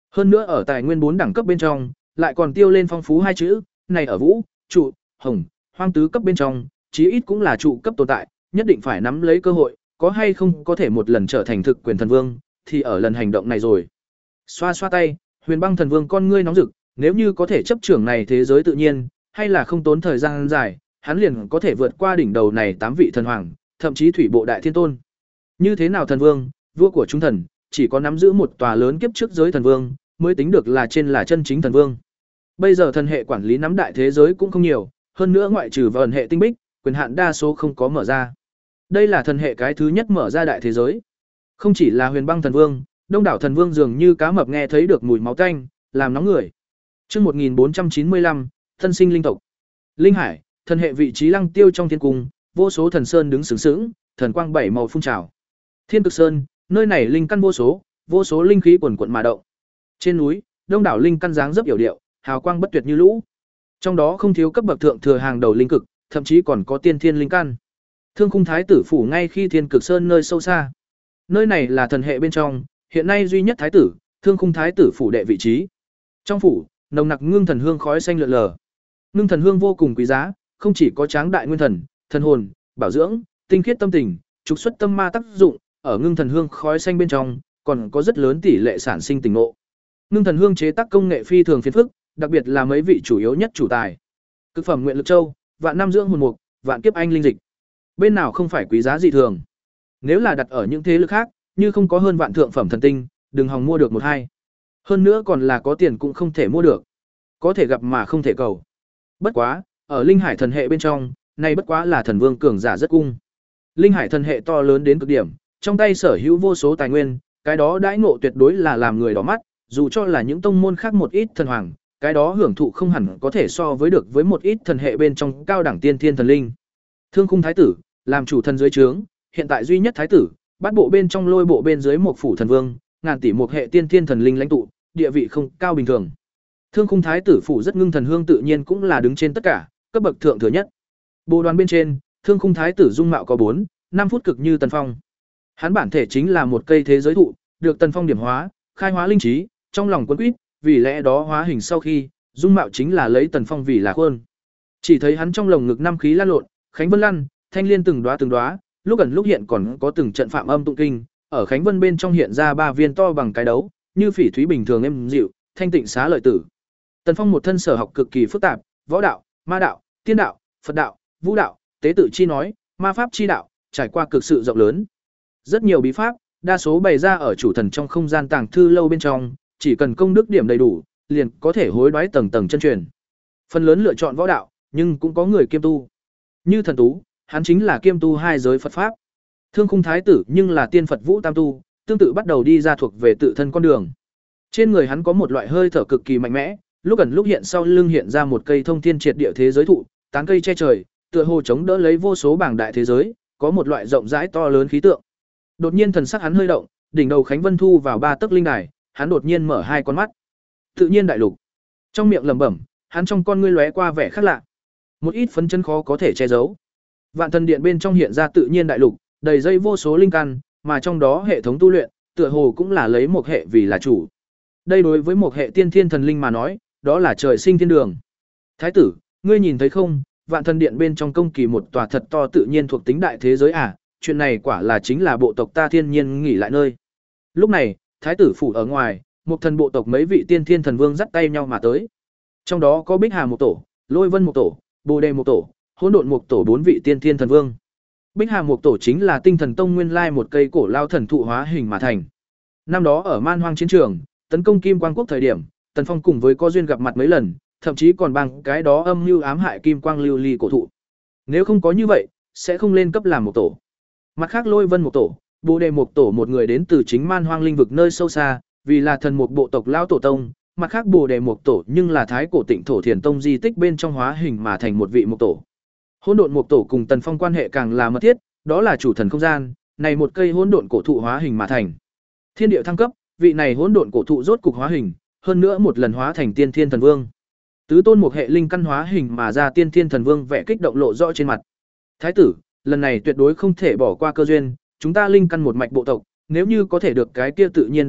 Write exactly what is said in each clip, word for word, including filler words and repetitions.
Hơn nữa ở tài nguyên bốn đẳng cấp bên trong, lại còn tiêu lên phong phú hai chữ, này ở vũ, trụ, hồng, hoang tứ cấp bên trong, chí ít cũng là trụ cấp tồn tại, nhất định phải nắm lấy cơ hội, có hay không có thể một lần trở thành thực quyền thần vương, thì ở lần hành động này rồi. Xoa xoa tay, Huyền Băng Thần Vương con ngươi nóng rực, nếu như có thể chấp trưởng này thế giới tự nhiên, hay là không tốn thời gian dài, hắn liền có thể vượt qua đỉnh đầu này tám vị thần hoàng, thậm chí thủy bộ đại thiên tôn. Như thế nào thần vương, vua của chúng thần, chỉ có nắm giữ một tòa lớn kiếp trước giới thần vương, mới tính được là trên là chân chính thần vương. Bây giờ thần hệ quản lý nắm đại thế giới cũng không nhiều, hơn nữa ngoại trừ vần hệ tinh bích, quyền hạn đa số không có mở ra. Đây là thần hệ cái thứ nhất mở ra đại thế giới. Không chỉ là Huyền Băng Thần Vương, đông đảo thần vương dường như cá mập nghe thấy được mùi máu tanh, làm nóng người. Chương một nghìn bốn trăm chín mươi lăm, thân sinh linh tộc. Linh Hải, thần hệ vị trí lăng tiêu trong thiên cung, vô số thần sơn đứng sướng sướng, thần quang bảy màu phun trào. Thiên Cực Sơn, nơi này linh căn vô số, vô số linh khí quần quần mà động. Trên núi, đông đảo linh căn dáng dấp yểu điệu, hào quang bất tuyệt như lũ. Trong đó không thiếu cấp bậc thượng thừa hàng đầu linh cực, thậm chí còn có tiên thiên linh căn. Thương Khung Thái tử phủ ngay khi Thiên Cực Sơn nơi sâu xa. Nơi này là thần hệ bên trong, hiện nay duy nhất thái tử, Thương Khung Thái tử phủ đệ vị trí. Trong phủ, nồng nặc ngưng thần hương khói xanh lượn lờ. Ngưng thần hương vô cùng quý giá, không chỉ có tráng đại nguyên thần, thần hồn, bảo dưỡng, tinh khiết tâm tình, trục xuất tâm ma tác dụng, ở ngưng thần hương khói xanh bên trong, còn có rất lớn tỷ lệ sản sinh tình ngộ. Ngưng thần hương chế tác công nghệ phi thường phiền phức, đặc biệt là mấy vị chủ yếu nhất chủ tài. Cực phẩm nguyện lực châu, vạn năm dưỡng hồn mục, vạn kiếp anh linh dịch. Bên nào không phải quý giá dị thường. Nếu là đặt ở những thế lực khác, như không có hơn vạn thượng phẩm thần tinh, đừng hòng mua được một hai. Hơn nữa còn là có tiền cũng không thể mua được. Có thể gặp mà không thể cầu. Bất quá, ở Linh Hải thần hệ bên trong, này bất quá là thần vương cường giả rất cung. Linh Hải thần hệ to lớn đến cực điểm, trong tay sở hữu vô số tài nguyên, cái đó đãi ngộ tuyệt đối là làm người đỏ mắt, dù cho là những tông môn khác một ít thần hoàng, cái đó hưởng thụ không hẳn có thể so với được với một ít thần hệ bên trong cao đẳng tiên thiên thần linh. Thương Khung Thái tử, làm chủ thần dưới trướng, hiện tại duy nhất thái tử, bát bộ bên trong lôi bộ bên dưới một phủ thần vương, ngàn tỷ một hệ tiên thiên thần linh lãnh tụ, địa vị không cao bình thường. Thương Khung Thái tử phủ rất ngưng thần hương tự nhiên cũng là đứng trên tất cả, cấp bậc thượng thừa nhất. Bồ đoàn bên trên, Thương Khung Thái tử dung mạo có bốn, năm phút cực như Tần Phong. Hắn bản thể chính là một cây thế giới thụ, được Tần Phong điểm hóa, khai hóa linh trí, trong lòng quấn quýt, vì lẽ đó hóa hình sau khi, dung mạo chính là lấy Tần Phong vì là khuôn. Chỉ thấy hắn trong lồng ngực năm khí lan lộn, khánh vân lăn, thanh liên từng đóa từng đóa, lúc ẩn lúc hiện còn có từng trận phạm âm tụng kinh, ở khánh vân bên trong hiện ra ba viên to bằng cái đấu, như phỉ thúy bình thường êm dịu, thanh tịnh xá lợi tử. Tần Phong một thân sở học cực kỳ phức tạp, võ đạo, ma đạo, tiên đạo, Phật đạo, vũ đạo, tế tự chi nói, ma pháp chi đạo, trải qua cực sự rộng lớn. Rất nhiều bí pháp, đa số bày ra ở chủ thần trong không gian tàng thư lâu bên trong, chỉ cần công đức điểm đầy đủ, liền có thể hối đoái tầng tầng chân truyền. Phần lớn lựa chọn võ đạo, nhưng cũng có người kiêm tu. Như thần tú, hắn chính là kiêm tu hai giới Phật pháp. Thương Khung Thái tử nhưng là tiên Phật vũ tam tu, tương tự bắt đầu đi ra thuộc về tự thân con đường. Trên người hắn có một loại hơi thở cực kỳ mạnh mẽ, lúc ẩn lúc hiện sau lưng hiện ra một cây thông thiên triệt địa thế giới thụ, tán cây che trời, tựa hồ chống đỡ lấy vô số bảng đại thế giới, có một loại rộng rãi to lớn khí tượng. Đột nhiên thần sắc hắn hơi động, đỉnh đầu Khánh Vân thu vào ba tấc linh đài, hắn đột nhiên mở hai con mắt. Tự nhiên đại lục. Trong miệng lẩm bẩm, hắn trong con ngươi lóe qua vẻ khác lạ. Một ít phấn chân khó có thể che giấu. Vạn Thần Điện bên trong hiện ra tự nhiên đại lục, đầy dây vô số linh căn, mà trong đó hệ thống tu luyện, tựa hồ cũng là lấy một hệ vì là chủ. Đây đối với một hệ tiên thiên thần linh mà nói, đó là trời sinh thiên đường. Thái tử, ngươi nhìn thấy không, Vạn Thần Điện bên trong công kỳ một tòa thật to tự nhiên thuộc tính đại thế giới à, chuyện này quả là chính là bộ tộc ta thiên nhiên nghỉ lại nơi. Lúc này, thái tử phủ ở ngoài, một thần bộ tộc mấy vị tiên thiên thần vương dắt tay nhau mà tới. Trong đó có Bích Hà một tổ, Lôi Vân một tổ, Bồ Đề một tổ, Hỗn Độn một tổ bốn vị tiên thiên thần vương. Bích Hà một tổ chính là Tinh Thần Tông nguyên lai một cây cổ lao thần thụ hóa hình mà thành. Năm đó ở Man Hoang chiến trường, tấn công Kim Quang quốc thời điểm, Tần Phong cùng với có duyên gặp mặt mấy lần, thậm chí còn bằng cái đó âm mưu ám hại Kim Quang lưu ly cổ thụ. Nếu không có như vậy, sẽ không lên cấp làm một tổ. Mặt khác Lôi Vân một tổ, Bồ Đề một tổ một người đến từ chính Man Hoang linh vực nơi sâu xa, vì là thần một bộ tộc lão tổ tông, mặt khác Bồ Đề một tổ nhưng là thái cổ Tịnh Thổ Thiền Tông di tích bên trong hóa hình mà thành một vị một tổ. Hỗn Độn một tổ cùng Tần Phong quan hệ càng là mật thiết, đó là chủ thần không gian, này một cây hỗn độn cổ thụ hóa hình mà thành. Thiên địa thăng cấp, vị này hỗn độn cổ thụ rốt cục hóa hình, hơn nữa một lần hóa thành tiên thiên thần vương. Tứ tôn một hệ linh căn hóa hình mà ra tiên thiên thần vương vẻ kích động lộ rõ trên mặt. Thái tử, lần này tuyệt đối không thể bỏ qua cơ duyên, chúng ta linh căn một mạch bộ tộc, nếu như có thể được cái kia tự nhiên đại lục,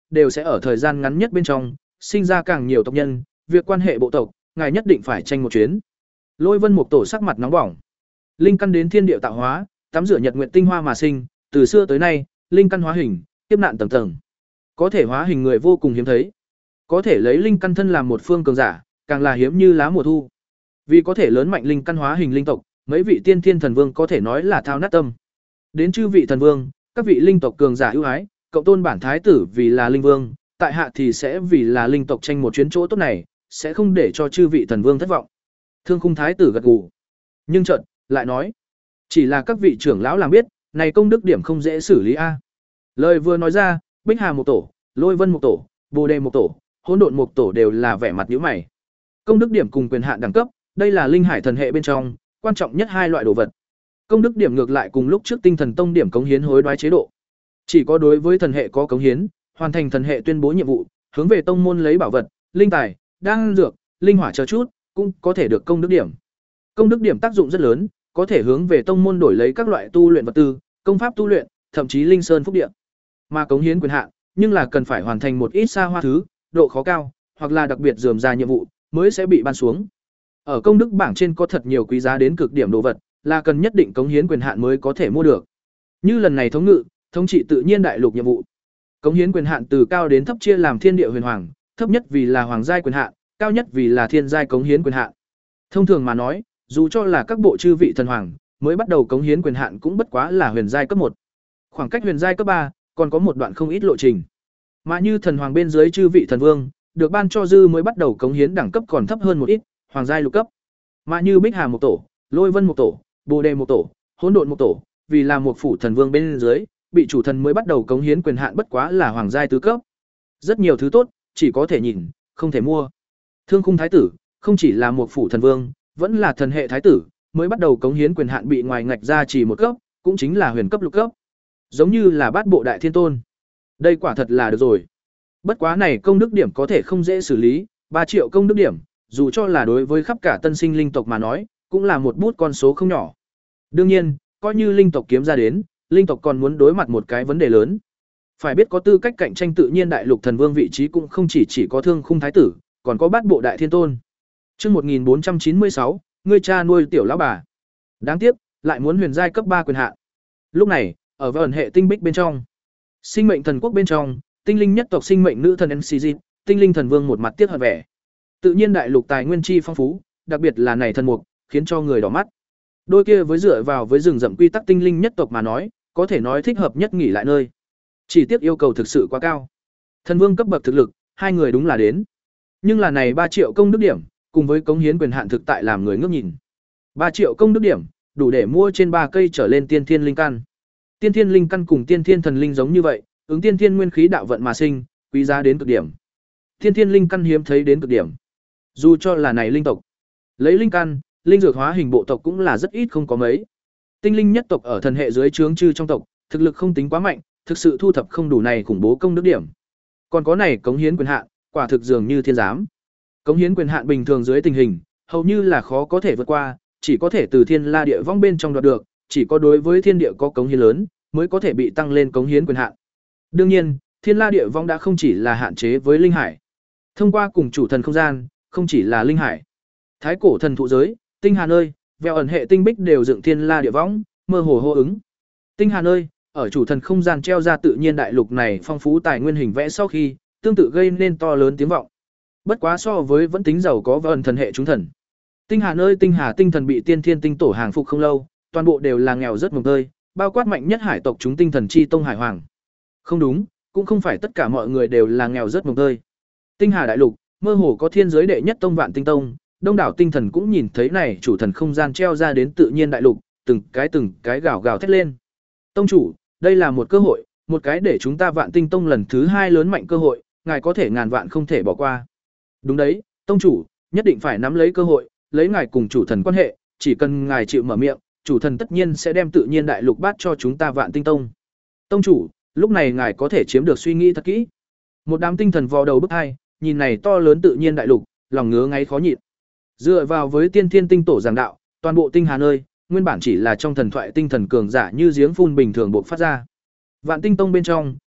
đều sẽ ở thời gian ngắn nhất bên trong sinh ra càng nhiều tộc nhân, việc quan hệ bộ tộc, ngài nhất định phải tranh một chuyến. Lôi Vân Mục Tổ sắc mặt nóng bỏng. Linh căn đến thiên địa tạo hóa, tắm rửa nhật nguyệt tinh hoa mà sinh, từ xưa tới nay, linh căn hóa hình, tiếp nạn tầng tầng. Có thể hóa hình người vô cùng hiếm thấy. Có thể lấy linh căn thân làm một phương cường giả, càng là hiếm như lá mùa thu. Vì có thể lớn mạnh linh căn hóa hình linh tộc, mấy vị tiên thiên thần vương có thể nói là thao nát tâm. Đến chư vị thần vương, các vị linh tộc cường giả ưu ái, cộng tôn bản thái tử vì là linh vương, tại hạ thì sẽ vì là linh tộc tranh một chuyến chỗ tốt này, sẽ không để cho chư vị thần vương thất vọng. Thương Khung thái tử gật gù, nhưng chợt lại nói, chỉ là các vị trưởng lão làm biết, này công đức điểm không dễ xử lý a. Lời vừa nói ra, Bích Hà Mục Tổ, Lôi Vân Mục Tổ, Bồ Đề Mục Tổ, Hỗn Độn Mục Tổ đều là vẻ mặt nhíu mày. Công đức điểm cùng quyền hạn đẳng cấp, đây là linh hải thần hệ bên trong quan trọng nhất hai loại đồ vật. Công đức điểm ngược lại cùng lúc trước Tinh Thần Tông điểm cống hiến hối đoái chế độ. Chỉ có đối với thần hệ có cống hiến, hoàn thành thần hệ tuyên bố nhiệm vụ, hướng về tông môn lấy bảo vật, linh tài, đan dược, linh hỏa chờ chút, cũng có thể được công đức điểm. Công đức điểm tác dụng rất lớn, có thể hướng về tông môn đổi lấy các loại tu luyện vật tư, công pháp tu luyện, thậm chí linh sơn phúc địa. Mà cống hiến quyền hạn, nhưng là cần phải hoàn thành một ít xa hoa thứ, độ khó cao, hoặc là đặc biệt rườm rà nhiệm vụ mới sẽ bị ban xuống. Ở công đức bảng trên có thật nhiều quý giá đến cực điểm đồ vật, là cần nhất định cống hiến quyền hạn mới có thể mua được. Như lần này thống ngự, thống trị tự nhiên đại lục nhiệm vụ. Cống hiến quyền hạn từ cao đến thấp chia làm thiên địa huyền hoàng, thấp nhất vì là hoàng giai quyền hạn, cao nhất vì là thiên giai cống hiến quyền hạn. Thông thường mà nói, dù cho là các bộ chư vị thần hoàng, mới bắt đầu cống hiến quyền hạn cũng bất quá là huyền giai cấp một. Khoảng cách huyền giai cấp ba còn có một đoạn không ít lộ trình. Mà như thần hoàng bên dưới chư vị thần vương, được ban cho dư mới bắt đầu cống hiến đẳng cấp còn thấp hơn một ít, hoàng giai lục cấp. Mà như Bích Hà Mục Tổ, Lôi Vân Mục Tổ, Bồ Đề Mục Tổ, Hỗn Độn Mục Tổ, vì là một phủ thần vương bên dưới, bị chủ thần mới bắt đầu cống hiến quyền hạn bất quá là hoàng giai tứ cấp. Rất nhiều thứ tốt, chỉ có thể nhìn, không thể mua. Thương Khung thái tử, không chỉ là một phủ thần vương, vẫn là thần hệ thái tử, mới bắt đầu cống hiến quyền hạn bị ngoài ngạch ra chỉ một cấp, cũng chính là huyền cấp lục cấp. Giống như là bát bộ đại thiên tôn. Đây quả thật là được rồi. Bất quá này công đức điểm có thể không dễ xử lý, ba triệu công đức điểm, dù cho là đối với khắp cả tân sinh linh tộc mà nói, cũng là một bút con số không nhỏ. Đương nhiên, coi như linh tộc kiếm ra đến, linh tộc còn muốn đối mặt một cái vấn đề lớn. Phải biết có tư cách cạnh tranh tự nhiên đại lục thần vương vị trí cũng không chỉ chỉ có Thương Khung thái tử, còn có bát bộ đại thiên tôn. Chương một nghìn bốn trăm chín mươi sáu, ngươi cha nuôi tiểu lão bà. Đáng tiếc, lại muốn huyền giai cấp ba quyền hạn. Lúc này, ở vẩn hệ tinh bích bên trong, sinh mệnh thần quốc bên trong, tinh linh nhất tộc sinh mệnh nữ thần en xê giê, tinh linh thần vương một mặt tiếc hận vẻ. Tự nhiên đại lục tài nguyên chi phong phú, đặc biệt là này thần mục, khiến cho người đỏ mắt. Đôi kia với dựa vào với rừng rậm quy tắc tinh linh nhất tộc mà nói, có thể nói thích hợp nhất nghỉ lại nơi. Chỉ tiếc yêu cầu thực sự quá cao. Thần vương cấp bậc thực lực, hai người đúng là đến. Nhưng là này ba triệu công đức điểm, cùng với cống hiến quyền hạn thực tại làm người ngước nhìn. ba triệu công đức điểm, đủ để mua trên ba cây trở lên tiên thiên linh căn. Tiên thiên linh căn cùng tiên thiên thần linh giống như vậy, ứng tiên thiên nguyên khí đạo vận mà sinh, quý giá đến cực điểm. Tiên thiên linh căn hiếm thấy đến cực điểm. Dù cho là này linh tộc, lấy linh căn, linh dược hóa hình bộ tộc cũng là rất ít không có mấy. Tinh linh nhất tộc ở thần hệ dưới trướng chư trong tộc, thực lực không tính quá mạnh, thực sự thu thập không đủ này khủng bố công đức điểm. Còn có này cống hiến quyền hạn, quả thực dường như thiên giám. Cống hiến quyền hạn bình thường dưới tình hình, hầu như là khó có thể vượt qua, chỉ có thể từ thiên la địa vong bên trong đoạt được, chỉ có đối với thiên địa có cống hiến lớn, mới có thể bị tăng lên cống hiến quyền hạn. Đương nhiên, thiên la địa vong đã không chỉ là hạn chế với linh hải. Thông qua cùng chủ thần không gian, không chỉ là linh hải. Thái cổ thần thụ giới, tinh hà nơi, vẹo ẩn hệ tinh bích đều dựng thiên la địa võng, mơ hồ hô ứng. Tinh hà nơi, ở chủ thần không gian treo ra tự nhiên đại lục này phong phú tài nguyên hình vẽ sau khi, tương tự gây nên to lớn tiếng vọng. Bất quá so với vẫn tính giàu có và ẩn thần hệ chúng thần. Tinh hà nơi tinh hà tinh thần bị tiên thiên tinh tổ hàng phục không lâu, toàn bộ đều là nghèo rất mồng tơi, bao quát mạnh nhất hải tộc chúng tinh thần chi tông hải hoàng. Không đúng, cũng không phải tất cả mọi người đều là nghèo rất mồng tơi. Tinh hà đại lục, mơ hồ có thiên giới đệ nhất tông vạn tinh tông, đông đảo tinh thần cũng nhìn thấy này chủ thần không gian treo ra đến tự nhiên đại lục, từng cái từng cái gào gào thét lên. Tông chủ, đây là một cơ hội, một cái để chúng ta vạn tinh tông lần thứ hai lớn mạnh cơ hội, ngài có thể ngàn vạn không thể bỏ qua. Đúng đấy, tông chủ, nhất định phải nắm lấy cơ hội, lấy ngài cùng chủ thần quan hệ, chỉ cần ngài chịu mở miệng, chủ thần tất nhiên sẽ đem tự nhiên đại lục bát cho chúng ta vạn tinh tông. Tông chủ, lúc này ngài có thể chiếm được suy nghĩ thật kỹ. Một đám tinh thần vò đầu bức hai, nhìn này to lớn tự nhiên đại lục, lòng ngứa ngáy khó nhịn. Dựa vào với tiên thiên tinh tổ giảng đạo, toàn bộ tinh hà nơi, nguyên bản chỉ là trong thần thoại tinh thần cường giả như giếng phun bình thường bộc phát ra. Vạn tinh tông bên trong,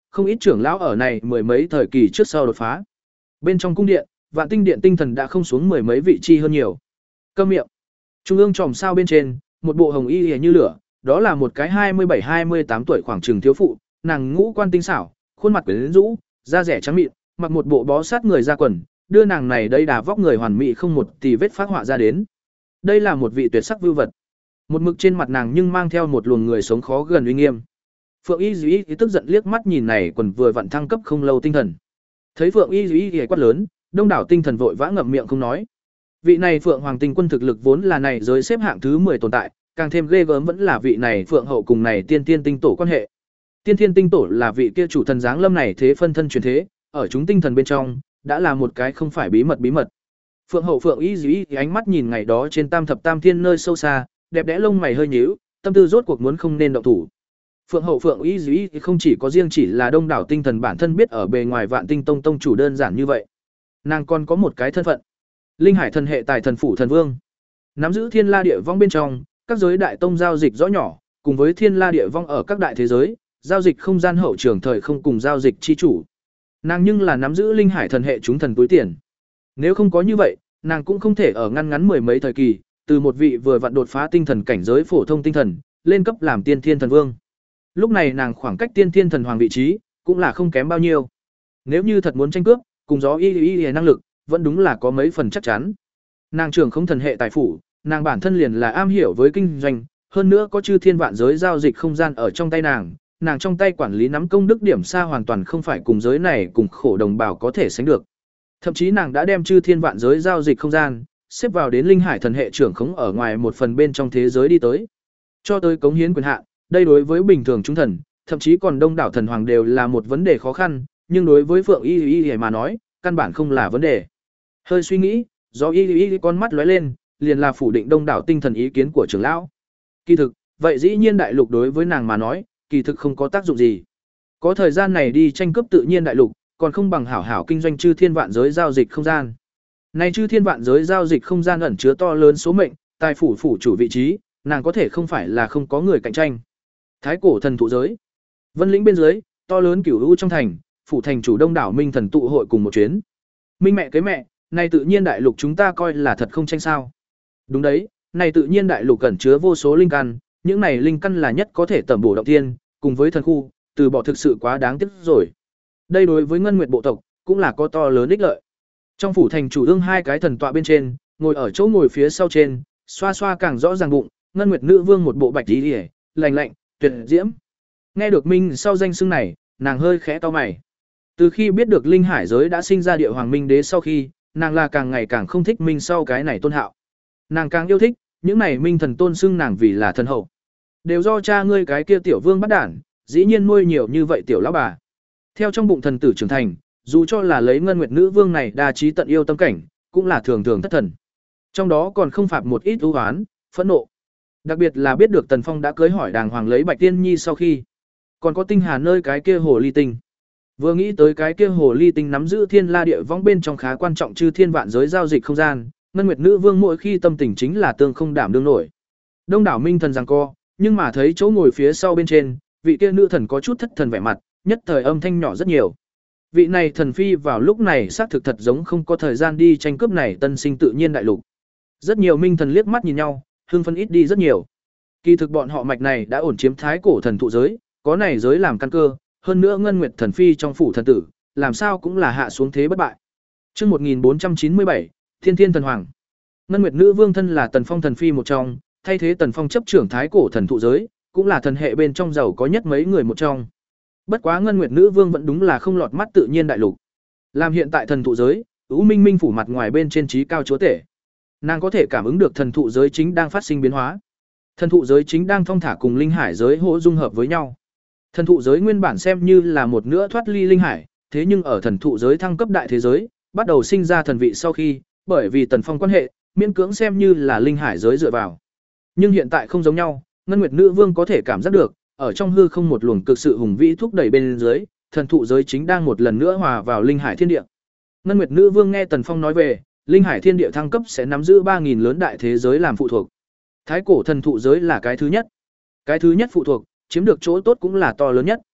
không ít trưởng lão ở này mười mấy thời kỳ trước sau đột phá. Bên trong cung điện, Vạn Tinh điện tinh thần đã không xuống mười mấy vị chi hơn nhiều. Câm miệng. Trung ương chòm sao bên trên, một bộ hồng y như lửa, đó là một cái hai mươi bảy hai mươi tám tuổi khoảng chừng thiếu phụ, nàng ngũ quan tinh xảo, khuôn mặt quyến rũ, da rẻ trắng mịn, mặc một bộ bó sát người da quần, đưa nàng này đây đà vóc người hoàn mỹ không một tì vết phác họa ra đến. Đây là một vị tuyệt sắc vưu vật. Một mực trên mặt nàng nhưng mang theo một luồng người sống khó gần uy nghiêm. Phượng Y Dĩ thì tức giận liếc mắt nhìn này quần vừa vặn thăng cấp không lâu tinh thần. Thấy Phượng Y Dĩ thì quát lớn, đông đảo tinh thần vội vã ngậm miệng không nói. Vị này Phượng Hoàng Tinh Quân thực lực vốn là này giới xếp hạng thứ mười tồn tại, càng thêm ghê gớm vẫn là vị này Phượng hậu cùng này Tiên Thiên Tinh Tổ quan hệ. Tiên Thiên Tinh Tổ là vị kia chủ thần giáng lâm này thế phân thân truyền thế, ở chúng tinh thần bên trong, đã là một cái không phải bí mật bí mật. Phượng hậu Phượng Y Dĩ thì ánh mắt nhìn ngày đó trên Tam thập Tam Thiên nơi sâu xa, đẹp đẽ lông mày hơi nhíu, tâm tư rốt cuộc muốn không nên động thủ. Phượng hậu Phượng Y Dĩ thì không chỉ có riêng chỉ là đông đảo tinh thần bản thân biết ở bề ngoài Vạn Tinh Tông tông chủ đơn giản như vậy. Nàng còn có một cái thân phận. Linh Hải thần hệ tài thần phủ thần vương. Nắm giữ Thiên La Địa Vong bên trong, các giới đại tông giao dịch rõ nhỏ, cùng với Thiên La Địa Vong ở các đại thế giới, giao dịch không gian hậu trường thời không cùng giao dịch chi chủ. Nàng nhưng là nắm giữ Linh Hải thần hệ chúng thần túi tiền. Nếu không có như vậy, nàng cũng không thể ở ngăn ngắn mười mấy thời kỳ, từ một vị vừa vặn đột phá tinh thần cảnh giới phổ thông tinh thần, lên cấp làm Tiên Thiên thần vương. Lúc này nàng khoảng cách Tiên Thiên thần hoàng vị trí, cũng là không kém bao nhiêu. Nếu như thật muốn tranh cướp, cùng gió y y y năng lực, vẫn đúng là có mấy phần chắc chắn. Nàng trưởng không thần hệ tài phủ, nàng bản thân liền là am hiểu với kinh doanh, hơn nữa có chư thiên vạn giới giao dịch không gian ở trong tay nàng, nàng trong tay quản lý nắm công đức điểm xa hoàn toàn không phải cùng giới này cùng khổ đồng bào có thể sánh được. Thậm chí nàng đã đem chư thiên vạn giới giao dịch không gian xếp vào đến Linh Hải thần hệ trưởng khống ở ngoài một phần bên trong thế giới đi tới. Cho tới cống hiến quyền hạn, đây đối với bình thường chúng thần, thậm chí còn đông đảo thần hoàng đều là một vấn đề khó khăn, nhưng đối với Phượng Y Y mà nói, căn bản không là vấn đề. Hơi suy nghĩ, do Y Y con mắt lóe lên, liền là phủ định đông đảo tinh thần ý kiến của trưởng lão. Kỳ thực, vậy dĩ nhiên đại lục đối với nàng mà nói, kỳ thực không có tác dụng gì. Có thời gian này đi tranh cướp tự nhiên đại lục, còn không bằng hảo hảo kinh doanh chư thiên vạn giới giao dịch không gian. Này chư thiên vạn giới giao dịch không gian ẩn chứa to lớn số mệnh, tài phủ phủ chủ vị trí, nàng có thể không phải là không có người cạnh tranh. Thái cổ thần thụ giới, Vân lĩnh bên dưới, to lớn cửu u trong thành, phủ thành chủ đông đảo minh thần tụ hội cùng một chuyến. Minh mẹ kế mẹ, này tự nhiên đại lục chúng ta coi là thật không tranh sao? Đúng đấy, này tự nhiên đại lục ẩn chứa vô số linh căn, những này linh căn là nhất có thể tẩm bổ động thiên, cùng với thần khu, từ bỏ thực sự quá đáng tiếc rồi. Đây đối với Ngân Nguyệt bộ tộc cũng là có to lớn ích lợi. Trong phủ thành chủ ương hai cái thần tọa bên trên, ngồi ở chỗ ngồi phía sau trên, xoa xoa càng rõ ràng bụng, Ngân Nguyệt nữ vương một bộ bạch y, lạnh lạnh, tuyệt diễm. Nghe được Minh sau danh xưng này, nàng hơi khẽ cau mày. Từ khi biết được Linh Hải giới đã sinh ra địa hoàng minh đế sau khi, nàng là càng ngày càng không thích Minh sau cái này tôn hạo. Nàng càng yêu thích những này Minh thần tôn xưng nàng vì là thần hậu. Đều do cha ngươi cái kia tiểu vương bắt đản, dĩ nhiên nuôi nhiều như vậy tiểu lão bà. Theo trong bụng thần tử trưởng thành, dù cho là lấy Ngân Nguyệt nữ vương này đa trí tận yêu tâm cảnh, cũng là thường thường thất thần. Trong đó còn không phạt một ít ưu oán, phẫn nộ. Đặc biệt là biết được Tần Phong đã cưới hỏi đàng hoàng lấy Bạch Tiên Nhi sau khi, còn có Tinh Hà nơi cái kia hồ ly tinh. Vừa nghĩ tới cái kia hồ ly tinh nắm giữ Thiên La địa vong bên trong khá quan trọng chư thiên vạn giới giao dịch không gian, Ngân Nguyệt nữ vương mỗi khi tâm tình chính là tương không đảm đương nổi. Đông đảo minh thần giằng co, nhưng mà thấy chỗ ngồi phía sau bên trên, vị kia nữ thần có chút thất thần vẻ mặt, nhất thời âm thanh nhỏ rất nhiều. Vị này thần phi vào lúc này xác thực thật giống không có thời gian đi tranh cướp này tân sinh tự nhiên đại lục. Rất nhiều minh thần liếc mắt nhìn nhau, hưng phấn ít đi rất nhiều. Kỳ thực bọn họ mạch này đã ổn chiếm thái cổ thần thụ giới, có này giới làm căn cơ, hơn nữa Ngân Nguyệt thần phi trong phủ thần tử, làm sao cũng là hạ xuống thế bất bại. Chương một nghìn bốn trăm chín mươi bảy, Thiên Thiên thần hoàng. Ngân Nguyệt nữ vương thân là Tần Phong thần phi một trong, thay thế Tần Phong chấp trưởng thái cổ thần thụ giới, cũng là thần hệ bên trong giàu có nhất mấy người một trong. Bất quá Ngân Nguyệt nữ vương vẫn đúng là không lọt mắt tự nhiên đại lục. Làm hiện tại thần thụ giới, Ú Minh Minh phủ mặt ngoài bên trên trí cao chúa tể. Nàng có thể cảm ứng được thần thụ giới chính đang phát sinh biến hóa. Thần thụ giới chính đang thong thả cùng linh hải giới hỗ dung hợp với nhau. Thần thụ giới nguyên bản xem như là một nửa thoát ly linh hải, thế nhưng ở thần thụ giới thăng cấp đại thế giới, bắt đầu sinh ra thần vị sau khi, bởi vì Tần Phong quan hệ, miễn cưỡng xem như là linh hải giới dựa vào. Nhưng hiện tại không giống nhau, Ngân Nguyệt nữ vương có thể cảm giác được, ở trong hư không một luồng cực sự hùng vĩ thúc đẩy bên dưới, thần thụ giới chính đang một lần nữa hòa vào linh hải thiên địa. Ngân Nguyệt nữ vương nghe Tần Phong nói về, linh hải thiên địa thăng cấp sẽ nắm giữ ba nghìn lớn đại thế giới làm phụ thuộc. Thái cổ thần thụ giới là cái thứ nhất. Cái thứ nhất phụ thuộc, chiếm được chỗ tốt cũng là to lớn nhất.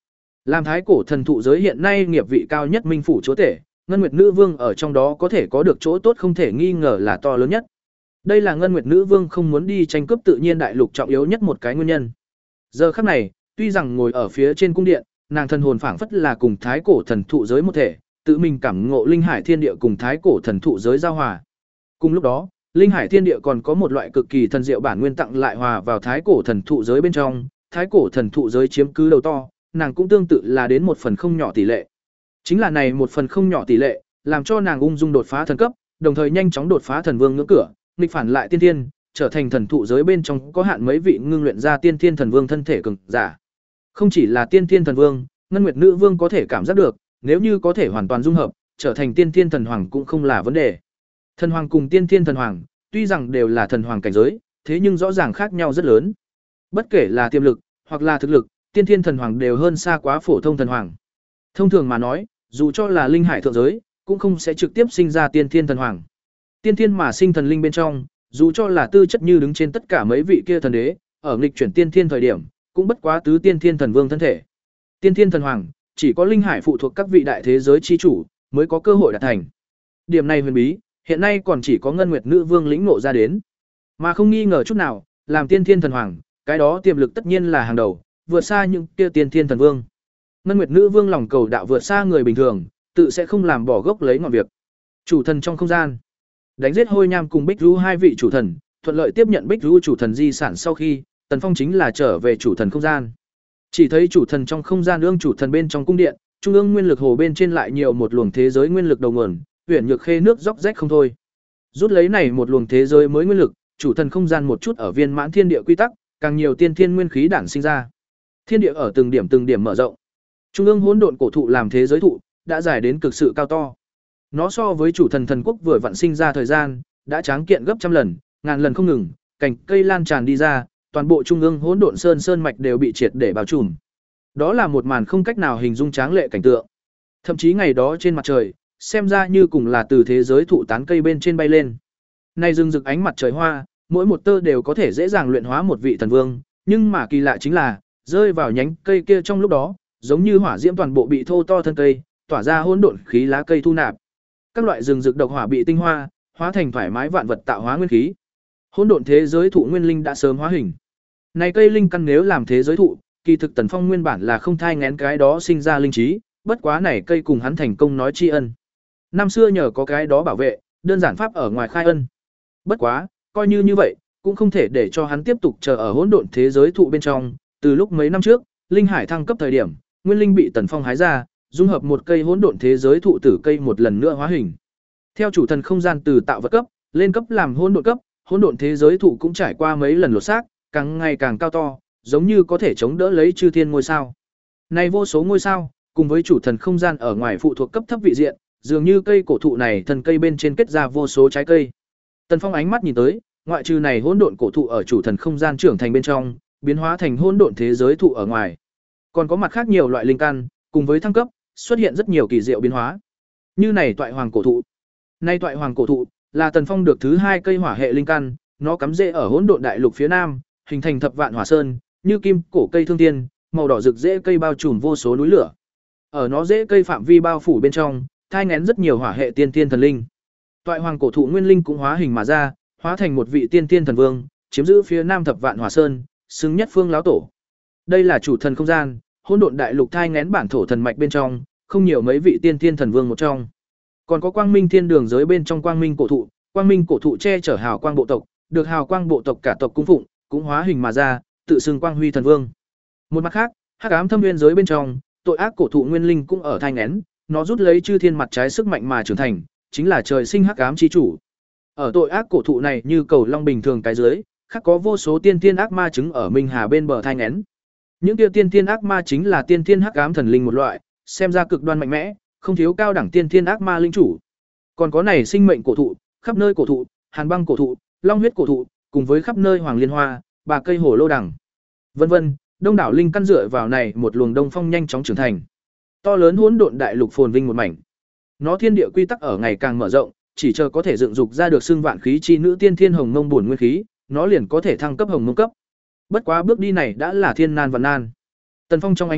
Làm thái cổ thần thụ giới hiện nay nghiệp vị cao nhất minh phủ chúa tể, Ngân Nguyệt Nữ Vương ở trong đó có thể có được chỗ tốt không thể nghi ngờ là to lớn nhất. Đây là Ngân Nguyệt Nữ Vương không muốn đi tranh cướp tự nhiên đại lục trọng yếu nhất một cái nguyên nhân. Giờ khắc này, tuy rằng ngồi ở phía trên cung điện, nàng thần hồn phảng phất là cùng thái cổ thần thụ giới một thể, tự mình cảm ngộ linh hải thiên địa cùng thái cổ thần thụ giới giao hòa. Cùng lúc đó, linh hải thiên địa còn có một loại cực kỳ thần diệu bản nguyên tặng lại hòa vào thái cổ thần thụ giới bên trong, thái cổ thần thụ giới chiếm cứ đầu to, nàng cũng tương tự là đến một phần không nhỏ tỷ lệ. Chính là này một phần không nhỏ tỷ lệ, làm cho nàng ung dung đột phá thần cấp, đồng thời nhanh chóng đột phá thần vương ngưỡng cửa, nghịch phản lại tiên thiên, trở thành thần thụ giới bên trong có hạn mấy vị ngưng luyện ra tiên thiên thần vương thân thể cường giả. Không chỉ là tiên thiên thần vương, Ngân Nguyệt Nữ Vương có thể cảm giác được, nếu như có thể hoàn toàn dung hợp, trở thành tiên thiên thần hoàng cũng không là vấn đề. Thần hoàng cùng tiên thiên thần hoàng, tuy rằng đều là thần hoàng cảnh giới, thế nhưng rõ ràng khác nhau rất lớn. Bất kể là tiềm lực hoặc là thực lực, tiên thiên thần hoàng đều hơn xa quá phổ thông thần hoàng. Thông thường mà nói, dù cho là linh hải thượng giới, cũng không sẽ trực tiếp sinh ra tiên thiên thần hoàng. Tiên thiên mà sinh thần linh bên trong, dù cho là tư chất như đứng trên tất cả mấy vị kia thần đế, ở nghịch chuyển tiên thiên thời điểm, cũng bất quá tứ tiên thiên thần vương thân thể. Tiên thiên thần hoàng, chỉ có linh hải phụ thuộc các vị đại thế giới chi chủ mới có cơ hội đạt thành. Điểm này huyền bí, hiện nay còn chỉ có Ngân Nguyệt Nữ Vương lĩnh ngộ ra đến. Mà không nghi ngờ chút nào, làm tiên thiên thần hoàng, cái đó tiềm lực tất nhiên là hàng đầu, vượt xa những kia tiên thiên thần vương. Ngân Nguyệt Nữ Vương lòng cầu đạo vượt xa người bình thường, tự sẽ không làm bỏ gốc lấy ngọn việc. Chủ thần trong không gian, đánh giết Hôi Nham cùng Bích Du hai vị chủ thần, thuận lợi tiếp nhận Bích Du chủ thần di sản sau khi, Tần Phong chính là trở về chủ thần không gian. Chỉ thấy chủ thần trong không gian ương chủ thần bên trong cung điện, trung ương nguyên lực hồ bên trên lại nhiều một luồng thế giới nguyên lực đầu nguồn, huyền nhược khê nước róc rách không thôi. Rút lấy này một luồng thế giới mới nguyên lực, chủ thần không gian một chút ở viên mãn thiên địa quy tắc, càng nhiều tiên thiên nguyên khí đản sinh ra. Thiên địa ở từng điểm từng điểm mở rộng. Trung ương hỗn độn cổ thụ làm thế giới thụ, đã dài đến cực sự cao to. Nó so với chủ thần thần quốc vừa vặn sinh ra thời gian, đã tráng kiện gấp trăm lần, ngàn lần không ngừng, cành cây lan tràn đi ra, toàn bộ trung ương hỗn độn sơn sơn mạch đều bị triệt để bao trùm. Đó là một màn không cách nào hình dung tráng lệ cảnh tượng. Thậm chí ngày đó trên mặt trời, xem ra như cùng là từ thế giới thụ tán cây bên trên bay lên. Nay rừng rực ánh mặt trời hoa, mỗi một tơ đều có thể dễ dàng luyện hóa một vị thần vương, nhưng mà kỳ lạ chính là, rơi vào nhánh cây kia trong lúc đó, giống như hỏa diễm toàn bộ bị thô to thân cây, tỏa ra hỗn độn khí lá cây thu nạp. Các loại rừng rực độc hỏa bị tinh hoa, hóa thành thoải mái vạn vật tạo hóa nguyên khí. Hỗn độn thế giới thụ nguyên linh đã sớm hóa hình. Này cây linh căn nếu làm thế giới thụ, kỳ thực Tần Phong nguyên bản là không thai nghén cái đó sinh ra linh trí, bất quá này cây cùng hắn thành công nói tri ân. Năm xưa nhờ có cái đó bảo vệ, đơn giản pháp ở ngoài khai ân. Bất quá, coi như như vậy, cũng không thể để cho hắn tiếp tục chờ ở hỗn độn thế giới thụ bên trong, từ lúc mấy năm trước, linh hải thăng cấp thời điểm, nguyên linh bị Tần Phong hái ra, dung hợp một cây hỗn độn thế giới thụ tử cây một lần nữa hóa hình. Theo chủ thần không gian từ tạo vật cấp, lên cấp làm hỗn độn cấp, hỗn độn thế giới thụ cũng trải qua mấy lần lột xác, càng ngày càng cao to, giống như có thể chống đỡ lấy chư thiên ngôi sao. Này vô số ngôi sao, cùng với chủ thần không gian ở ngoài phụ thuộc cấp thấp vị diện, dường như cây cổ thụ này thần cây bên trên kết ra vô số trái cây. Tần Phong ánh mắt nhìn tới, ngoại trừ này hỗn độn cổ thụ ở chủ thần không gian trưởng thành bên trong, biến hóa thành hỗn độn thế giới thụ ở ngoài. Còn có mặt khác nhiều loại linh căn, cùng với thăng cấp, xuất hiện rất nhiều kỳ diệu biến hóa. Như này toại hoàng cổ thụ. Nay toại hoàng cổ thụ là Tần Phong được thứ hai cây hỏa hệ linh căn, nó cắm rễ ở hỗn độn đại lục phía nam, hình thành thập vạn hỏa sơn, như kim cổ cây thương tiên, màu đỏ rực rễ cây bao trùm vô số núi lửa. Ở nó rễ cây phạm vi bao phủ bên trong, thai nghén rất nhiều hỏa hệ tiên tiên thần linh. Toại hoàng cổ thụ nguyên linh cũng hóa hình mà ra, hóa thành một vị tiên tiên thần vương, chiếm giữ phía nam thập vạn hỏa sơn, xứng nhất phương lão tổ. Đây là chủ thần không gian, hỗn độn đại lục thai nghén bản thổ thần mạch bên trong, không nhiều mấy vị tiên tiên thần vương một trong. Còn có quang minh thiên đường giới bên trong quang minh cổ thụ, quang minh cổ thụ che chở hào quang bộ tộc, được hào quang bộ tộc cả tộc cung phụng, cũng hóa hình mà ra, tự xưng quang huy thần vương. Một mặt khác, hắc ám thâm nguyên giới bên trong, tội ác cổ thụ nguyên linh cũng ở thai nghén, nó rút lấy chư thiên mặt trái sức mạnh mà trưởng thành, chính là trời sinh hắc ám chi chủ. Ở tội ác cổ thụ này như cầu long bình thường cái dưới, khác có vô số tiên thiên ác ma chứng ở minh hà bên bờ thai nghén. Những kia tiên thiên ác ma chính là tiên thiên hắc ám thần linh một loại, xem ra cực đoan mạnh mẽ, không thiếu cao đẳng tiên thiên ác ma linh chủ. Còn có này sinh mệnh cổ thụ, khắp nơi cổ thụ, hàn băng cổ thụ, long huyết cổ thụ, cùng với khắp nơi hoàng liên hoa, bà cây hổ lô đằng, vân vân, đông đảo linh căn dựa vào này một luồng đông phong nhanh chóng trưởng thành. To lớn hỗn độn đại lục phồn vinh một mảnh. Nó thiên địa quy tắc ở ngày càng mở rộng, chỉ chờ có thể dựng dục ra được xưng vạn khí chi nữ tiên thiên hồng mông bổn nguyên khí, nó liền có thể thăng cấp hồng mông cấp. Bất quá bước đi này đã là thiên nan và nan. Tần Phong trong ánh mắt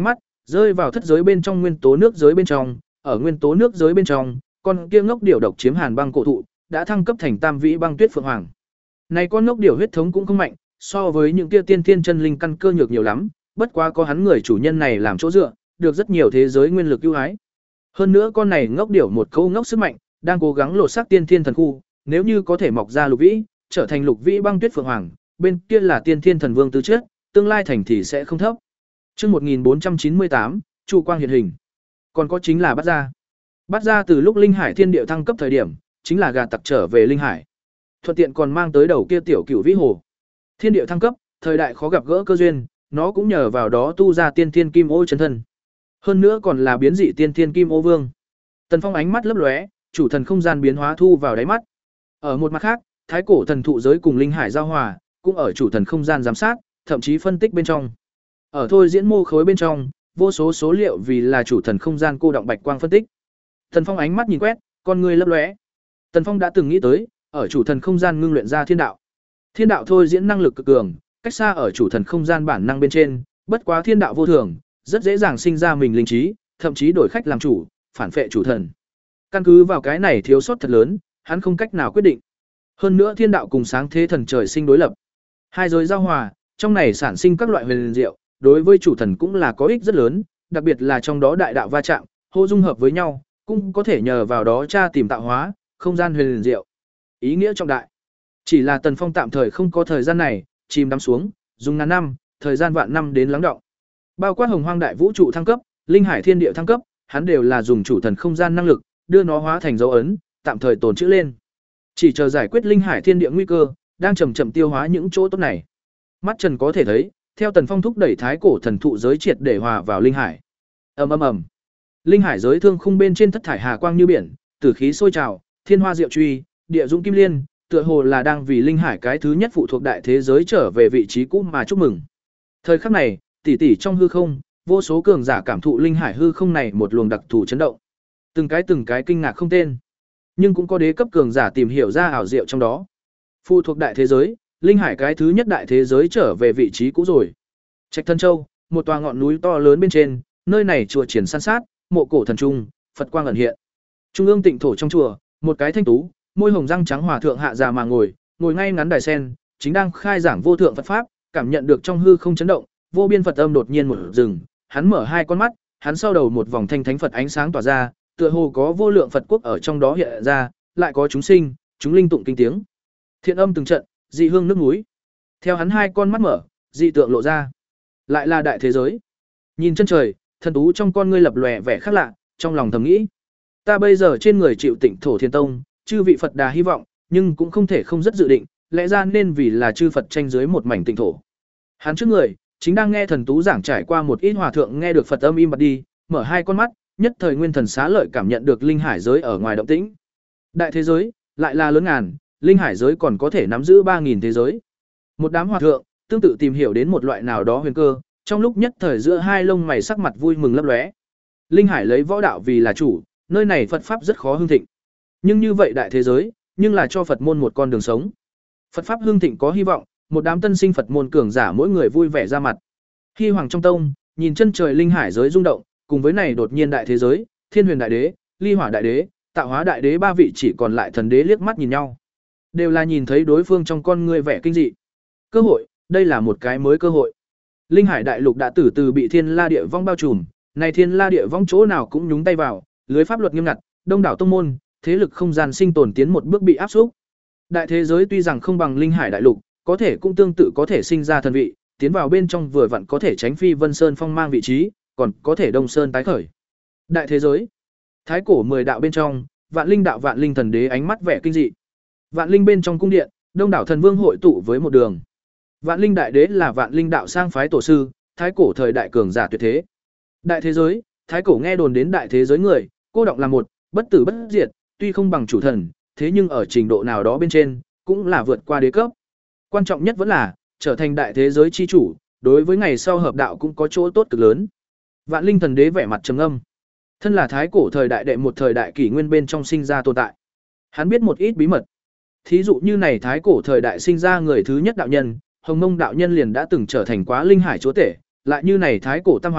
rơi vào thất giới bên trong nguyên tố nước giới bên trong, ở nguyên tố nước giới bên trong, con kia ngốc điểu độc chiếm hàn băng cổ thụ, đã thăng cấp thành tam vĩ băng tuyết phượng hoàng. Này con ngốc điểu huyết thống cũng không mạnh, so với những kia tiên thiên chân linh căn cơ nhược nhiều lắm, bất quá có hắn người chủ nhân này làm chỗ dựa, được rất nhiều thế giới nguyên lực ưu ái. Hơn nữa con này ngốc điểu một câu ngốc sức mạnh, đang cố gắng lột xác tiên thiên thần khu, nếu như có thể mọc ra lục vĩ, trở thành lục vĩ băng tuyết phượng hoàng, bên kia là tiên thiên thần vương tứ chất, tương lai thành thì sẽ không thấp. Chương một nghìn bốn trăm chín mươi tám, Chu Quang hiện hình. Còn có chính là bắt ra. Bắt ra từ lúc Linh Hải Thiên Địa thăng cấp thời điểm, chính là gà tặc trở về Linh Hải. Thuận tiện còn mang tới đầu kia tiểu cửu vĩ hồ. Thiên Địa thăng cấp, thời đại khó gặp gỡ cơ duyên, nó cũng nhờ vào đó tu ra tiên thiên kim ô chân thân. Hơn nữa còn là biến dị tiên thiên kim ô vương. Tần Phong ánh mắt lấp lóe, chủ thần không gian biến hóa thu vào đáy mắt. Ở một mặt khác, thái cổ thần thụ giới cùng Linh Hải giao hòa, cũng ở chủ thần không gian giám sát, thậm chí phân tích bên trong. Ở thôi diễn mô khối bên trong, vô số số liệu vì là chủ thần không gian cô động bạch quang phân tích. Tần Phong ánh mắt nhìn quét, con người lấp lóe. Tần Phong đã từng nghĩ tới, ở chủ thần không gian ngưng luyện ra thiên đạo. Thiên đạo thôi diễn năng lực cực cường, cách xa ở chủ thần không gian bản năng bên trên, bất quá thiên đạo vô thường, rất dễ dàng sinh ra mình linh trí, thậm chí đổi khách làm chủ, phản phệ chủ thần. Căn cứ vào cái này thiếu sót thật lớn, hắn không cách nào quyết định. Hơn nữa thiên đạo cùng sáng thế thần trời sinh đối lập. Hai giới giao hòa, trong này sản sinh các loại huyền diệu, đối với chủ thần cũng là có ích rất lớn, đặc biệt là trong đó đại đạo va chạm, hô dung hợp với nhau, cũng có thể nhờ vào đó tra tìm tạo hóa, không gian huyền diệu. Ý nghĩa trọng đại. Chỉ là Tần Phong tạm thời không có thời gian này, chìm đắm xuống, dùng ngàn năm, thời gian vạn năm đến lắng đọng. Bao quát Hồng Hoang đại vũ trụ thăng cấp, Linh Hải Thiên Địa thăng cấp, hắn đều là dùng chủ thần không gian năng lực, đưa nó hóa thành dấu ấn, tạm thời tồn trữ lên. Chỉ chờ giải quyết Linh Hải Thiên Địa nguy cơ, đang chậm chậm tiêu hóa những chỗ tốt này. Mắt Trần có thể thấy, theo Tần Phong thúc đẩy thái cổ thần thụ giới triệt để hòa vào linh hải. Ầm ầm ầm. Linh hải giới thương khung bên trên thất thải hà quang như biển, tử khí sôi trào, thiên hoa diệu truy, địa dũng kim liên, tựa hồ là đang vì linh hải cái thứ nhất phụ thuộc đại thế giới trở về vị trí cũ mà chúc mừng. Thời khắc này, tỷ tỷ trong hư không, vô số cường giả cảm thụ linh hải hư không này một luồng đặc thù chấn động. Từng cái từng cái kinh ngạc không tên, nhưng cũng có đế cấp cường giả tìm hiểu ra ảo diệu trong đó. Phụ thuộc đại thế giới, linh hải cái thứ nhất đại thế giới trở về vị trí cũ rồi. Trạch Thân Châu, một tòa ngọn núi to lớn bên trên, nơi này chùa triển san sát, mộ cổ thần trung, Phật quang ẩn hiện. Trung ương tịnh thổ trong chùa, một cái thanh tú, môi hồng răng trắng hòa thượng hạ già mà ngồi, ngồi ngay ngắn đài sen, chính đang khai giảng vô thượng Phật pháp, cảm nhận được trong hư không chấn động, vô biên Phật âm đột nhiên một dừng, hắn mở hai con mắt, hắn sau đầu một vòng thanh thánh Phật ánh sáng tỏa ra, tựa hồ có vô lượng Phật quốc ở trong đó hiện ra, lại có chúng sinh, chúng linh tụng kinh tiếng. Thiện âm từng trận, dị hương nước núi. Theo hắn hai con mắt mở, dị tượng lộ ra. Lại là đại thế giới. Nhìn chân trời, thần tú trong con ngươi lập lòe vẻ khác lạ, trong lòng thầm nghĩ: ta bây giờ trên người chịu Tịnh Thổ Thiên Tông, chư vị Phật Đà hy vọng, nhưng cũng không thể không rất dự định, lẽ ra nên vì là chư Phật tranh dưới một mảnh tịnh thổ. Hắn trước người, chính đang nghe thần tú giảng trải qua một ít hòa thượng nghe được Phật âm im bặt đi, mở hai con mắt, nhất thời nguyên thần xá lợi cảm nhận được linh hải giới ở ngoài động tĩnh. Đại thế giới, lại là lớn ngàn, linh hải giới còn có thể nắm giữ ba nghìn thế giới. Một đám hòa thượng, tương tự tìm hiểu đến một loại nào đó huyền cơ, trong lúc nhất thời giữa hai lông mày sắc mặt vui mừng lấp lóe. Linh hải lấy võ đạo vì là chủ, nơi này Phật pháp rất khó hưng thịnh. Nhưng như vậy đại thế giới, nhưng là cho Phật môn một con đường sống. Phật pháp hưng thịnh có hy vọng, một đám tân sinh Phật môn cường giả mỗi người vui vẻ ra mặt. Hy Hoàng trong tông, nhìn chân trời linh hải giới rung động, cùng với này đột nhiên đại thế giới, Thiên Huyền đại đế, Ly Hỏa đại đế, Tạo Hóa đại đế ba vị chỉ còn lại thần đế liếc mắt nhìn nhau. Đều là nhìn thấy đối phương trong con người vẻ kinh dị. Cơ hội, đây là một cái mới cơ hội. Linh Hải đại lục đã từ từ bị Thiên La Địa Vong bao trùm, này Thiên La Địa Vong chỗ nào cũng nhúng tay vào, lưới pháp luật nghiêm ngặt, đông đảo tông môn, thế lực không gian sinh tồn tiến một bước bị áp xúc. Đại thế giới tuy rằng không bằng Linh Hải đại lục, có thể cũng tương tự có thể sinh ra thần vị, tiến vào bên trong vừa vặn có thể tránh Phi Vân Sơn phong mang vị trí, còn có thể Đông Sơn tái khởi. Đại thế giới, thái cổ mười đạo bên trong, Vạn Linh đạo Vạn Linh thần đế ánh mắt vẻ kinh dị. Vạn Linh bên trong cung điện, đông đảo thần vương hội tụ với một đường. Vạn Linh đại đế là Vạn Linh đạo sang phái tổ sư, thái cổ thời đại cường giả tuyệt thế. Đại thế giới, thái cổ nghe đồn đến đại thế giới người, cô động là một, bất tử bất diệt, tuy không bằng chủ thần, thế nhưng ở trình độ nào đó bên trên, cũng là vượt qua đế cấp. Quan trọng nhất vẫn là trở thành đại thế giới chi chủ, đối với ngày sau hợp đạo cũng có chỗ tốt cực lớn. Vạn Linh thần đế vẻ mặt trầm ngâm. Thân là thái cổ thời đại đệ một thời đại kỷ nguyên bên trong sinh ra tồn tại. Hắn biết một ít bí mật. Thí dụ như này thái cổ thời đại sinh ra người thứ nhất đạo nhân, Hồng Mông đạo nhân liền đã từng trở thành quá linh hải chúa tể, lại như này thái cổ tam hoàng,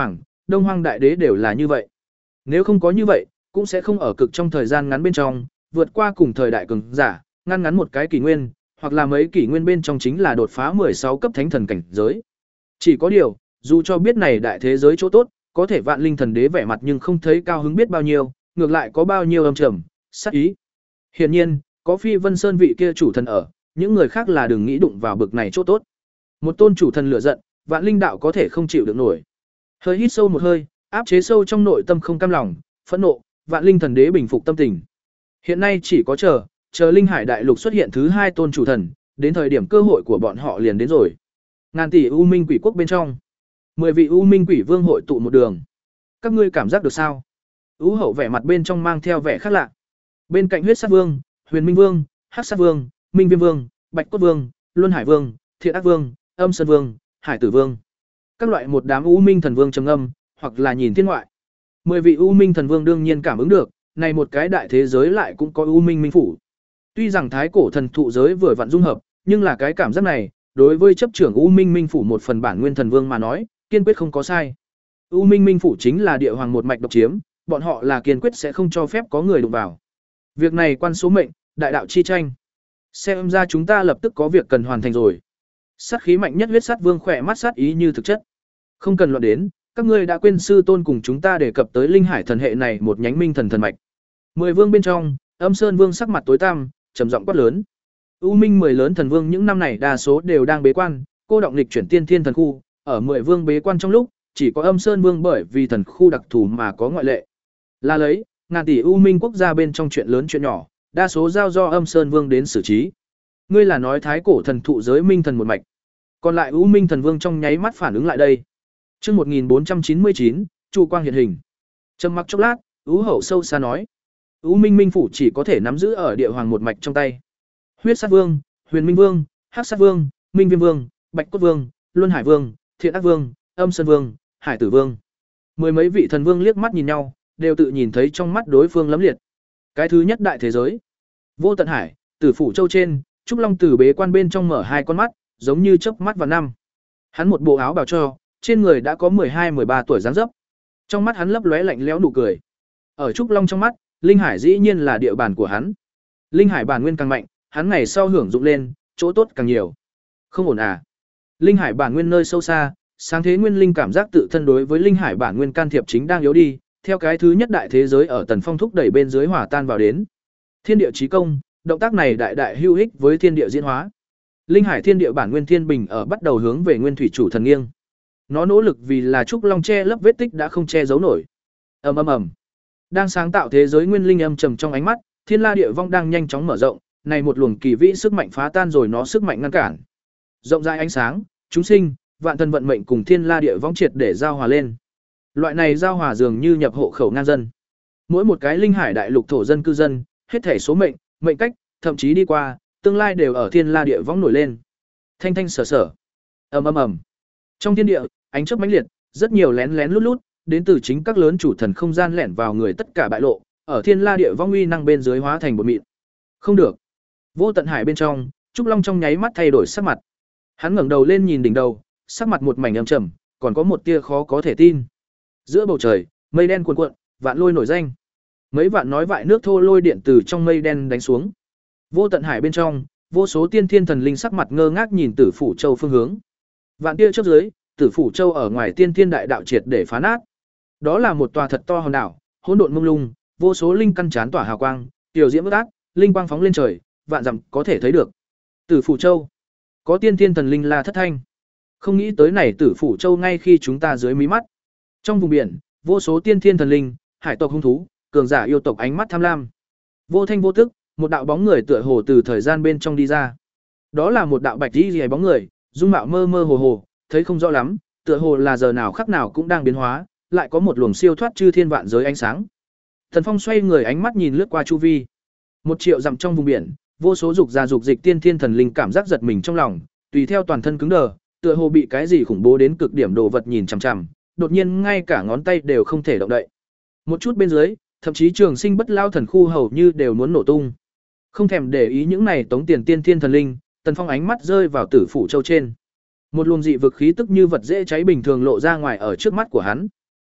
Đông Hoang đại đế đều là như vậy. Nếu không có như vậy, cũng sẽ không ở cực trong thời gian ngắn bên trong, vượt qua cùng thời đại cường giả, ngăn ngắn một cái kỷ nguyên, hoặc là mấy kỷ nguyên bên trong chính là đột phá mười sáu cấp thánh thần cảnh giới. Chỉ có điều, dù cho biết này đại thế giới chỗ tốt, có thể Vạn Linh Thần Đế vẻ mặt nhưng không thấy cao hứng biết bao nhiêu, ngược lại có bao nhiêu âm trầm, sát ý. Hiển nhiên, có Phi Vân Sơn vị kia chủ thần ở, những người khác là đừng nghĩ đụng vào bực này chỗ tốt. Một tôn chủ thần lửa giận, Vạn Linh đạo có thể không chịu được nổi. Hơi hít sâu một hơi, áp chế sâu trong nội tâm không cam lòng, phẫn nộ, Vạn Linh Thần Đế bình phục tâm tình. Hiện nay chỉ có chờ, chờ Linh Hải Đại Lục xuất hiện thứ hai tôn chủ thần, đến thời điểm cơ hội của bọn họ liền đến rồi. Ngàn tỷ U Minh Quỷ Quốc bên trong, mười vị U Minh Quỷ Vương hội tụ một đường. Các ngươi cảm giác được sao? U Hậu vẻ mặt bên trong mang theo vẻ khác lạ. Bên cạnh Huyết Sát Vương, Huyền Minh Vương, Hắc Sát Vương, Minh Viêm Vương, Bạch Cốt Vương, Luân Hải Vương, Thiện Ác Vương, Âm Sơn Vương, Hải Tử Vương. Các loại một đám U Minh Thần Vương trầm ngâm, hoặc là nhìn thiên ngoại. Mười vị U Minh Thần Vương đương nhiên cảm ứng được, này một cái đại thế giới lại cũng có U Minh Minh phủ. Tuy rằng thái cổ thần thụ giới vừa vặn dung hợp, nhưng là cái cảm giác này, đối với chấp trưởng U Minh Minh phủ một phần bản nguyên thần vương mà nói, kiên quyết không có sai. U Minh Minh phủ chính là địa hoàng một mạch độc chiếm, bọn họ là kiên quyết sẽ không cho phép có người đụng vào. Việc này quan số mệnh, đại đạo chi tranh. Xem ra chúng ta lập tức có việc cần hoàn thành rồi. Sát khí mạnh nhất Huyết Sát Vương khỏe mắt sát ý như thực chất. Không cần luận đến, các ngươi đã quên sư tôn cùng chúng ta đề cập tới linh hải thần hệ này một nhánh minh thần thần mạch. Mười vương bên trong, Âm Sơn Vương sắc mặt tối tăm, trầm giọng quát lớn. U Minh mười lớn thần vương những năm này đa số đều đang bế quan, cô động lịch chuyển tiên thiên thần khu, ở mười vương bế quan trong lúc, chỉ có Âm Sơn Vương bởi vì thần khu đặc thù mà có ngoại lệ. Là lấy, ngàn tỷ U Minh quốc gia bên trong chuyện lớn chuyện nhỏ, đa số giao do Âm Sơn Vương đến xử trí. Ngươi là nói thái cổ thần thụ giới minh thần một mạch. Còn lại U Minh thần vương trong nháy mắt phản ứng lại đây. Chương một nghìn bốn trăm chín mươi chín, Chu Quang hiện hình. Trầm mặc chốc lát, U Hậu sâu xa nói: U Minh Minh phủ chỉ có thể nắm giữ ở địa hoàng một mạch trong tay. Huyết Sát Vương, Huyền Minh Vương, Hắc Sát Vương, Minh Viêm Vương, Bạch Cốt Vương, Luân Hải Vương, Thiện Ác Vương, Âm Sơn Vương, Hải Tử Vương. Mười mấy vị thần vương liếc mắt nhìn nhau, đều tự nhìn thấy trong mắt đối phương lấm liệt. Cái thứ nhất đại thế giới. Vô Tận Hải, Tử phủ châu trên, Trúc Long Tử bế quan bên trong mở hai con mắt, giống như chớp mắt vào năm. Hắn một bộ áo bào cho, trên người đã có mười hai mười ba tuổi dáng dấp. Trong mắt hắn lấp lóe lạnh lẽo nụ cười. Ở Trúc Long trong mắt, Linh Hải dĩ nhiên là địa bàn của hắn. Linh Hải bản nguyên càng mạnh, hắn ngày sau hưởng dụng lên, chỗ tốt càng nhiều. Không ổn à? Linh Hải bản nguyên nơi sâu xa, sáng thế nguyên linh cảm giác tự thân đối với Linh Hải bản nguyên can thiệp chính đang yếu đi, theo cái thứ nhất đại thế giới ở Tần Phong thúc đẩy bên dưới hỏa tan vào đến. Thiên địa chí công, động tác này đại đại hữu ích với thiên địa diễn hóa. Linh Hải thiên địa bản nguyên thiên bình ở bắt đầu hướng về nguyên thủy chủ thần nghiêng. Nó nỗ lực vì là trúc long che lấp vết tích đã không che giấu nổi. Ầm ầm ầm. Đang sáng tạo thế giới nguyên linh âm trầm trong ánh mắt, Thiên La Địa Vong đang nhanh chóng mở rộng, này một luồng kỳ vĩ sức mạnh phá tan rồi nó sức mạnh ngăn cản. Rộng rãi ánh sáng, chúng sinh, vạn thần vận mệnh cùng Thiên La Địa Vong triệt để giao hòa lên. Loại này giao hòa dường như nhập hộ khẩu ngang dân. Mỗi một cái linh hải đại lục thổ dân cư dân, hết thể số mệnh, mệnh cách, thậm chí đi qua, tương lai đều ở Thiên La Địa Vong nổi lên. Thanh thanh sở sở. Ầm ầm ầm. Trong thiên địa, ánh chớp mãnh liệt, rất nhiều lén lén lút lút, đến từ chính các lớn chủ thần không gian lẻn vào người tất cả bại lộ, ở Thiên La Địa Vong uy năng bên dưới hóa thành bột mịn. Không được. Vô Tận Hải bên trong, Trúc Long trong nháy mắt thay đổi sắc mặt. Hắn ngẩng đầu lên nhìn đỉnh đầu, sắc mặt một mảnh âm trầm, còn có một tia khó có thể tin. Giữa bầu trời, mây đen cuồn cuộn, vạn lôi nổi danh. Mấy vạn nói vại nước thô lôi điện từ trong mây đen đánh xuống. Vô Tận Hải bên trong, vô số tiên thiên thần linh sắc mặt ngơ ngác nhìn Tử Phủ Châu phương hướng. Vạn tia trước dưới, Tử Phủ Châu ở ngoài tiên thiên đại đạo triệt để phá nát. Đó là một tòa thật to hòn đảo, hỗn độn mông lung, vô số linh căn chán tỏa hào quang, tiểu diễm bất ác, linh quang phóng lên trời, vạn dặm có thể thấy được. Tử Phủ Châu, có tiên thiên thần linh la thất thanh. Không nghĩ tới này Tử Phủ Châu ngay khi chúng ta dưới mí mắt. Trong vùng biển, vô số tiên thiên thần linh, hải tộc hung thú, cường giả yêu tộc ánh mắt tham lam. Vô thanh vô tức, một đạo bóng người tựa hồ từ thời gian bên trong đi ra. Đó là một đạo bạch y liễu bóng người, dung mạo mơ mơ hồ hồ, thấy không rõ lắm, tựa hồ là giờ nào khắc nào cũng đang biến hóa, lại có một luồng siêu thoát chư thiên vạn giới ánh sáng. Thần Phong xoay người ánh mắt nhìn lướt qua chu vi. Một triệu dặm trong vùng biển, vô số dục ra dục dịch tiên thiên thần linh cảm giác giật mình trong lòng, tùy theo toàn thân cứng đờ, tựa hồ bị cái gì khủng bố đến cực điểm đồ vật nhìn chằm chằm, đột nhiên ngay cả ngón tay đều không thể động đậy. Một chút bên dưới, thậm chí Trường Sinh Bất Lao thần khu hầu như đều muốn nổ tung. Không thèm để ý những này tống tiền tiên thiên thần linh, Tần Phong ánh mắt rơi vào Tử Phủ Châu trên. Một luồng dị vực khí tức như vật dễ cháy bình thường lộ ra ngoài ở trước mắt của hắn.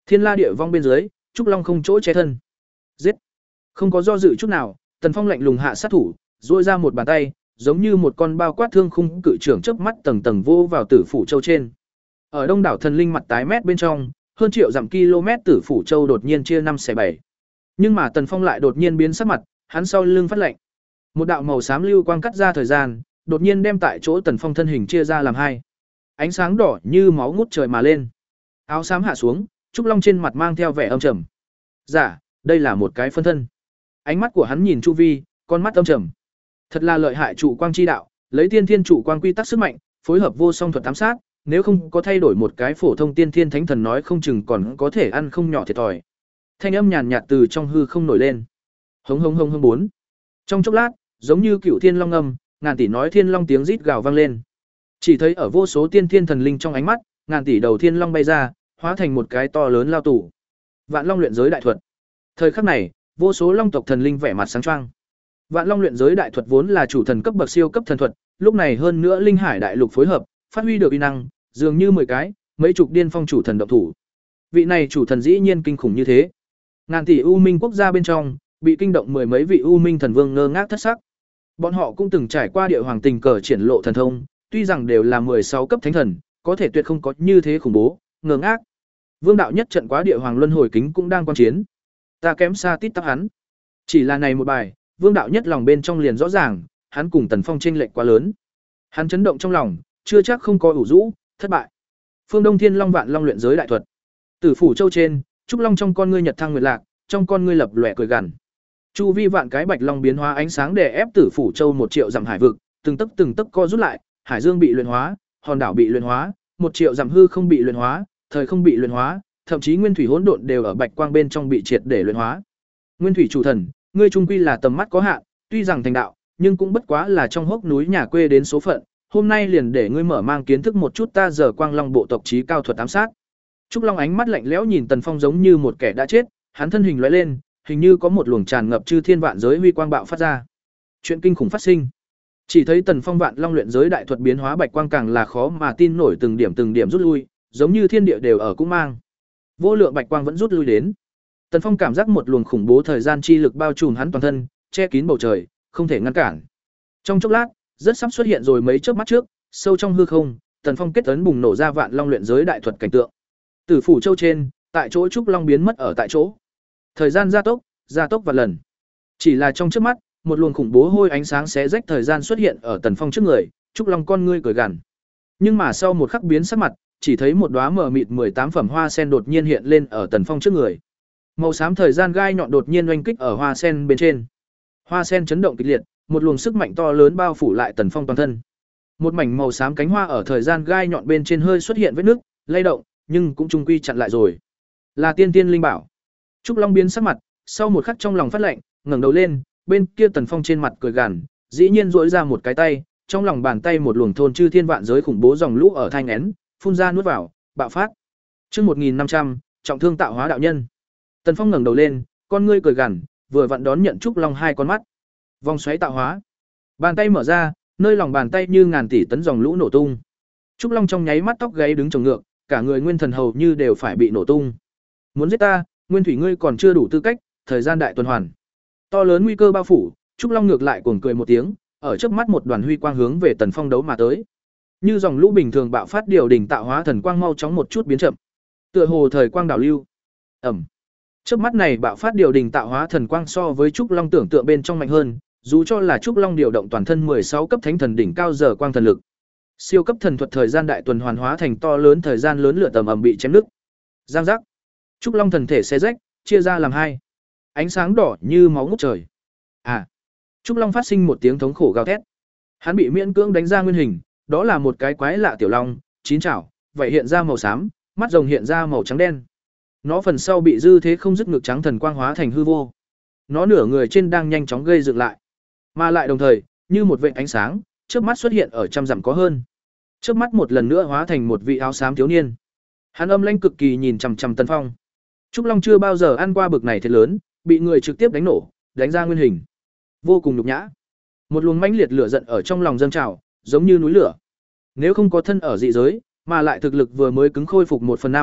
Thiên la địa vong bên dưới, Trúc Long không chỗ che thân. Giết! Không có do dự chút nào, Tần Phong lạnh lùng hạ sát thủ, duỗi ra một bàn tay, giống như một con bao quát thương khung cự trưởng chớp mắt tầng tầng vô vào Tử Phủ Châu trên. Ở đông đảo thần linh mặt tái mét bên trong, hơn triệu dặm km Tử Phủ Châu đột nhiên chia năm xẻ bảy. Nhưng mà Tần Phong lại đột nhiên biến sắc mặt, hắn sau lưng phát lạnh. Một đạo màu xám lưu quang cắt ra thời gian, đột nhiên đem tại chỗ Tần Phong thân hình chia ra làm hai. Ánh sáng đỏ như máu ngút trời mà lên. Áo xám hạ xuống, Trúc Long trên mặt mang theo vẻ âm trầm. Dạ, đây là một cái phân thân. Ánh mắt của hắn nhìn chu vi, con mắt âm trầm. Thật là lợi hại trụ quang chi đạo, lấy tiên thiên trụ quang quy tắc sức mạnh, phối hợp vô song thuật ám sát, nếu không có thay đổi một cái phổ thông tiên thiên thánh thần nói không chừng còn có thể ăn không nhỏ thiệt thòi. Thanh âm nhàn nhạt từ trong hư không nổi lên. Hống hống hống hống bốn. Trong chốc lát, giống như cựu thiên long âm, ngàn tỷ nói thiên long tiếng rít gào vang lên. Chỉ thấy ở vô số tiên thiên thần linh trong ánh mắt, ngàn tỷ đầu thiên long bay ra, hóa thành một cái to lớn lao tù. Vạn Long luyện giới đại thuật. Thời khắc này, vô số long tộc thần linh vẻ mặt sáng choang. Vạn Long luyện giới đại thuật vốn là chủ thần cấp bậc siêu cấp thần thuật, lúc này hơn nữa linh hải đại lục phối hợp, phát huy được uy năng, dường như mười cái, mấy chục điên phong chủ thần động thủ. Vị này chủ thần dĩ nhiên kinh khủng như thế. Ngàn tỷ u minh quốc gia bên trong, bị kinh động mười mấy vị u minh thần vương ngơ ngác thất sắc. Bọn họ cũng từng trải qua địa hoàng tình cờ triển lộ thần thông, tuy rằng đều là mười sáu cấp thánh thần, có thể tuyệt không có như thế khủng bố, ngơ ngác. Vương đạo nhất trận quá địa hoàng luân hồi kính cũng đang quan chiến. Ta kém xa tít tắp hắn. Chỉ là này một bài, Vương đạo nhất lòng bên trong liền rõ ràng, hắn cùng Tần Phong chênh lệch quá lớn. Hắn chấn động trong lòng, chưa chắc không có ủ rũ, thất bại. Phương Đông Thiên Long Vạn Long luyện giới đại thuật. Tử Phủ Châu trên, Trúc Long trong con ngươi nhật thăng nguyệt lạc, trong con ngươi lập lòe cười gằn. Chu vi vạn cái bạch long biến hóa ánh sáng để ép Tử Phủ Châu một triệu dặm hải vực, từng tấc từng tấc co rút lại, hải dương bị luyện hóa, hòn đảo bị luyện hóa, một triệu dặm hư không bị luyện hóa, thời không bị luyện hóa, thậm chí nguyên thủy hỗn độn đều ở bạch quang bên trong bị triệt để luyện hóa. Nguyên thủy chủ thần, ngươi trung quy là tầm mắt có hạn, tuy rằng thành đạo, nhưng cũng bất quá là trong hốc núi nhà quê đến số phận, hôm nay liền để ngươi mở mang kiến thức một chút ta giờ Quang Long bộ tộc trí cao thuật ám sát. Trúc Long ánh mắt lạnh lẽo nhìn Tần Phong giống như một kẻ đã chết, hắn thân hình lóe lên, hình như có một luồng tràn ngập chư thiên vạn giới huy quang bạo phát ra. Chuyện kinh khủng phát sinh. Chỉ thấy Tần Phong Vạn Long luyện giới đại thuật biến hóa bạch quang càng là khó mà tin nổi từng điểm từng điểm rút lui, giống như thiên địa đều ở cũng mang. Vô lượng bạch quang vẫn rút lui đến. Tần Phong cảm giác một luồng khủng bố thời gian chi lực bao trùm hắn toàn thân, che kín bầu trời, không thể ngăn cản. Trong chốc lát, rất sắp xuất hiện rồi mấy chớp mắt trước, sâu trong hư không, Tần Phong kết ấn bùng nổ ra Vạn Long luyện giới đại thuật cảnh tượng. Tử Phủ Châu trên, tại chỗ Trúc Long biến mất ở tại chỗ. Thời gian gia tốc, gia tốc và lần. Chỉ là trong chớp mắt, một luồng khủng bố hôi ánh sáng xé rách thời gian xuất hiện ở Tần Phong trước người, Trúc Long con ngươi cười gằn. Nhưng mà sau một khắc biến sắc mặt, chỉ thấy một đóa mờ mịt mười tám phẩm hoa sen đột nhiên hiện lên ở Tần Phong trước người. Màu xám thời gian gai nhọn đột nhiên oanh kích ở hoa sen bên trên. Hoa sen chấn động kịch liệt, một luồng sức mạnh to lớn bao phủ lại Tần Phong toàn thân. Một mảnh màu xám cánh hoa ở thời gian gai nhọn bên trên hơi xuất hiện vết nứt, lay động, nhưng cũng trung quy chặn lại rồi. Là tiên tiên linh bảo. Trúc Long biến sắc mặt, sau một khắc trong lòng phát lạnh, ngẩng đầu lên, bên kia Tần Phong trên mặt cười gằn, dĩ nhiên duỗi ra một cái tay, trong lòng bàn tay một luồng thôn chư thiên vạn giới khủng bố dòng lũ ở thanh én, phun ra nuốt vào, bạo phát. Chương một nghìn năm trăm, trọng thương tạo hóa đạo nhân. Tần Phong ngẩng đầu lên, con ngươi cười gằn, vừa vặn đón nhận Trúc Long hai con mắt. Vòng xoáy tạo hóa. Bàn tay mở ra, nơi lòng bàn tay như ngàn tỷ tấn dòng lũ nổ tung. Trúc Long trong nháy mắt tóc gáy đứng trồng ngược, cả người nguyên thần hầu như đều phải bị nổ tung. Muốn giết ta, Nguyên Thủy ngươi còn chưa đủ tư cách, thời gian đại tuần hoàn. To lớn nguy cơ bao phủ, Trúc Long ngược lại cuồng cười một tiếng, ở trước mắt một đoàn huy quang hướng về Tần Phong đấu mà tới. Như dòng lũ bình thường bạo phát điều đỉnh tạo hóa thần quang mau chóng một chút biến chậm. Tựa hồ thời quang đảo lưu. Ẩm. Trước mắt này bạo phát điều đỉnh tạo hóa thần quang so với Trúc Long tưởng tượng bên trong mạnh hơn, dù cho là Trúc Long điều động toàn thân mười sáu cấp thánh thần đỉnh cao giờ quang thần lực. Siêu cấp thần thuật thời gian đại tuần hoàn hóa thành to lớn thời gian lớn lửa tầm ầm bị chém nứt. Giang giác. Trúc Long thần thể xé rách, chia ra làm hai. Ánh sáng đỏ như máu ngút trời. À. Trúc Long phát sinh một tiếng thống khổ gào thét. Hắn bị miễn cưỡng đánh ra nguyên hình, đó là một cái quái lạ tiểu long, chín chảo, vậy hiện ra màu xám, mắt rồng hiện ra màu trắng đen. Nó phần sau bị dư thế không dứt ngực trắng thần quang hóa thành hư vô. Nó nửa người trên đang nhanh chóng gây dựng lại, mà lại đồng thời, như một vệt ánh sáng, trước mắt xuất hiện ở trăm dặm có hơn. Trước mắt một lần nữa hóa thành một vị áo xám thiếu niên. Hắn âm lãnh cực kỳ nhìn chằm chằm Tần Phong. Trúc Long chưa bao giờ ăn qua bực này thiệt lớn, bị người trực tiếp đánh nổ, đánh ra nguyên hình. Vô cùng nhục nhã. Một luồng mãnh liệt lửa giận ở trong lòng dâng trào, giống như núi lửa. Nếu không có thân ở dị giới, mà lại thực lực vừa mới cứng khôi phục một phần năm,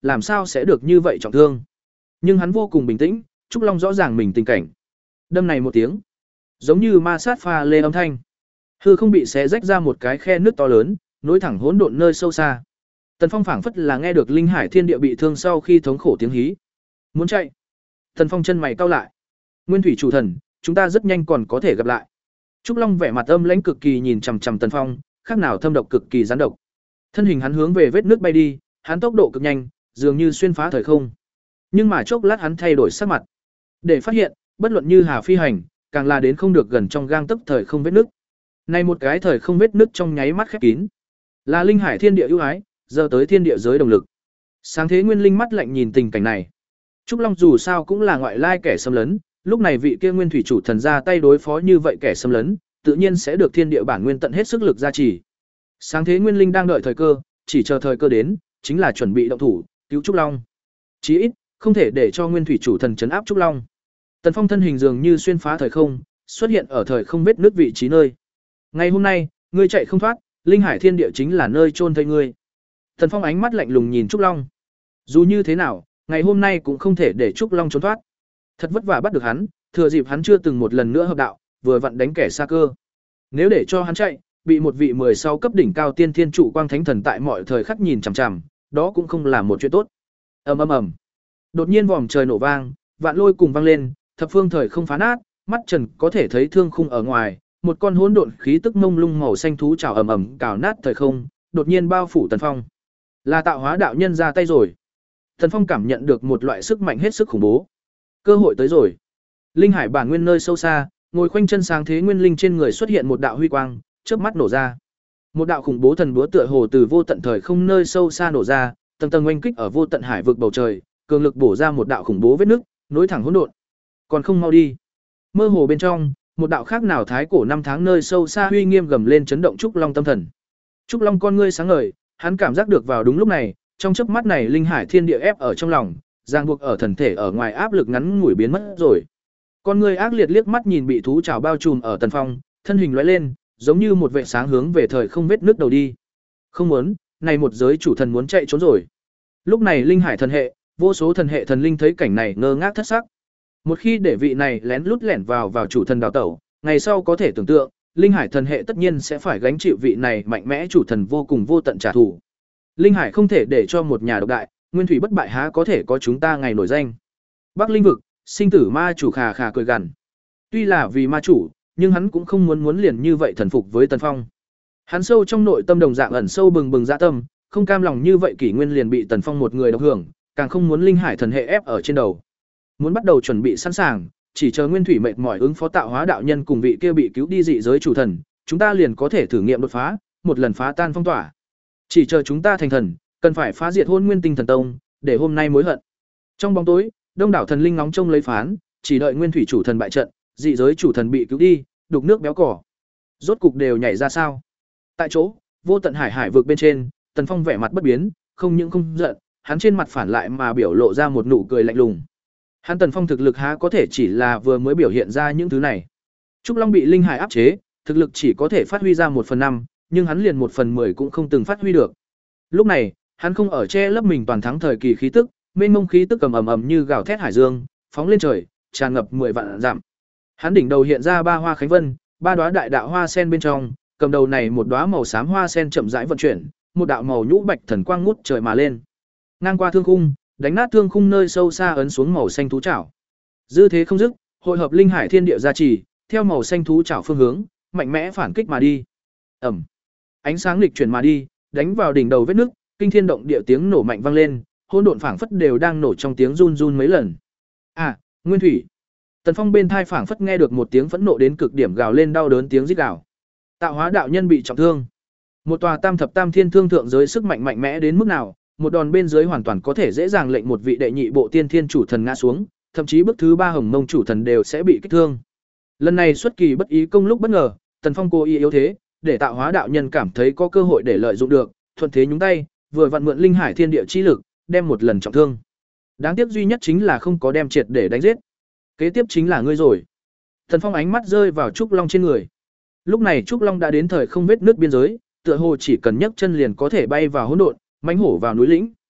làm sao sẽ được như vậy trọng thương. Nhưng hắn vô cùng bình tĩnh, Trúc Long rõ ràng mình tình cảnh. Đâm này một tiếng, giống như ma sát pha lê âm thanh. Hư không bị xé rách ra một cái khe nước to lớn, nối thẳng hỗn độn nơi sâu xa. Tần Phong phảng phất là nghe được linh hải thiên địa bị thương sau khi thống khổ tiếng hí. Muốn chạy. Tần Phong chân mày cau lại. Nguyên thủy chủ thần, chúng ta rất nhanh còn có thể gặp lại. Trúc Long vẻ mặt âm lãnh cực kỳ nhìn chằm chằm Tần Phong, khác nào thâm độc cực kỳ gián độc. Thân hình hắn hướng về vết nước bay đi, hắn tốc độ cực nhanh, dường như xuyên phá thời không. Nhưng mà chốc lát hắn thay đổi sắc mặt, để phát hiện, bất luận như Hà phi hành, càng là đến không được gần trong gang tấc thời không vết nước. Này một cái thời không vết nước trong nháy mắt khép kín, là linh hải thiên địa ưu ái, giờ tới thiên địa giới động lực. Sáng thế nguyên linh mắt lạnh nhìn tình cảnh này. Trúc Long dù sao cũng là ngoại lai kẻ xâm lấn, lúc này vị kia nguyên thủy chủ thần ra tay đối phó như vậy kẻ xâm lấn, tự nhiên sẽ được thiên địa bản nguyên tận hết sức lực gia trì. Sáng thế nguyên linh đang đợi thời cơ, chỉ chờ thời cơ đến, chính là chuẩn bị động thủ, cứu Trúc Long. Chí ít, không thể để cho nguyên thủy chủ thần trấn áp Trúc Long. Tần Phong thân hình dường như xuyên phá thời không, xuất hiện ở thời không vết nước vị trí nơi. Ngày hôm nay, ngươi chạy không thoát, linh hải thiên địa chính là nơi chôn thây ngươi. Tần Phong ánh mắt lạnh lùng nhìn Trúc Long. Dù như thế nào, ngày hôm nay cũng không thể để Trúc Long trốn thoát. Thật vất vả bắt được hắn, thừa dịp hắn chưa từng một lần nữa hợp đạo, vừa vặn đánh kẻ xa cơ. Nếu để cho hắn chạy, bị một vị mười sáu cấp đỉnh cao tiên thiên trụ quang thánh thần tại mọi thời khắc nhìn chằm chằm, đó cũng không là một chuyện tốt. Ầm ầm ầm. Đột nhiên vòm trời nổ vang, vạn lôi cùng vang lên, thập phương thời không phá nát, mắt Trần có thể thấy thương khung ở ngoài, một con hỗn độn khí tức mông lung màu xanh thú trào ầm ầm cào nát thời không, đột nhiên bao phủ Tần Phong. Là tạo hóa đạo nhân ra tay rồi. Tần Phong cảm nhận được một loại sức mạnh hết sức khủng bố. Cơ hội tới rồi. Linh hải bản nguyên nơi sâu xa, ngồi khoanh chân sáng thế nguyên linh trên người xuất hiện một đạo huy quang, chớp mắt nổ ra. Một đạo khủng bố thần búa tựa hồ từ vô tận thời không nơi sâu xa nổ ra, tầng tầng oanh kích ở vô tận hải vực bầu trời, cường lực bổ ra một đạo khủng bố vết nứt, nối thẳng hỗn độn. Còn không mau đi. Mơ hồ bên trong, một đạo khác nào thái cổ năm tháng nơi sâu xa uy nghiêm gầm lên chấn động Trúc Long tâm thần. Trúc Long con ngươi sáng ngời, hắn cảm giác được vào đúng lúc này, trong chớp mắt này linh hải thiên địa ép ở trong lòng, ràng buộc ở thần thể ở ngoài áp lực ngắn ngủi biến mất rồi. Con ngươi ác liệt liếc mắt nhìn bị thú trảo bao trùm ở Tần Phong, thân hình lóe lên, giống như một vệ sáng hướng về thời không vết nước đầu đi. Không muốn, này một giới chủ thần muốn chạy trốn rồi. Lúc này linh hải thần hệ, vô số thần hệ thần linh thấy cảnh này ngơ ngác thất sắc. Một khi để vị này lén lút lẻn vào vào chủ thần đào tẩu, ngày sau có thể tưởng tượng, linh hải thần hệ tất nhiên sẽ phải gánh chịu vị này mạnh mẽ chủ thần vô cùng vô tận trả thù. Linh hải không thể để cho một nhà độc đại, nguyên thủy bất bại há có thể có chúng ta ngày nổi danh. Bắc linh vực, sinh tử ma chủ khà khà cười gằn. Tuy là vì ma chủ, nhưng hắn cũng không muốn muốn liền như vậy thần phục với Tần Phong. Hắn sâu trong nội tâm đồng dạng ẩn sâu bừng bừng dạ tâm, không cam lòng như vậy kỷ nguyên liền bị Tần Phong một người độc hưởng, càng không muốn linh hải thần hệ ép ở trên đầu. Muốn bắt đầu chuẩn bị sẵn sàng, chỉ chờ nguyên thủy mệt mỏi ứng phó tạo hóa đạo nhân cùng vị kia bị cứu đi dị giới chủ thần, chúng ta liền có thể thử nghiệm đột phá, một lần phá tan phong tỏa. Chỉ chờ chúng ta thành thần, cần phải phá diệt Hôn Nguyên Tinh Thần Tông, để hôm nay mối hận. Trong bóng tối, đông đảo thần linh ngóng trông lấy phán, chỉ đợi nguyên thủy chủ thần bại trận, dị giới chủ thần bị cứu đi, đục nước béo cỏ. Rốt cục đều nhảy ra sao? Tại chỗ, vô tận hải hải vực bên trên, Tần Phong vẻ mặt bất biến, không những không giận, hắn trên mặt phản lại mà biểu lộ ra một nụ cười lạnh lùng. Hắn Tần Phong thực lực há có thể chỉ là vừa mới biểu hiện ra những thứ này. Trúc Long bị linh hải áp chế, thực lực chỉ có thể phát huy ra một phần năm, nhưng hắn liền một phần mười cũng không từng phát huy được. Lúc này, hắn không ở che lấp mình toàn thắng thời kỳ khí tức, mênh mông khí tức cầm ầm ầm như gào thét hải dương, phóng lên trời, tràn ngập mười vạn dặm. Hắn đỉnh đầu hiện ra ba hoa khánh vân, ba đóa đại đạo hoa sen bên trong, cầm đầu này một đóa màu xám hoa sen chậm rãi vận chuyển, một đạo màu nhũ bạch thần quang ngút trời mà lên. Ngang qua thương khung, đánh nát thương khung nơi sâu xa ấn xuống màu xanh thú chảo. Dư thế không dứt, hội hợp linh hải thiên địa gia trì, theo màu xanh thú chảo phương hướng, mạnh mẽ phản kích mà đi. Ầm. Ánh sáng lịch chuyển mà đi, đánh vào đỉnh đầu vết nước, kinh thiên động địa tiếng nổ mạnh vang lên, hỗn độn phảng phất đều đang nổ trong tiếng run run mấy lần. À, Nguyên Thủy. Tần Phong bên thai phảng phất nghe được một tiếng phẫn nộ đến cực điểm gào lên đau đớn tiếng rít gào. Tạo hóa đạo nhân bị trọng thương. Một tòa tam thập tam thiên thương thượng giới sức mạnh mạnh mẽ đến mức nào, một đòn bên dưới hoàn toàn có thể dễ dàng lệnh một vị đệ nhị bộ tiên thiên chủ thần ngã xuống, thậm chí bước thứ ba hồng mông chủ thần đều sẽ bị kích thương. Lần này xuất kỳ bất ý công lúc bất ngờ, Tần Phong cố ý yếu thế, để tạo hóa đạo nhân cảm thấy có cơ hội để lợi dụng được, thuận thế nhúng tay, vừa vặn mượn linh hải thiên địa chi lực, đem một lần trọng thương. Đáng tiếc duy nhất chính là không có đem triệt để đánh giết. Kế tiếp chính là ngươi rồi. Tần Phong ánh mắt rơi vào Trúc Long trên người. Lúc này Trúc Long đã đến thời không vết nước biên giới, tựa hồ chỉ cần nhấc chân liền có thể bay vào hỗn độn, mãnh hổ vào núi lĩnh.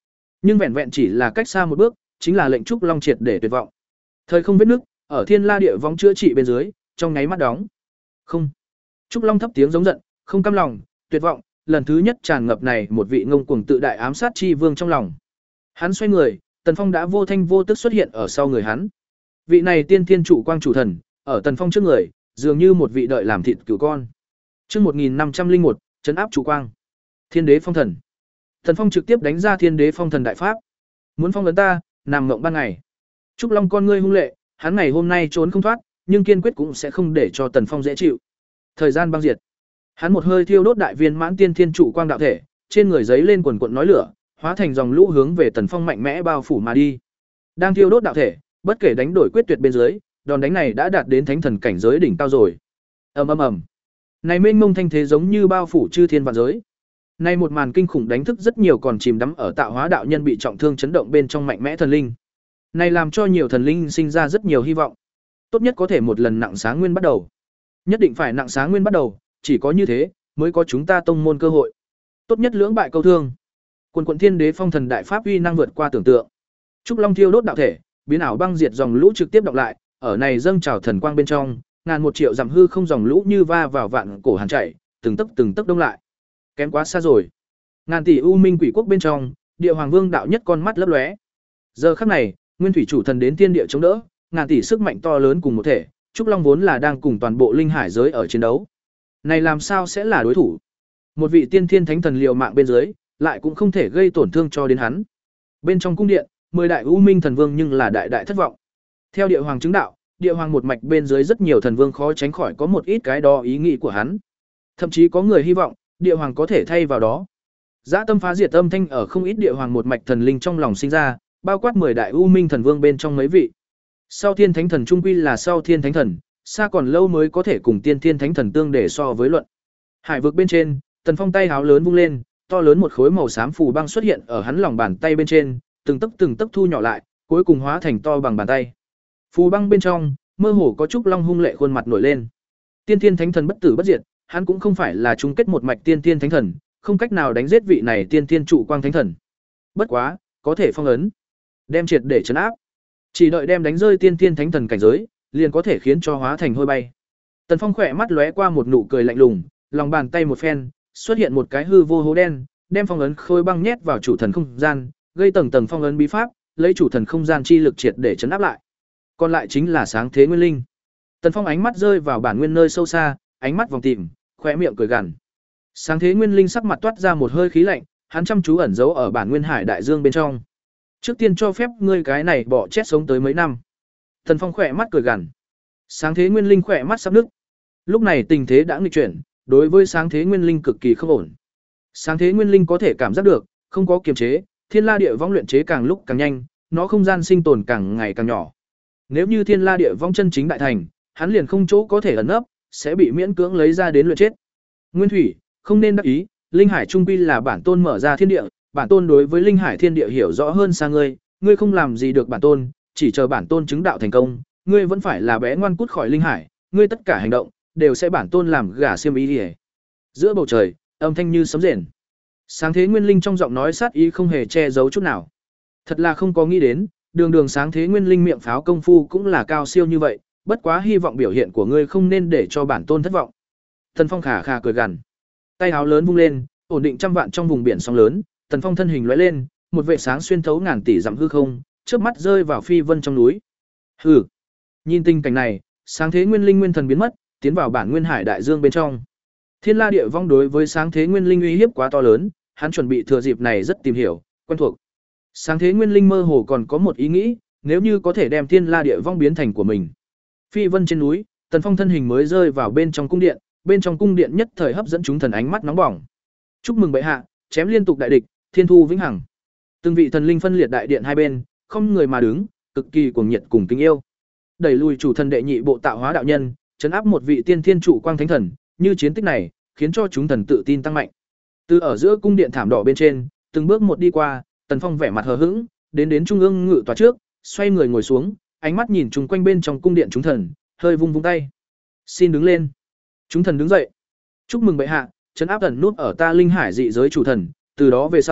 Nhưng vẹn vẹn chỉ là cách xa một bước, chính là lệnh Trúc Long triệt để tuyệt vọng. Thời không vết nước, ở Thiên La Địa Võng chữa trị bên dưới, trong nháy mắt đóng. Không. Trúc Long thấp tiếng giống giận, không cam lòng, tuyệt vọng, lần thứ nhất tràn ngập này một vị ngông cuồng tự đại ám sát chi vương trong lòng. Hắn xoay người, Tần Phong đã vô thanh vô tức xuất hiện ở sau người hắn. Vị này tiên thiên trụ quang chủ thần, ở Tần Phong trước người, dường như một vị đợi làm thịt cừu con. Chương một nghìn năm trăm linh một, trấn áp trụ quang. Thiên đế phong thần. Tần Phong trực tiếp đánh ra Thiên đế phong thần đại pháp. Muốn phong ấn ta, nằm mộng ban ngày. Trúc Long con ngươi hung lệ, hắn ngày hôm nay trốn không thoát, nhưng kiên quyết cũng sẽ không để cho Tần Phong dễ chịu. Thời gian băng diệt. Hắn một hơi thiêu đốt đại viên mãn tiên thiên trụ quang đạo thể, trên người giấy lên quần quần nói lửa, hóa thành dòng lũ hướng về Tần Phong mạnh mẽ bao phủ mà đi. Đang thiêu đốt đạo thể, bất kể đánh đổi quyết tuyệt bên dưới, đòn đánh này đã đạt đến thánh thần cảnh giới đỉnh cao rồi. Ầm ầm ầm. Này mênh mông thanh thế giống như bao phủ chư thiên vạn giới. Này một màn kinh khủng đánh thức rất nhiều còn chìm đắm ở tạo hóa đạo nhân bị trọng thương chấn động bên trong mạnh mẽ thần linh. Này làm cho nhiều thần linh sinh ra rất nhiều hy vọng. Tốt nhất có thể một lần nặng sáng nguyên bắt đầu. Nhất định phải nặng sáng nguyên bắt đầu, chỉ có như thế mới có chúng ta tông môn cơ hội. Tốt nhất lưỡng bại câu thương. Quần quận Thiên đế phong thần đại pháp uy năng vượt qua tưởng tượng. Trúc Long thiêu đốt đạo thể, biến ảo băng diệt dòng lũ trực tiếp đọc lại, ở này dâng trào thần quang bên trong, ngàn một triệu dặm hư không dòng lũ như va vào vạn cổ hàn chảy, từng tấc từng tấc đông lại. Kém quá xa rồi. Ngàn tỷ u minh quỷ quốc bên trong, Địa Hoàng Vương đạo nhất con mắt lấp lóe. Giờ khắc này, Nguyên Thủy chủ thần đến tiên địa chống đỡ, ngàn tỷ sức mạnh to lớn cùng một thể, Trúc Long vốn là đang cùng toàn bộ linh hải giới ở chiến đấu. Này làm sao sẽ là đối thủ? Một vị tiên thiên thánh thần liều mạng bên dưới, lại cũng không thể gây tổn thương cho đến hắn. Bên trong cung điện, mười đại u minh thần vương nhưng là đại đại thất vọng. Theo Địa Hoàng chứng đạo, Địa Hoàng một mạch bên dưới rất nhiều thần vương khó tránh khỏi có một ít cái đó ý nghĩ của hắn. Thậm chí có người hy vọng, Địa Hoàng có thể thay vào đó. Dã tâm phá diệt âm thanh ở không ít Địa Hoàng một mạch thần linh trong lòng sinh ra, bao quát mười đại u minh thần vương bên trong mấy vị. Sau Thiên Thánh Thần trung quy là sau Thiên Thánh Thần, xa còn lâu mới có thể cùng Tiên Thiên Thánh Thần tương để so với luận. Hải vực bên trên, Tần Phong tay háo lớn vung lên, to lớn một khối màu xám phù băng xuất hiện ở hắn lòng bàn tay bên trên, từng tấc từng tấc thu nhỏ lại, cuối cùng hóa thành to bằng bàn tay. Phù băng bên trong, mơ hồ có Trúc Long hung lệ khuôn mặt nổi lên. Tiên Thiên Thánh Thần bất tử bất diệt, hắn cũng không phải là chung kết một mạch Tiên Thiên Thánh Thần, không cách nào đánh giết vị này Tiên Thiên trụ quang thánh thần. Bất quá, có thể phong ấn, đem triệt để trấn áp. Chỉ đợi đem đánh rơi Tiên Thiên Thánh Thần cảnh giới, liền có thể khiến cho hóa thành hôi bay. Tần Phong khỏe mắt lóe qua một nụ cười lạnh lùng, lòng bàn tay một phen, xuất hiện một cái hư vô hố đen, đem phong ấn khôi băng nhét vào chủ thần không gian, gây tầng tầng phong ấn bí pháp, lấy chủ thần không gian chi lực triệt để trấn áp lại. Còn lại chính là sáng thế nguyên linh. Tần Phong ánh mắt rơi vào bản nguyên nơi sâu xa, ánh mắt vòng tìm, khóe miệng cười gằn. Sáng thế nguyên linh sắc mặt toát ra một hơi khí lạnh, hắn chăm chú ẩn giấu ở bản nguyên hải đại dương bên trong. Trước tiên cho phép ngươi cái này bỏ chết sống tới mấy năm. Tần Phong khỏe mắt cười gằn. Sáng thế nguyên linh khỏe mắt sắp nứt. Lúc này tình thế đã nghịch chuyển, đối với sáng thế nguyên linh cực kỳ không ổn. Sáng thế nguyên linh có thể cảm giác được, không có kiềm chế, Thiên La Địa Võng luyện chế càng lúc càng nhanh, nó không gian sinh tồn càng ngày càng nhỏ. Nếu như Thiên La Địa Võng chân chính đại thành, hắn liền không chỗ có thể ẩn nấp, sẽ bị miễn cưỡng lấy ra đến luyện chết. Nguyên Thủy, không nên đắc ý, linh hải trung quy là bản tôn mở ra thiên địa, bản tôn đối với linh hải thiên địa hiểu rõ hơn xa ngươi, ngươi không làm gì được bản tôn, chỉ chờ bản tôn chứng đạo thành công, ngươi vẫn phải là bé ngoan cút khỏi linh hải, ngươi tất cả hành động đều sẽ bản tôn làm gả xiêm ý đi. Giữa bầu trời, âm thanh như sấm rền. Sáng thế nguyên linh trong giọng nói sát ý không hề che giấu chút nào. Thật là không có nghĩ đến, đường đường sáng thế nguyên linh miệng pháo công phu cũng là cao siêu như vậy, bất quá hy vọng biểu hiện của ngươi không nên để cho bản tôn thất vọng. Tần Phong khà khà cười gằn, tay áo lớn vung lên, ổn định trăm vạn trong vùng biển sóng lớn. Tần Phong thân hình lóe lên, một vệt sáng xuyên thấu ngàn tỷ dặm hư không, chớp mắt rơi vào phi vân trong núi. Hừ, nhìn tình cảnh này, sáng thế nguyên linh nguyên thần biến mất, tiến vào bản nguyên hải đại dương bên trong. Thiên La Địa Võng đối với sáng thế nguyên linh uy hiếp quá to lớn, hắn chuẩn bị thừa dịp này rất tìm hiểu, quen thuộc. Sáng thế nguyên linh mơ hồ còn có một ý nghĩ, nếu như có thể đem Thiên La Địa Võng biến thành của mình. Phi vân trên núi, Tần Phong thân hình mới rơi vào bên trong cung điện, bên trong cung điện nhất thời hấp dẫn chúng thần ánh mắt nóng bỏng. Chúc mừng bệ hạ, chém liên tục đại địch, thiên thu vĩnh hằng. Từng vị thần linh phân liệt đại điện hai bên, không người mà đứng, cực kỳ cuồng nhiệt cùng kính yêu. Đẩy lùi chủ thần đệ nhị bộ tạo hóa đạo nhân, trấn áp một vị tiên thiên trụ quang thánh thần, như chiến tích này, khiến cho chúng thần tự tin tăng mạnh. Từ ở giữa cung điện thảm đỏ bên trên, từng bước một đi qua, Tần Phong vẻ mặt hờ hững, đến đến trung ương ngự tòa trước, xoay người ngồi xuống, ánh mắt nhìn chung quanh bên trong cung điện chúng thần, hơi vung vung tay. Xin đứng lên. Chúng thần đứng dậy. Chúc mừng bệ hạ, trấn áp ẩn nút ở ta linh hải dị giới chủ thần, từ đó về sau,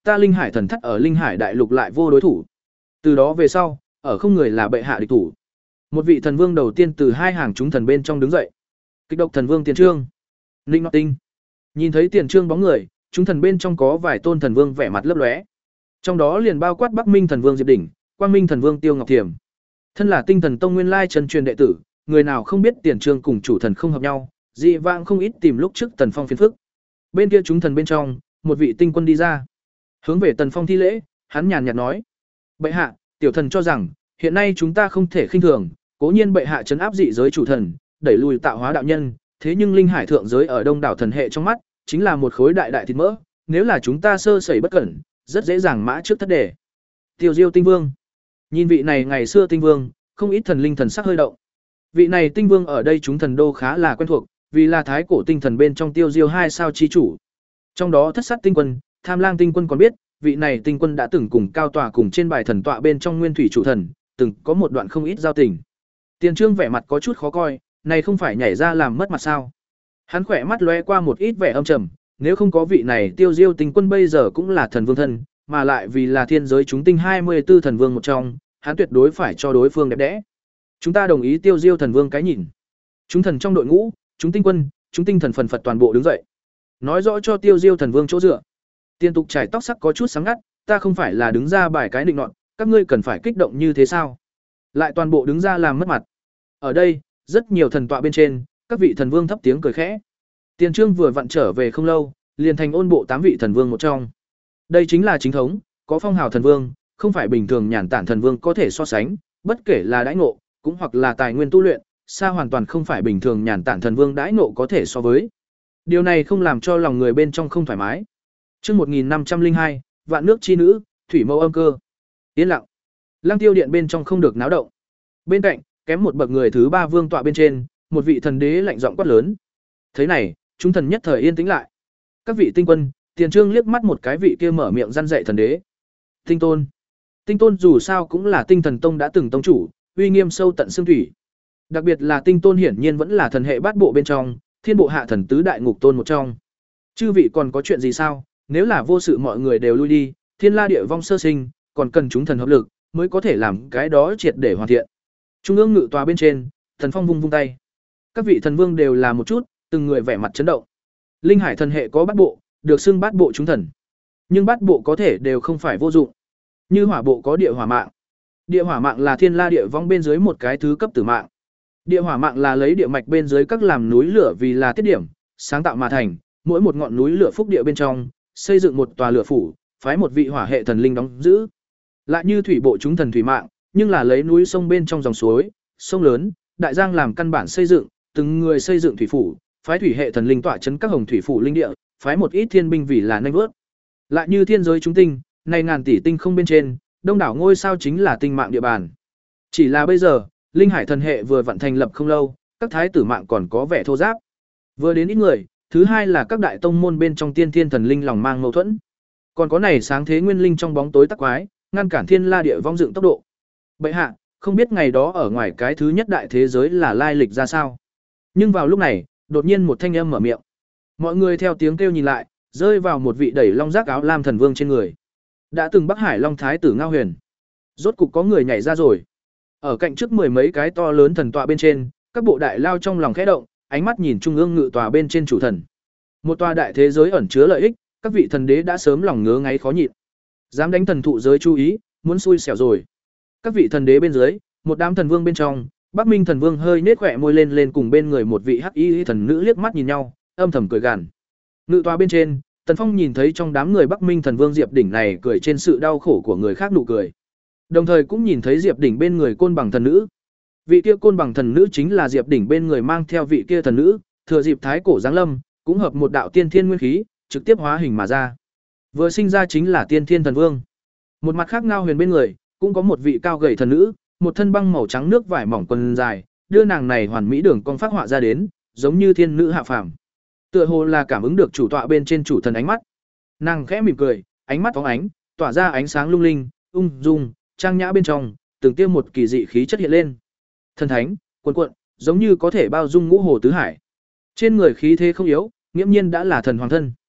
ta Linh Hải thần thắt ở Linh Hải đại lục lại vô đối thủ. Từ đó về sau, ở không người là bệ hạ địch thủ. Một vị thần vương đầu tiên từ hai hàng chúng thần bên trong đứng dậy. Kịch độc thần vương Tiền Trương. Ninh Ngọc Tinh. Nhìn thấy Tiền Trương bóng người, chúng thần bên trong có vài tôn thần vương vẻ mặt lấp lóe. Trong đó liền bao quát Bắc Minh thần vương Diệp Đỉnh, Quang Minh thần vương Tiêu Ngọc Thiểm. Thân là Tinh Thần Tông nguyên lai chân truyền đệ tử, người nào không biết Tiền Trương cùng chủ thần không hợp nhau, dị vãng không ít tìm lúc trước Tần Phong phiền phức. Bên kia chúng thần bên trong, một vị tinh quân đi ra, hướng về Tần Phong thi lễ, hắn nhàn nhạt nói: "Bệ hạ, tiểu thần cho rằng, hiện nay chúng ta không thể khinh thường, cố nhiên bệ hạ trấn áp dị giới chủ thần, đẩy lùi tạo hóa đạo nhân, thế nhưng Linh Hải thượng giới ở Đông đảo thần hệ trong mắt, chính là một khối đại đại thịt mỡ, nếu là chúng ta sơ sẩy bất cẩn, rất dễ dàng mã trước thất đề." Tiêu Diêu Tinh Vương. Nhìn vị này ngày xưa tinh vương, không ít thần linh thần sắc hơi động. Vị này tinh vương ở đây chúng thần đô khá là quen thuộc, vì là thái cổ tinh thần bên trong Tiêu Diêu hai sao chi chủ. Trong đó Thất Sát tinh quân, Tham Lang tinh quân còn biết, vị này tinh quân đã từng cùng cao tòa cùng trên bài thần tọa bên trong Nguyên Thủy chủ thần, từng có một đoạn không ít giao tình. Tiền Trương vẻ mặt có chút khó coi, này không phải nhảy ra làm mất mặt sao? Hắn khỏe mắt lóe qua một ít vẻ âm trầm, nếu không có vị này Tiêu Diêu tinh quân bây giờ cũng là thần vương thân, mà lại vì là thiên giới chúng tinh hai mươi tư thần vương một trong, hắn tuyệt đối phải cho đối phương đẹp đẽ. Chúng ta đồng ý Tiêu Diêu thần vương cái nhìn. Chúng thần trong đội ngũ, chúng tinh quân, chúng tinh thần phần phật toàn bộ đứng dậy, nói rõ cho Tiêu Diêu thần vương chỗ dựa. Tiên Tục trải tóc sắc có chút sáng ngắt, ta không phải là đứng ra bài cái định nọt, các ngươi cần phải kích động như thế sao? Lại toàn bộ đứng ra làm mất mặt. Ở đây, rất nhiều thần tọa bên trên, các vị thần vương thấp tiếng cười khẽ. Tiền Trương vừa vặn trở về không lâu, liền thành ôn bộ tám vị thần vương một trong. Đây chính là chính thống, có phong hào thần vương, không phải bình thường nhàn tản thần vương có thể so sánh, bất kể là đãi ngộ, cũng hoặc là tài nguyên tu luyện, xa hoàn toàn không phải bình thường nhàn tản thần vương đãi ngộ có thể so với. Điều này không làm cho lòng người bên trong không thoải mái. Chương một nghìn năm trăm linh hai, Vạn nước chi nữ, thủy mâu âm cơ. Yên lặng. Lăng Tiêu điện bên trong không được náo động. Bên cạnh, kém một bậc người thứ ba vương tọa bên trên, một vị thần đế lạnh giọng quát lớn. Thế này, chúng thần nhất thời yên tĩnh lại. Các vị tinh quân, Tiền Trương liếc mắt một cái vị kia mở miệng răn dạy thần đế. Tinh Tôn. Tinh Tôn dù sao cũng là Tinh Thần Tông đã từng tông chủ, uy nghiêm sâu tận xương thủy. Đặc biệt là Tinh Tôn hiển nhiên vẫn là thần hệ bát bộ bên trong, thiên bộ hạ thần tứ đại ngục tôn một trong. Chư vị còn có chuyện gì sao? Nếu là vô sự mọi người đều lui đi, thiên la địa vong sơ sinh, còn cần chúng thần hợp lực mới có thể làm cái đó triệt để hoàn thiện. Trung ương ngự tòa bên trên, Thần Phong vung vung tay. Các vị thần vương đều là một chút, từng người vẻ mặt chấn động. Linh Hải thần hệ có bát bộ, được xưng bát bộ chúng thần. Nhưng bát bộ có thể đều không phải vô dụng. Như hỏa bộ có địa hỏa mạng. Địa hỏa mạng là thiên la địa vong bên dưới một cái thứ cấp tử mạng. Địa hỏa mạng là lấy địa mạch bên dưới các làm núi lửa vì là tiết điểm, sáng tạo mà thành, mỗi một ngọn núi lửa phúc địa bên trong, xây dựng một tòa lửa phủ, phái một vị hỏa hệ thần linh đóng giữ. Lại như thủy bộ chúng thần thủy mạng, nhưng là lấy núi sông bên trong dòng suối, sông lớn, đại giang làm căn bản xây dựng, từng người xây dựng thủy phủ, phái thủy hệ thần linh tọa trấn các hồng thủy phủ linh địa, phái một ít thiên binh vì là nhanh vớt. Lại như thiên giới chúng tinh, này ngàn tỷ tinh không bên trên, đông đảo ngôi sao chính là tinh mạng địa bàn. Chỉ là bây giờ, Linh Hải thần hệ vừa vận thành lập không lâu, các thái tử mạng còn có vẻ thô ráp. Vừa đến ít người, thứ hai là các đại tông môn bên trong tiên thiên thần linh lòng mang mâu thuẫn. Còn có này sáng thế nguyên linh trong bóng tối tắc quái, ngăn cản thiên la địa vong dựng tốc độ. Bệ hạ, không biết ngày đó ở ngoài cái thứ nhất đại thế giới là lai lịch ra sao. Nhưng vào lúc này, đột nhiên một thanh âm mở miệng. Mọi người theo tiếng kêu nhìn lại, rơi vào một vị đẩy long giác áo lam thần vương trên người. Đã từng Bắc Hải Long Thái tử Ngao Huyền. Rốt cục có người nhảy ra rồi. Ở cạnh trước mười mấy cái to lớn thần tọa bên trên, các bộ đại lao trong lòng khẽ động, ánh mắt nhìn trung ương ngự tòa bên trên chủ thần. Một tòa đại thế giới ẩn chứa lợi ích, các vị thần đế đã sớm lòng ngứa ngáy khó nhịn. Dám đánh thần thụ giới chú ý, muốn xui xẻo rồi. Các vị thần đế bên dưới, một đám thần vương bên trong, Bắc Minh thần vương hơi nết khỏe môi lên lên cùng bên người một vị hắc y thần nữ liếc mắt nhìn nhau, âm thầm cười gằn. Ngự tòa bên trên, Tần Phong nhìn thấy trong đám người Bắc Minh thần vương Diệp Đỉnh này cười trên sự đau khổ của người khác nụ cười. Đồng thời cũng nhìn thấy Diệp Đỉnh bên người côn bằng thần nữ. Vị kia côn bằng thần nữ chính là Diệp Đỉnh bên người mang theo vị kia thần nữ, thừa dịp thái cổ giáng lâm, cũng hợp một đạo tiên thiên nguyên khí, trực tiếp hóa hình mà ra. Vừa sinh ra chính là tiên thiên thần vương. Một mặt khác Ngao Huyền bên người, cũng có một vị cao gầy thần nữ, một thân băng màu trắng nước vải mỏng quần dài, đưa nàng này hoàn mỹ đường cong phát họa ra đến, giống như thiên nữ hạ phàm. Tựa hồ là cảm ứng được chủ tọa bên trên chủ thần ánh mắt. Nàng khẽ mỉm cười, ánh mắt phóng ánh, tỏa ra ánh sáng lung linh, ung dung, trang nhã bên trong, từng tiêm một kỳ dị khí chất hiện lên. Thần thánh, cuồn cuộn, giống như có thể bao dung ngũ hồ tứ hải. Trên người khí thế không yếu, nghiễm nhiên đã là thần hoàng thân.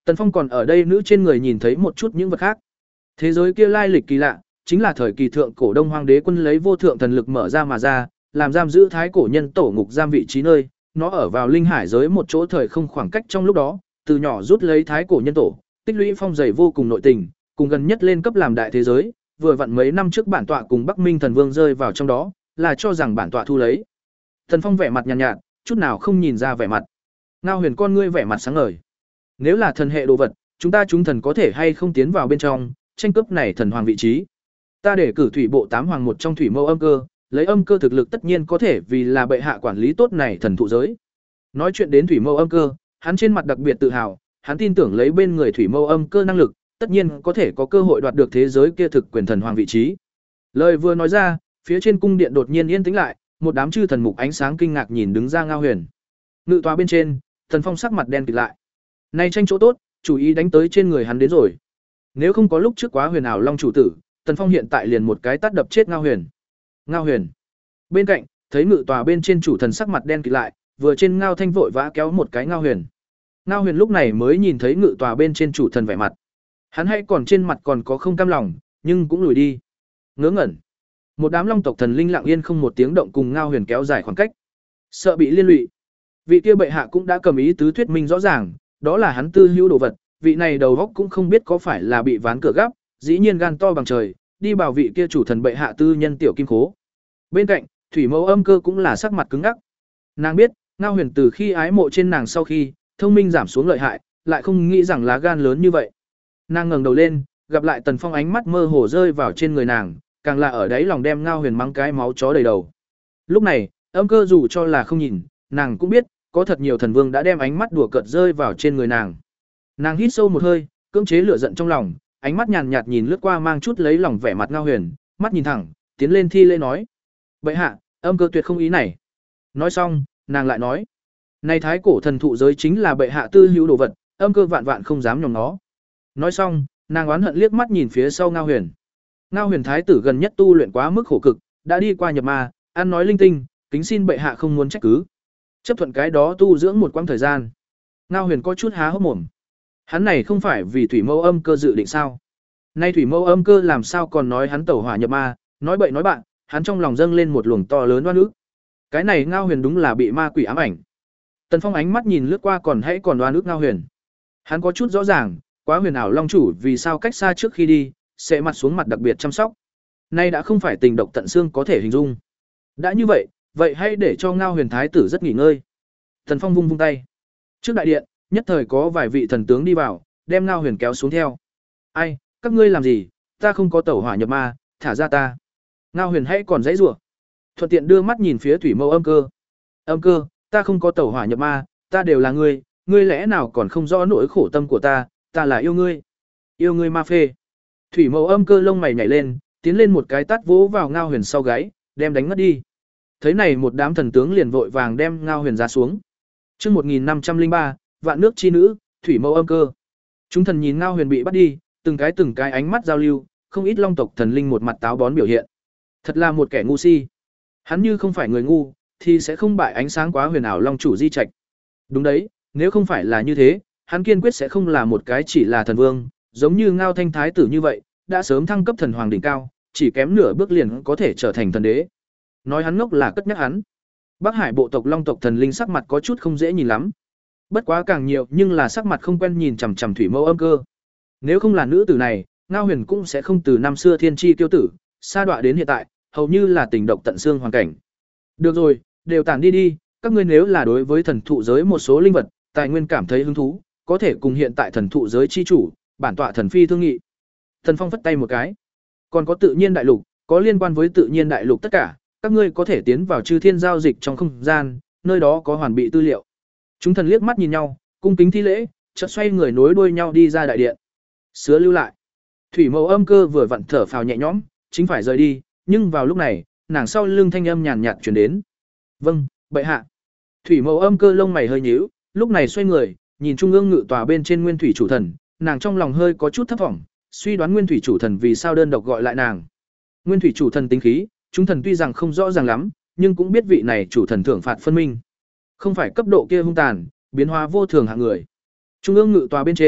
Tần Phong còn ở đây nữ trên người nhìn thấy một chút những vật khác. Thế giới kia lai lịch kỳ lạ, chính là thời kỳ thượng cổ Đông Hoang Đế quân lấy vô thượng thần lực mở ra mà ra, làm giam giữ thái cổ nhân tổ ngục giam vị trí nơi, nó ở vào linh hải giới một chỗ thời không khoảng cách trong lúc đó, từ nhỏ rút lấy thái cổ nhân tổ, tích lũy phong dày vô cùng nội tình, cùng gần nhất lên cấp làm đại thế giới, vừa vặn mấy năm trước bản tọa cùng Bắc Minh thần vương rơi vào trong đó, là cho rằng bản tọa thu lấy. Tần Phong vẻ mặt nhàn nhạt, nhạt, chút nào không nhìn ra vẻ mặt. Ngao Huyền con ngươi vẻ mặt sáng ngời. Nếu là thần hệ đồ vật, chúng ta chúng thần có thể hay không tiến vào bên trong, tranh cướp này thần hoàng vị trí. Ta để cử thủy bộ tám hoàng một trong thủy mâu âm cơ, lấy âm cơ thực lực tất nhiên có thể vì là bệ hạ quản lý tốt này thần thụ giới. Nói chuyện đến thủy mâu âm cơ, hắn trên mặt đặc biệt tự hào, hắn tin tưởng lấy bên người thủy mâu âm cơ năng lực, tất nhiên có thể có cơ hội đoạt được thế giới kia thực quyền thần hoàng vị trí. Lời vừa nói ra, phía trên cung điện đột nhiên yên tĩnh lại, một đám chư thần mục ánh sáng kinh ngạc nhìn đứng ra Ngao Huyền. Ngự tòa bên trên, Tần Phong sắc mặt đen kịt lại. Này tranh chỗ tốt, chủ ý đánh tới trên người hắn đến rồi. Nếu không có lúc trước quá huyền ảo long chủ tử, Tần Phong hiện tại liền một cái tát đập chết Ngao Huyền. Ngao Huyền. Bên cạnh, thấy ngự tòa bên trên chủ thần sắc mặt đen kịt lại, vừa trên Ngao Thanh vội vã kéo một cái Ngao Huyền. Ngao Huyền lúc này mới nhìn thấy ngự tòa bên trên chủ thần vẻ mặt. Hắn hay còn trên mặt còn có không cam lòng, nhưng cũng lùi đi. Ngớ ngẩn. Một đám long tộc thần linh lặng yên không một tiếng động cùng Ngao Huyền kéo dài khoảng cách. Sợ bị liên lụy. Vị kia bệ hạ cũng đã cầm ý tứ thuyết minh rõ ràng, đó là hắn tư hữu đồ vật, vị này đầu góc cũng không biết có phải là bị ván cửa gấp, dĩ nhiên gan to bằng trời, đi bảo vị kia chủ thần bệ hạ tư nhân tiểu kim khố. Bên cạnh, thủy mẫu âm cơ cũng là sắc mặt cứng ngắc. Nàng biết, Ngao Huyền từ khi ái mộ trên nàng sau khi, thông minh giảm xuống lợi hại, lại không nghĩ rằng lá gan lớn như vậy. Nàng ngẩng đầu lên, gặp lại Tần Phong ánh mắt mơ hồ rơi vào trên người nàng, càng là ở đấy lòng đem Ngao Huyền mắng cái máu chó đầy đầu. Lúc này, âm cơ dù cho là không nhìn, nàng cũng biết, có thật nhiều thần vương đã đem ánh mắt đùa cợt rơi vào trên người nàng. Nàng hít sâu một hơi, cưỡng chế lửa giận trong lòng, ánh mắt nhàn nhạt nhìn lướt qua mang chút lấy lòng vẻ mặt Ngao Huyền, mắt nhìn thẳng, tiến lên thi lễ nói: "Bệ hạ, âm cơ tuyệt không ý này." Nói xong, nàng lại nói: "Này thái cổ thần thụ giới chính là bệ hạ tư hữu đồ vật, âm cơ vạn vạn không dám nhòm nó." Nói xong, nàng oán hận liếc mắt nhìn phía sau Ngao Huyền. Ngao Huyền thái tử gần nhất tu luyện quá mức khổ cực, đã đi qua nhập ma, ăn nói linh tinh, kính xin bệ hạ không muốn trách cứ. Chấp thuận cái đó tu dưỡng một quãng thời gian. Ngao Huyền có chút há hốc mồm. Hắn này không phải vì thủy mâu âm cơ dự định sao? Nay thủy mâu âm cơ làm sao còn nói hắn tẩu hỏa nhập ma, nói bậy nói bạn, hắn trong lòng dâng lên một luồng to lớn oan ức. Cái này Ngao Huyền đúng là bị ma quỷ ám ảnh. Tần Phong ánh mắt nhìn lướt qua còn hãy còn oan ức Ngao Huyền. Hắn có chút rõ ràng, quá huyền ảo long chủ vì sao cách xa trước khi đi, sẽ mặt xuống mặt đặc biệt chăm sóc. Nay đã không phải tình độc tận xương có thể hình dung. Đã như vậy, vậy hãy để cho Ngao Huyền thái tử rất nghỉ ngơi. Tần Phong vung vung tay. Trước đại điện, nhất thời có vài vị thần tướng đi vào, đem Ngao Huyền kéo xuống theo. "Ai, các ngươi làm gì? Ta không có tẩu hỏa nhập ma, thả ra ta." Ngao Huyền hãy còn dãy rủa. Thuận tiện đưa mắt nhìn phía thủy mâu âm cơ. "Âm cơ, ta không có tẩu hỏa nhập ma, ta đều là ngươi, ngươi lẽ nào còn không rõ nỗi khổ tâm của ta, ta là yêu ngươi. Yêu ngươi ma phê." Thủy mâu âm cơ lông mày nhảy lên, tiến lên một cái tát vỗ vào Ngao Huyền sau gáy, đem đánh ngất đi. Thấy này một đám thần tướng liền vội vàng đem Ngao Huyền ra xuống. Chương một nghìn năm trăm lẻ ba, vạn nước chi nữ, thủy mâu âm cơ. Chúng thần nhìn Ngao Huyền bị bắt đi, từng cái từng cái ánh mắt giao lưu, không ít long tộc thần linh một mặt táo bón biểu hiện. Thật là một kẻ ngu si. Hắn như không phải người ngu, thì sẽ không bại ánh sáng quá huyền ảo long chủ di trạch. Đúng đấy, nếu không phải là như thế, hắn kiên quyết sẽ không là một cái chỉ là thần vương, giống như Ngao Thanh thái tử như vậy, đã sớm thăng cấp thần hoàng đỉnh cao, chỉ kém nửa bước liền có thể trở thành thần đế. Nói hắn ngốc là cất nhắc hắn. Bắc Hải bộ tộc long tộc thần linh sắc mặt có chút không dễ nhìn lắm. Bất quá càng nhiều nhưng là sắc mặt không quen nhìn chằm chằm thủy mâu âm cơ. Nếu không là nữ tử này, Ngao Huyền cũng sẽ không từ năm xưa thiên chi tiêu tử, sa đọa đến hiện tại, hầu như là tình độc tận xương hoàn cảnh. Được rồi, đều tản đi đi, các ngươi nếu là đối với thần thụ giới một số linh vật, tài nguyên cảm thấy hứng thú, có thể cùng hiện tại thần thụ giới chi chủ, bản tọa thần phi thương nghị. Thần Phong phất tay một cái. Còn có tự nhiên đại lục, có liên quan với tự nhiên đại lục tất cả, các ngươi có thể tiến vào chư thiên giao dịch trong không gian, nơi đó có hoàn bị tư liệu. Chúng thần liếc mắt nhìn nhau, cung kính thi lễ, chợt xoay người nối đuôi nhau đi ra đại điện. Sứa lưu lại. Thủy mâu âm cơ vừa vặn thở phào nhẹ nhõm, chính phải rời đi, nhưng vào lúc này, nàng sau lưng thanh âm nhàn nhạt truyền đến. "Vâng, bệ hạ." Thủy mâu âm cơ lông mày hơi nhíu, lúc này xoay người, nhìn trung ương ngự tòa bên trên nguyên thủy chủ thần, nàng trong lòng hơi có chút thấp vọng, suy đoán nguyên thủy chủ thần vì sao đơn độc gọi lại nàng. Nguyên thủy chủ thần tính khí, chúng thần tuy rằng không rõ ràng lắm, nhưng cũng biết vị này chủ thần thưởng phạt phân minh. Không phải cấp độ kia hung tàn, biến hóa vô thường hạng người. Trung ương ngự tòa bên trên,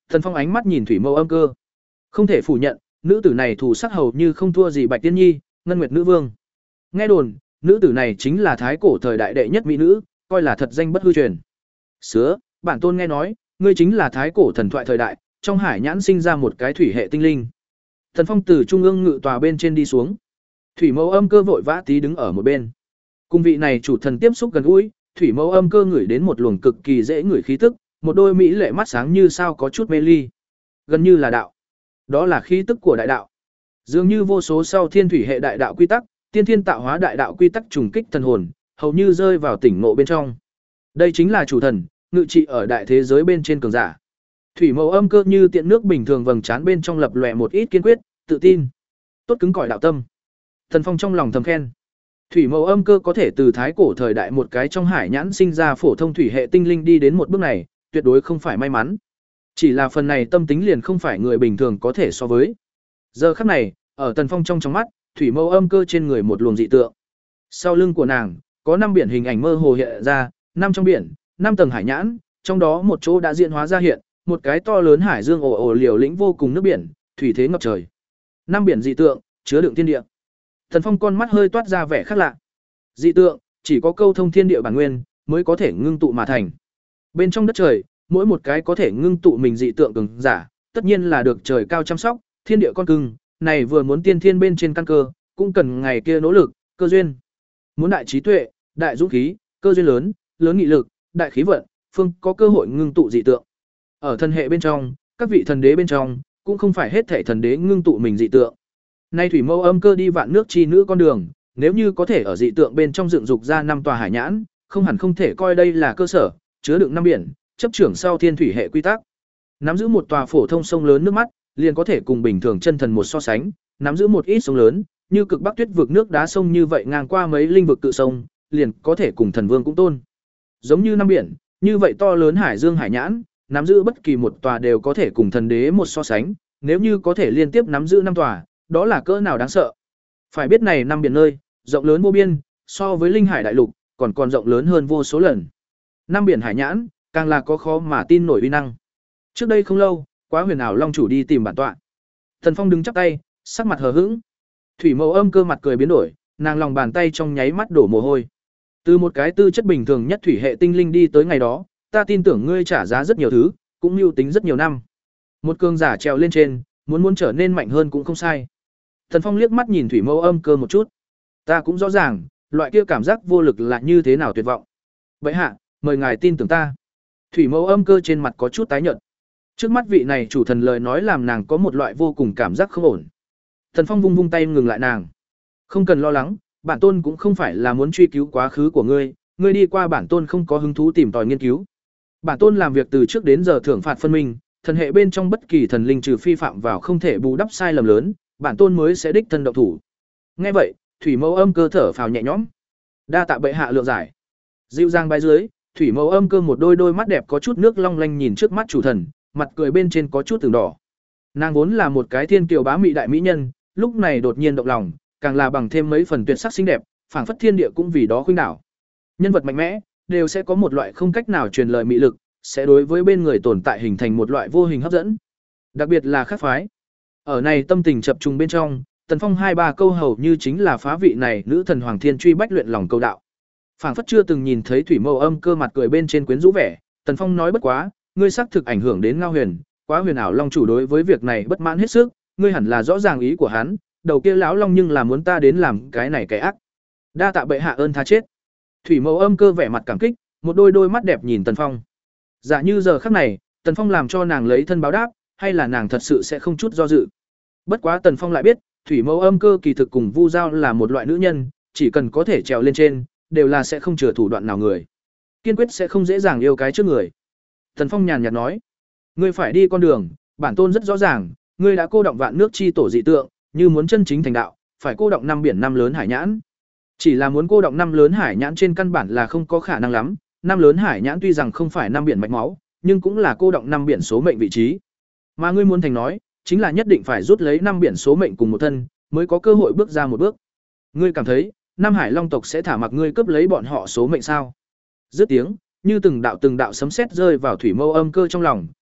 Tần Phong ánh mắt nhìn thủy mâu âm cơ. Không thể phủ nhận, nữ tử này thủ sắc hầu như không thua gì Bạch Tiên Nhi, Ngân Nguyệt nữ vương. Nghe đồn, nữ tử này chính là thái cổ thời đại đệ nhất mỹ nữ, coi là thật danh bất hư truyền. Sứa, bản tôn nghe nói, ngươi chính là thái cổ thần thoại thời đại, trong hải nhãn sinh ra một cái thủy hệ tinh linh. Tần Phong từ trung ương ngự tòa bên trên đi xuống. Thủy mẫu âm cơ vội vã tí đứng ở một bên. Cùng vị này chủ thần tiếp xúc gần gũi, thủy mẫu âm cơ ngửi đến một luồng cực kỳ dễ ngửi khí tức, một đôi mỹ lệ mắt sáng như sao có chút mê ly, gần như là đạo. Đó là khí tức của đại đạo. Dường như vô số sau thiên thủy hệ đại đạo quy tắc, tiên thiên tạo hóa đại đạo quy tắc trùng kích thần hồn, hầu như rơi vào tỉnh ngộ bên trong. Đây chính là chủ thần, ngự trị ở đại thế giới bên trên cường giả. Thủy mẫu âm cơ như tiện nước bình thường vầng trán bên trong lập lòe một ít kiên quyết, tự tin, tốt cứng cỏi đạo tâm. Thần Phong trong lòng thầm khen. Thủy mẫu âm cơ có thể từ thái cổ thời đại một cái trong hải nhãn sinh ra phổ thông thủy hệ tinh linh đi đến một bước này, tuyệt đối không phải may mắn. Chỉ là phần này tâm tính liền không phải người bình thường có thể so với. Giờ khắc này, ở Tần Phong trong trong mắt, thủy mẫu âm cơ trên người một luồng dị tượng. Sau lưng của nàng, có năm biển hình ảnh mơ hồ hiện ra, năm trong biển, năm tầng hải nhãn, trong đó một chỗ đã diễn hóa ra hiện, một cái to lớn hải dương ồ ồ liều lĩnh vô cùng nước biển, thủy thế ngập trời. Năm biển dị tượng, chứa đựng thiên địa. Tần Phong con mắt hơi toát ra vẻ khác lạ. Dị tượng, chỉ có câu thông thiên địa bản nguyên mới có thể ngưng tụ mà thành. Bên trong đất trời, mỗi một cái có thể ngưng tụ mình dị tượng cường giả, tất nhiên là được trời cao chăm sóc, thiên địa con cưng, này vừa muốn tiên thiên bên trên căn cơ, cũng cần ngày kia nỗ lực, cơ duyên. Muốn đại trí tuệ, đại dũng khí, cơ duyên lớn, lớn nghị lực, đại khí vận, phương có cơ hội ngưng tụ dị tượng. Ở thần hệ bên trong, các vị thần đế bên trong, cũng không phải hết thảy thần đế ngưng tụ mình dị tượng. Nay thủy mâu âm cơ đi vạn nước chi nữ con đường, nếu như có thể ở dị tượng bên trong dựng dục ra năm tòa hải nhãn, không hẳn không thể coi đây là cơ sở, chứa đựng năm biển, chấp trưởng sau thiên thủy hệ quy tắc. Nắm giữ một tòa phổ thông sông lớn nước mắt, liền có thể cùng bình thường chân thần một so sánh, nắm giữ một ít sông lớn, như cực Bắc Tuyết vực nước đá sông như vậy ngang qua mấy linh vực tự sông, liền có thể cùng thần vương cũng tôn. Giống như năm biển, như vậy to lớn hải dương hải nhãn, nắm giữ bất kỳ một tòa đều có thể cùng thần đế một so sánh, nếu như có thể liên tiếp nắm giữ năm tòa, đó là cỡ nào đáng sợ. Phải biết này năm biển nơi, rộng lớn vô biên, so với linh hải đại lục, còn còn rộng lớn hơn vô số lần. Năm biển hải nhãn, càng là có khó mà tin nổi uy năng. Trước đây không lâu, Quá Huyền Ảo Long chủ đi tìm bản tọa. Thần Phong đứng chắp tay, sắc mặt hờ hững. Thủy mẫu âm cơ mặt cười biến đổi, nàng lòng bàn tay trong nháy mắt đổ mồ hôi. Từ một cái tư chất bình thường nhất thủy hệ tinh linh đi tới ngày đó, ta tin tưởng ngươi trả giá rất nhiều thứ, cũng mưu tính rất nhiều năm. Một cường giả trèo lên trên, muốn muốn trở nên mạnh hơn cũng không sai. Thần Phong liếc mắt nhìn thủy mẫu âm cơ một chút. Ta cũng rõ ràng, loại kia cảm giác vô lực là như thế nào tuyệt vọng. Vậy hạ, mời ngài tin tưởng ta. Thủy mẫu âm cơ trên mặt có chút tái nhợt. Trước mắt vị này chủ thần lời nói làm nàng có một loại vô cùng cảm giác không ổn. Thần Phong vung vung tay ngừng lại nàng. Không cần lo lắng, bản tôn cũng không phải là muốn truy cứu quá khứ của ngươi, ngươi đi qua bản tôn không có hứng thú tìm tòi nghiên cứu. Bản tôn làm việc từ trước đến giờ thưởng phạt phân minh, thần hệ bên trong bất kỳ thần linh trừ phi phạm vào không thể bù đắp sai lầm lớn, bản tôn mới sẽ đích thân động thủ. Nghe vậy, thủy mẫu âm cơ thở phào nhẹ nhõm. Đa tạ bệ hạ lượng giải. Dịu dàng bái dưới, thủy mẫu âm cơ một đôi đôi mắt đẹp có chút nước long lanh nhìn trước mắt chủ thần, mặt cười bên trên có chút từng đỏ. Nàng vốn là một cái thiên kiều bá mị đại mỹ nhân, lúc này đột nhiên động lòng, càng là bằng thêm mấy phần tuyệt sắc xinh đẹp, phảng phất thiên địa cũng vì đó khuynh đảo. Nhân vật mạnh mẽ đều sẽ có một loại không cách nào truyền lời mị lực, sẽ đối với bên người tồn tại hình thành một loại vô hình hấp dẫn. Đặc biệt là khác phái. Ở này tâm tình chập trùng bên trong, Tần Phong hai ba câu hầu như chính là phá vị này nữ thần hoàng thiên truy bách luyện lòng câu đạo. Phảng phất chưa từng nhìn thấy thủy mâu âm cơ mặt cười bên trên quyến rũ vẻ, Tần Phong nói bất quá, ngươi xác thực ảnh hưởng đến Ngao Huyền, Quá Huyền Ảo Long chủ đối với việc này bất mãn hết sức, ngươi hẳn là rõ ràng ý của hắn, đầu kia lão long nhưng là muốn ta đến làm cái này cái ác. Đa tạ bệ hạ ơn tha chết. Thủy mâu âm cơ vẻ mặt cảm kích, một đôi đôi mắt đẹp nhìn Tần Phong. Dạ như giờ khắc này, Tần Phong làm cho nàng lấy thân báo đáp, hay là nàng thật sự sẽ không chút do dự. Bất quá Tần Phong lại biết, thủy mâu âm cơ kỳ thực cùng Vu Giao là một loại nữ nhân, chỉ cần có thể trèo lên trên, đều là sẽ không chừa thủ đoạn nào người. Kiên quyết sẽ không dễ dàng yêu cái trước người. Tần Phong nhàn nhạt nói, ngươi phải đi con đường, bản tôn rất rõ ràng, ngươi đã cô động vạn nước chi tổ dị tượng, như muốn chân chính thành đạo, phải cô động năm biển năm lớn hải nhãn. Chỉ là muốn cô động năm lớn hải nhãn trên căn bản là không có khả năng lắm, năm lớn hải nhãn tuy rằng không phải năm biển mạch máu, nhưng cũng là cô động năm biển số mệnh vị trí. Mà ngươi muốn thành nói, chính là nhất định phải rút lấy năm biển số mệnh cùng một thân, mới có cơ hội bước ra một bước. Ngươi cảm thấy, Nam Hải Long tộc sẽ thả mặc ngươi cướp lấy bọn họ số mệnh sao? Dứt tiếng, như từng đạo từng đạo sấm sét rơi vào thủy mâu âm cơ trong lòng,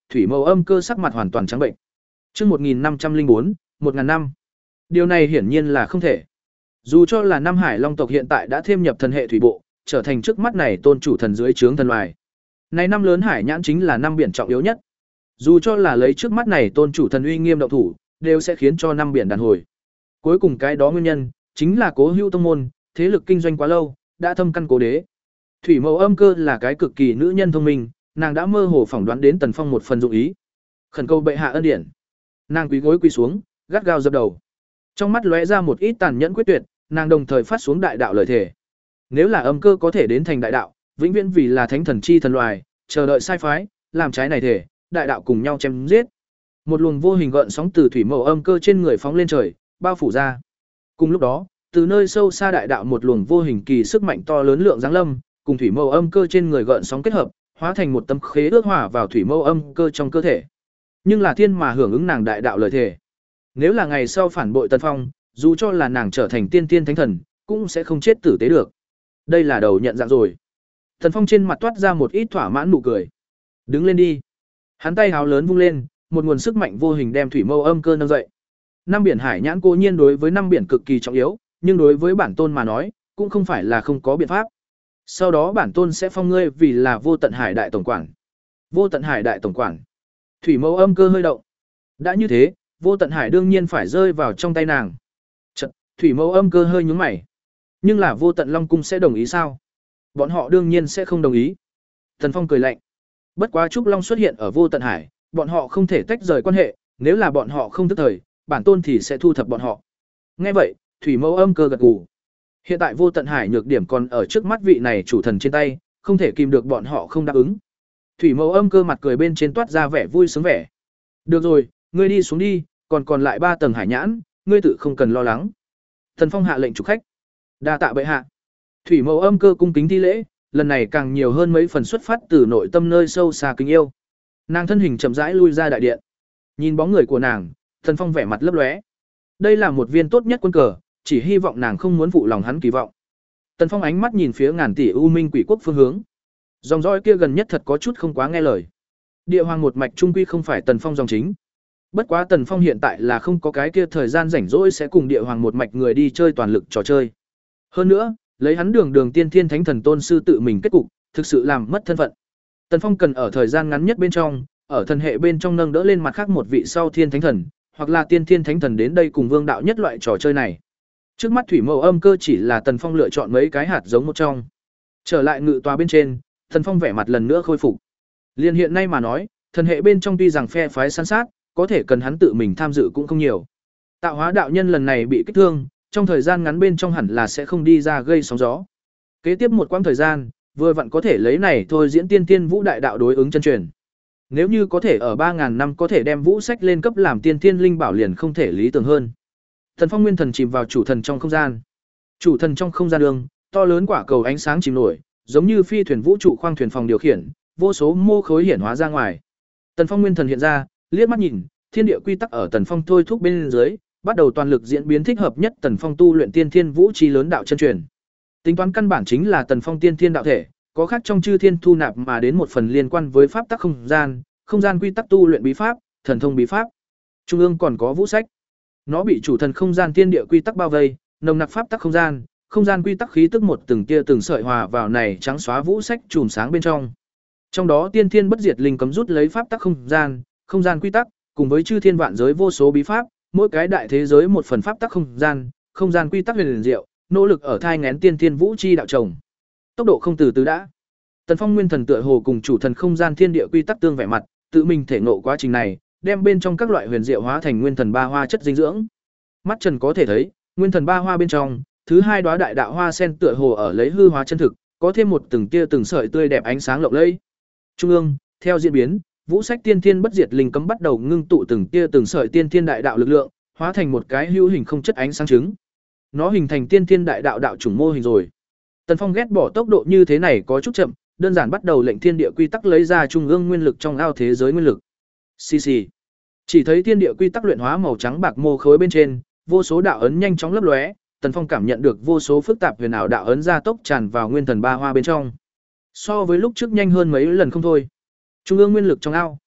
Thủy Mâu Âm Cơ sắc mặt hoàn toàn trắng bệnh. Chương một nghìn năm trăm linh bốn, một ngàn năm. Điều này hiển nhiên là không thể. Dù cho là Nam Hải Long tộc hiện tại đã thêm nhập thần hệ thủy bộ, trở thành trước mắt này tôn chủ thần dưới trướng thần loài. Này năm lớn hải nhãn chính là năm biển trọng yếu nhất. Dù cho là lấy trước mắt này tôn chủ thần uy nghiêm động thủ, đều sẽ khiến cho năm biển đàn hồi. Cuối cùng cái đó nguyên nhân chính là Cố Hữu tông môn, thế lực kinh doanh quá lâu, đã thâm căn cố đế. Thủy Mâu Âm Cơ là cái cực kỳ nữ nhân thông minh, nàng đã mơ hồ phỏng đoán đến Tần Phong một phần dụng ý. Khẩn cầu bệ hạ ân điển. Nàng quỳ gối quỳ xuống, gắt gao dập đầu. Trong mắt lóe ra một ít tàn nhẫn quyết tuyệt, nàng đồng thời phát xuống đại đạo lời thề. Nếu là Âm Cơ có thể đến thành đại đạo, vĩnh viễn vì là thánh thần chi thần loài, chờ đợi sai phái, làm trái này thể, đại đạo cùng nhau chém giết. Một luồng vô hình gợn sóng từ Thủy Mâu Âm Cơ trên người phóng lên trời, bao phủ ra. Cùng lúc đó, từ nơi sâu xa đại đạo một luồng vô hình kỳ sức mạnh to lớn lượng giáng lâm, cùng Thủy Mâu Âm Cơ trên người gợn sóng kết hợp, hóa thành một tấm khế ước hòa vào Thủy Mâu Âm Cơ trong cơ thể. Nhưng là thiên mà hưởng ứng nàng đại đạo lời thề. Nếu là ngày sau phản bội Tần Phong, dù cho là nàng trở thành tiên tiên thánh thần, cũng sẽ không chết tử tế được. Đây là đầu nhận dạng rồi. Tần Phong trên mặt toát ra một ít thỏa mãn nụ cười. Đứng lên đi. Hắn tay háo lớn vung lên, một nguồn sức mạnh vô hình đem Thủy Mâu Âm Cơ nâng dậy. Năm biển hải nhãn cố nhiên đối với năm biển cực kỳ trọng yếu, nhưng đối với bản tôn mà nói, cũng không phải là không có biện pháp. Sau đó bản tôn sẽ phong ngươi vì là Vô Tận Hải đại tổng quản. Vô Tận Hải đại tổng quản. Thủy Mâu Âm Cơ hơi động. Đã như thế, Vô Tận Hải đương nhiên phải rơi vào trong tay nàng. Chợt, Thủy Mâu Âm Cơ hơi nhướng mày. Nhưng là Vô Tận Long cung sẽ đồng ý sao? Bọn họ đương nhiên sẽ không đồng ý. Tần Phong cười lạnh. Bất quá Trúc Long xuất hiện ở Vô Tận Hải, bọn họ không thể tách rời quan hệ, nếu là bọn họ không thức thời, bản tôn thì sẽ thu thập bọn họ. Nghe vậy, Thủy Mâu Âm Cơ gật gù. Hiện tại Vô Tận Hải nhược điểm còn ở trước mắt vị này chủ thần trên tay, không thể kìm được bọn họ không đáp ứng. Thủy Mâu Âm Cơ mặt cười bên trên toát ra vẻ vui sướng vẻ. Được rồi, ngươi đi xuống đi, còn còn lại ba tầng hải nhãn, ngươi tự không cần lo lắng. Thần Phong hạ lệnh chủ khách. Đa tạ bệ hạ. Thủy Mâu Âm Cơ cung kính thi lễ, lần này càng nhiều hơn mấy phần xuất phát từ nội tâm nơi sâu xa kính yêu. Nàng thân hình chậm rãi lui ra đại điện. Nhìn bóng người của nàng, Thần Phong vẻ mặt lấp lóe. Đây là một viên tốt nhất quân cờ, chỉ hy vọng nàng không muốn phụ lòng hắn kỳ vọng. Tần Phong ánh mắt nhìn phía ngàn tỷ u minh quỷ quốc phương hướng. Dòng dõi kia gần nhất thật có chút không quá nghe lời. Địa hoàng một mạch trung quy không phải Tần Phong dòng chính. Bất quá Tần Phong hiện tại là không có cái kia thời gian rảnh rỗi sẽ cùng địa hoàng một mạch người đi chơi toàn lực trò chơi. Hơn nữa, lấy hắn đường đường tiên thiên thánh thần tôn sư tự mình kết cục, thực sự làm mất thân phận. Tần Phong cần ở thời gian ngắn nhất bên trong, ở thần hệ bên trong nâng đỡ lên mặt khác một vị sau thiên thánh thần, hoặc là tiên thiên thánh thần đến đây cùng vương đạo nhất loại trò chơi này. Trước mắt Thủy Mâu Âm Cơ chỉ là Tần Phong lựa chọn mấy cái hạt giống một trong. Trở lại ngự tòa bên trên, Tần Phong vẻ mặt lần nữa khôi phục. Liên hiện nay mà nói, thần hệ bên trong tuy rằng phe phái săn sát, có thể cần hắn tự mình tham dự cũng không nhiều. Tạo hóa đạo nhân lần này bị kích thương, trong thời gian ngắn bên trong hẳn là sẽ không đi ra gây sóng gió. Kế tiếp một quãng thời gian, vừa vặn có thể lấy này thôi diễn tiên tiên vũ đại đạo đối ứng chân truyền. Nếu như có thể ở ba ngàn năm có thể đem vũ sách lên cấp làm tiên tiên linh bảo liền không thể lý tưởng hơn. Thần Phong nguyên thần chìm vào chủ thần trong không gian. Chủ thần trong không gian đường, to lớn quả cầu ánh sáng chìm nổi, giống như phi thuyền vũ trụ khoang thuyền phòng điều khiển, vô số mô khối hiển hóa ra ngoài. Tần Phong nguyên thần hiện ra, liếc mắt nhìn, thiên địa quy tắc ở Tần Phong thôi thúc bên dưới, bắt đầu toàn lực diễn biến thích hợp nhất Tần Phong tu luyện tiên thiên vũ chi lớn đạo chân truyền. Tính toán căn bản chính là Tần Phong tiên thiên đạo thể, có khác trong chư thiên thu nạp mà đến một phần liên quan với pháp tắc không gian, không gian quy tắc tu luyện bí pháp, thần thông bí pháp. Trung ương còn có vũ sách. Nó bị chủ thần không gian thiên địa quy tắc bao vây, nồng nặc pháp tắc không gian, không gian quy tắc khí tức một từng tia từng sợi hòa vào này trắng xóa vũ sách chùm sáng bên trong. Trong đó tiên thiên bất diệt linh cấm rút lấy pháp tắc không gian, không gian quy tắc, cùng với chư thiên vạn giới vô số bí pháp, mỗi cái đại thế giới một phần pháp tắc không gian, không gian quy tắc huyền diệu, nỗ lực ở thai nghén tiên thiên vũ chi đạo trồng. Tốc độ không từ từ đã. Tần Phong nguyên thần tựa hồ cùng chủ thần không gian thiên địa quy tắc tương vẻ mặt, tự mình thể ngộ quá trình này, đem bên trong các loại huyền diệu hóa thành nguyên thần ba hoa chất dinh dưỡng. Mắt trần có thể thấy, nguyên thần ba hoa bên trong, thứ hai đóa đại đạo hoa sen tựa hồ ở lấy hư hóa chân thực, có thêm một từng tia từng sợi tươi đẹp ánh sáng lộng lẫy. Trung ương, theo diễn biến, vũ sách tiên thiên bất diệt linh cấm bắt đầu ngưng tụ từng tia từng sợi tiên thiên đại đạo lực lượng, hóa thành một cái hữu hình không chất ánh sáng trứng. Nó hình thành tiên thiên đại đạo đạo chủng mô hình rồi. Tần Phong ghét bỏ tốc độ như thế này có chút chậm, đơn giản bắt đầu lệnh thiên địa quy tắc lấy ra trung ương nguyên lực trong ao thế giới nguyên lực. Xì xì. Chỉ thấy thiên địa quy tắc luyện hóa màu trắng bạc mô khối bên trên, vô số đạo ấn nhanh chóng lấp lóe, Tần Phong cảm nhận được vô số phức tạp huyền ảo đạo ấn gia tốc tràn vào nguyên thần ba hoa bên trong. So với lúc trước nhanh hơn mấy lần không thôi. Trung ương nguyên lực trong ao,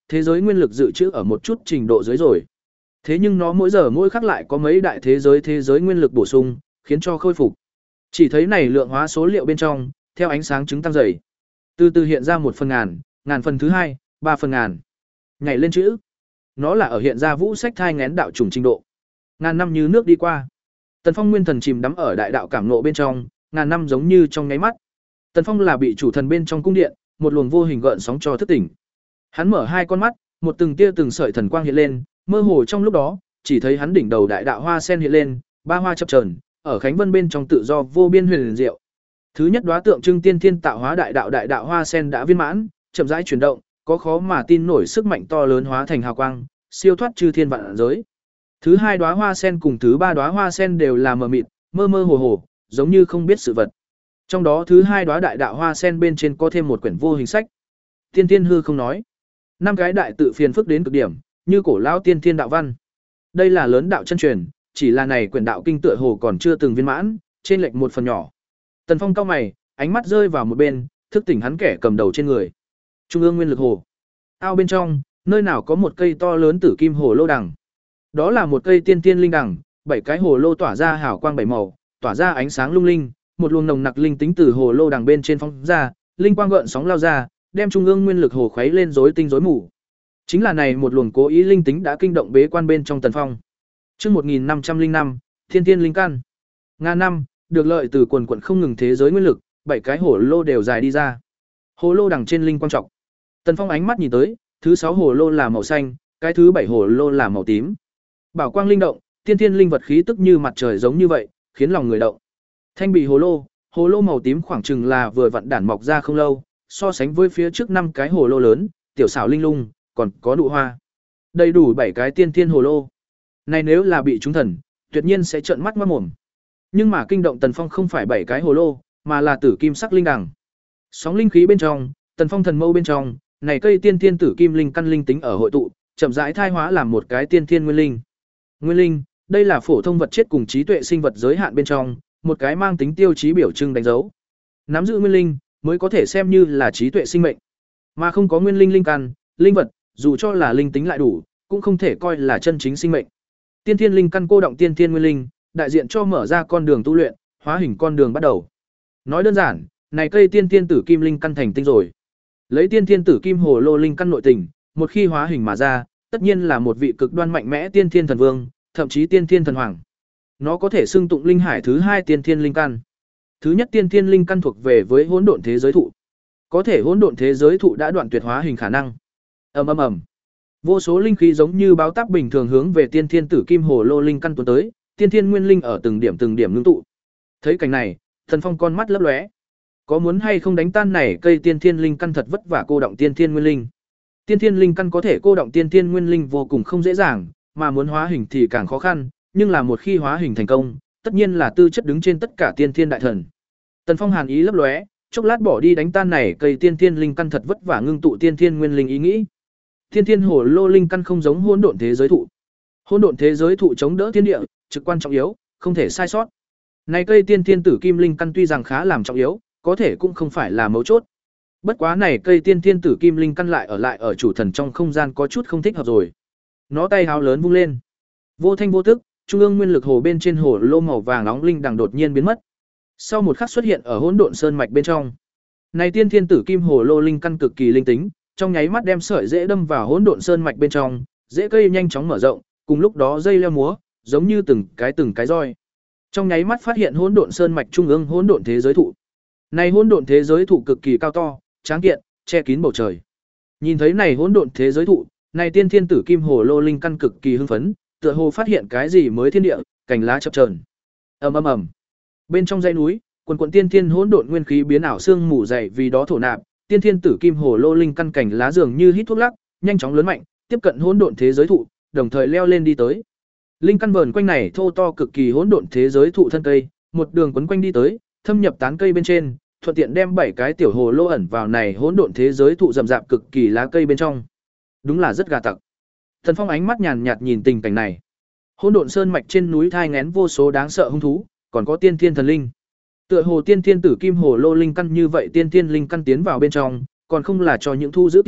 thế giới nguyên lực dự trữ ở một chút trình độ dưới rồi. Thế nhưng nó mỗi giờ mỗi khắc lại có mấy đại thế giới thế giới nguyên lực bổ sung, khiến cho khôi phục. Chỉ thấy này lượng hóa số liệu bên trong, theo ánh sáng chứng tăng dày. Từ từ hiện ra một phần ngàn, ngàn phần thứ hai, ba phần ngàn. Nhảy lên chữ. Nó là ở hiện ra vũ sách thai ngén đạo trùng trình độ. Ngàn năm như nước đi qua. Tần Phong nguyên thần chìm đắm ở đại đạo cảm ngộ bên trong, ngàn năm giống như trong nháy mắt. Tần Phong là bị chủ thần bên trong cung điện, một luồng vô hình gợn sóng cho thức tỉnh. Hắn mở hai con mắt, một từng tia từng sợi thần quang hiện lên, mơ hồ trong lúc đó, chỉ thấy hắn đỉnh đầu đại đạo hoa sen hiện lên, ba hoa chập chờn, ở khánh vân bên trong tự do vô biên huyền diệu. Thứ nhất đóa tượng trưng tiên thiên tạo hóa đại đạo đại đạo hoa sen đã viên mãn, chậm rãi chuyển động, có khó mà tin nổi sức mạnh to lớn hóa thành hào quang, siêu thoát chư thiên vạn giới. Thứ hai đóa hoa sen cùng thứ ba đóa hoa sen đều là mờ mịt, mơ mơ hồ hồ, giống như không biết sự vật. Trong đó thứ hai đóa đại đạo hoa sen bên trên có thêm một quyển vô hình sách. Tiên Tiên hư không nói, năm cái đại tự phiền phức đến cực điểm, như cổ lão tiên thiên đạo văn. Đây là lớn đạo chân truyền, chỉ là này quyển đạo kinh tựa hồ còn chưa từng viên mãn, trên lệch một phần nhỏ. Tần Phong cau mày, ánh mắt rơi vào một bên, thức tỉnh hắn kẻ cầm đầu trên người. Trung ương nguyên lực hồ. Ao bên trong, nơi nào có một cây to lớn tử kim hồ lô đằng. Đó là một cây tiên tiên linh đằng, bảy cái hồ lô tỏa ra hào quang bảy màu, tỏa ra ánh sáng lung linh, một luồng nồng nặc linh tính từ hồ lô đằng bên trên phóng ra, linh quang gợn sóng lao ra, đem trung ương nguyên lực hồ khuấy lên rối tinh rối mù. Chính là này một luồng cố ý linh tính đã kinh động bế quan bên trong Tần Phong. Chương một nghìn năm trăm lẻ năm, Thiên Tiên linh căn. Ngàn năm, được lợi từ quần quần không ngừng thế giới nguyên lực, bảy cái hồ lô đều dài đi ra. Hồ lô đằng trên linh quang trọng. Tần Phong ánh mắt nhìn tới, thứ sáu hồ lô là màu xanh, cái thứ bảy hồ lô là màu tím. Bảo quang linh động, tiên thiên linh vật khí tức như mặt trời giống như vậy, khiến lòng người động. Thanh bì hồ lô, hồ lô màu tím khoảng chừng là vừa vặn đản mọc ra không lâu, so sánh với phía trước năm cái hồ lô lớn, tiểu xảo linh lung, còn có nụ hoa. Đầy đủ bảy cái tiên thiên hồ lô. Này nếu là bị chúng thần, tuyệt nhiên sẽ trợn mắt ngoác mồm. Nhưng mà kinh động Tần Phong không phải bảy cái hồ lô, mà là tử kim sắc linh đằng. Sóng linh khí bên trong, Tần Phong thần mâu bên trong, này cây tiên thiên tử kim linh căn linh tính ở hội tụ, chậm rãi thai hóa làm một cái tiên thiên nguyên linh. Nguyên linh, đây là phổ thông vật chất cùng trí tuệ sinh vật giới hạn bên trong, một cái mang tính tiêu chí biểu trưng đánh dấu. Nắm giữ nguyên linh mới có thể xem như là trí tuệ sinh mệnh. Mà không có nguyên linh linh căn, linh vật, dù cho là linh tính lại đủ, cũng không thể coi là chân chính sinh mệnh. Tiên thiên linh căn cô động tiên thiên nguyên linh, đại diện cho mở ra con đường tu luyện, hóa hình con đường bắt đầu. Nói đơn giản, này cây tiên thiên tử kim linh căn thành tinh rồi. Lấy tiên thiên tử kim hồ lô linh căn nội tình, một khi hóa hình mà ra, tất nhiên là một vị cực đoan mạnh mẽ tiên thiên thần vương, thậm chí tiên thiên thần hoàng. Nó có thể xưng tụng linh hải thứ hai tiên thiên linh căn. Thứ nhất tiên thiên linh căn thuộc về với hỗn độn thế giới thụ. Có thể hỗn độn thế giới thụ đã đoạn tuyệt hóa hình khả năng. Ầm ầm ầm. Vô số linh khí giống như báo táp bình thường hướng về tiên thiên tử kim hồ lô linh căn tuôn tới, tiên thiên nguyên linh ở từng điểm từng điểm ngưng tụ. Thấy cảnh này, Thần Phong con mắt lấp lóe. Có muốn hay không đánh tan này cây tiên thiên linh căn thật vất vả cô động tiên thiên nguyên linh. Tiên thiên linh căn có thể cô động tiên thiên nguyên linh vô cùng không dễ dàng, mà muốn hóa hình thì càng khó khăn, nhưng là một khi hóa hình thành công, tất nhiên là tư chất đứng trên tất cả tiên thiên đại thần. Tần Phong hàn ý lấp lóe, chốc lát bỏ đi đánh tan này cây tiên thiên linh căn thật vất vả ngưng tụ tiên thiên nguyên linh ý nghĩ. Tiên thiên hồ lô linh căn không giống hỗn độn thế giới thụ. Hỗn độn thế giới thụ chống đỡ thiên địa, trực quan trọng yếu, không thể sai sót. Này cây tiên thiên tử kim linh căn tuy rằng khá làm trọng yếu, có thể cũng không phải là mấu chốt. Bất quá này cây tiên thiên tử kim linh căn lại ở lại ở chủ thần trong không gian có chút không thích hợp rồi. Nó tay háo lớn vung lên. Vô thanh vô tức, trung ương nguyên lực hồ bên trên hồ lô màu vàng nóng linh đằng đột nhiên biến mất. Sau một khắc xuất hiện ở hỗn độn sơn mạch bên trong. Này tiên thiên tử kim hồ lô linh căn cực kỳ linh tính, trong nháy mắt đem sợi rễ đâm vào hỗn độn sơn mạch bên trong, rễ cây nhanh chóng mở rộng, cùng lúc đó dây leo múa, giống như từng cái từng cái roi. Trong nháy mắt phát hiện hỗn độn sơn mạch trung ương hỗn độn thế giới thụ. Này hỗn độn thế giới thụ cực kỳ cao to, tráng kiện, che kín bầu trời. Nhìn thấy này hỗn độn thế giới thụ, này tiên thiên tử kim hồ lô linh căn cực kỳ hưng phấn, tựa hồ phát hiện cái gì mới thiên địa, cành lá chập chờn. Ầm ầm ầm. Bên trong dãy núi, quần quần tiên thiên hỗn độn nguyên khí biến ảo xương mù dày vì đó thổ nạp, tiên thiên tử kim hồ lô linh căn cành lá dường như hít thuốc lắc, nhanh chóng lớn mạnh, tiếp cận hỗn độn thế giới thụ, đồng thời leo lên đi tới. Linh căn vờn quanh này thô to cực kỳ hỗn độn thế giới thụ thân cây, một đường quấn quanh đi tới, thâm nhập tán cây bên trên, thuận tiện đem bảy cái tiểu hồ lô ẩn vào này hỗn độn thế giới thụ rậm rạp cực kỳ lá cây bên trong. Đúng là rất gà tặc. Thần Phong ánh mắt nhàn nhạt nhìn tình cảnh này. Hỗn độn sơn mạch trên núi thai nghén vô số đáng sợ hung thú, còn có tiên thiên thần linh. Tựa hồ tiên thiên tử kim hồ lô linh căn như vậy tiên thiên linh căn tiến vào bên trong, còn không là cho những thu giữ kia,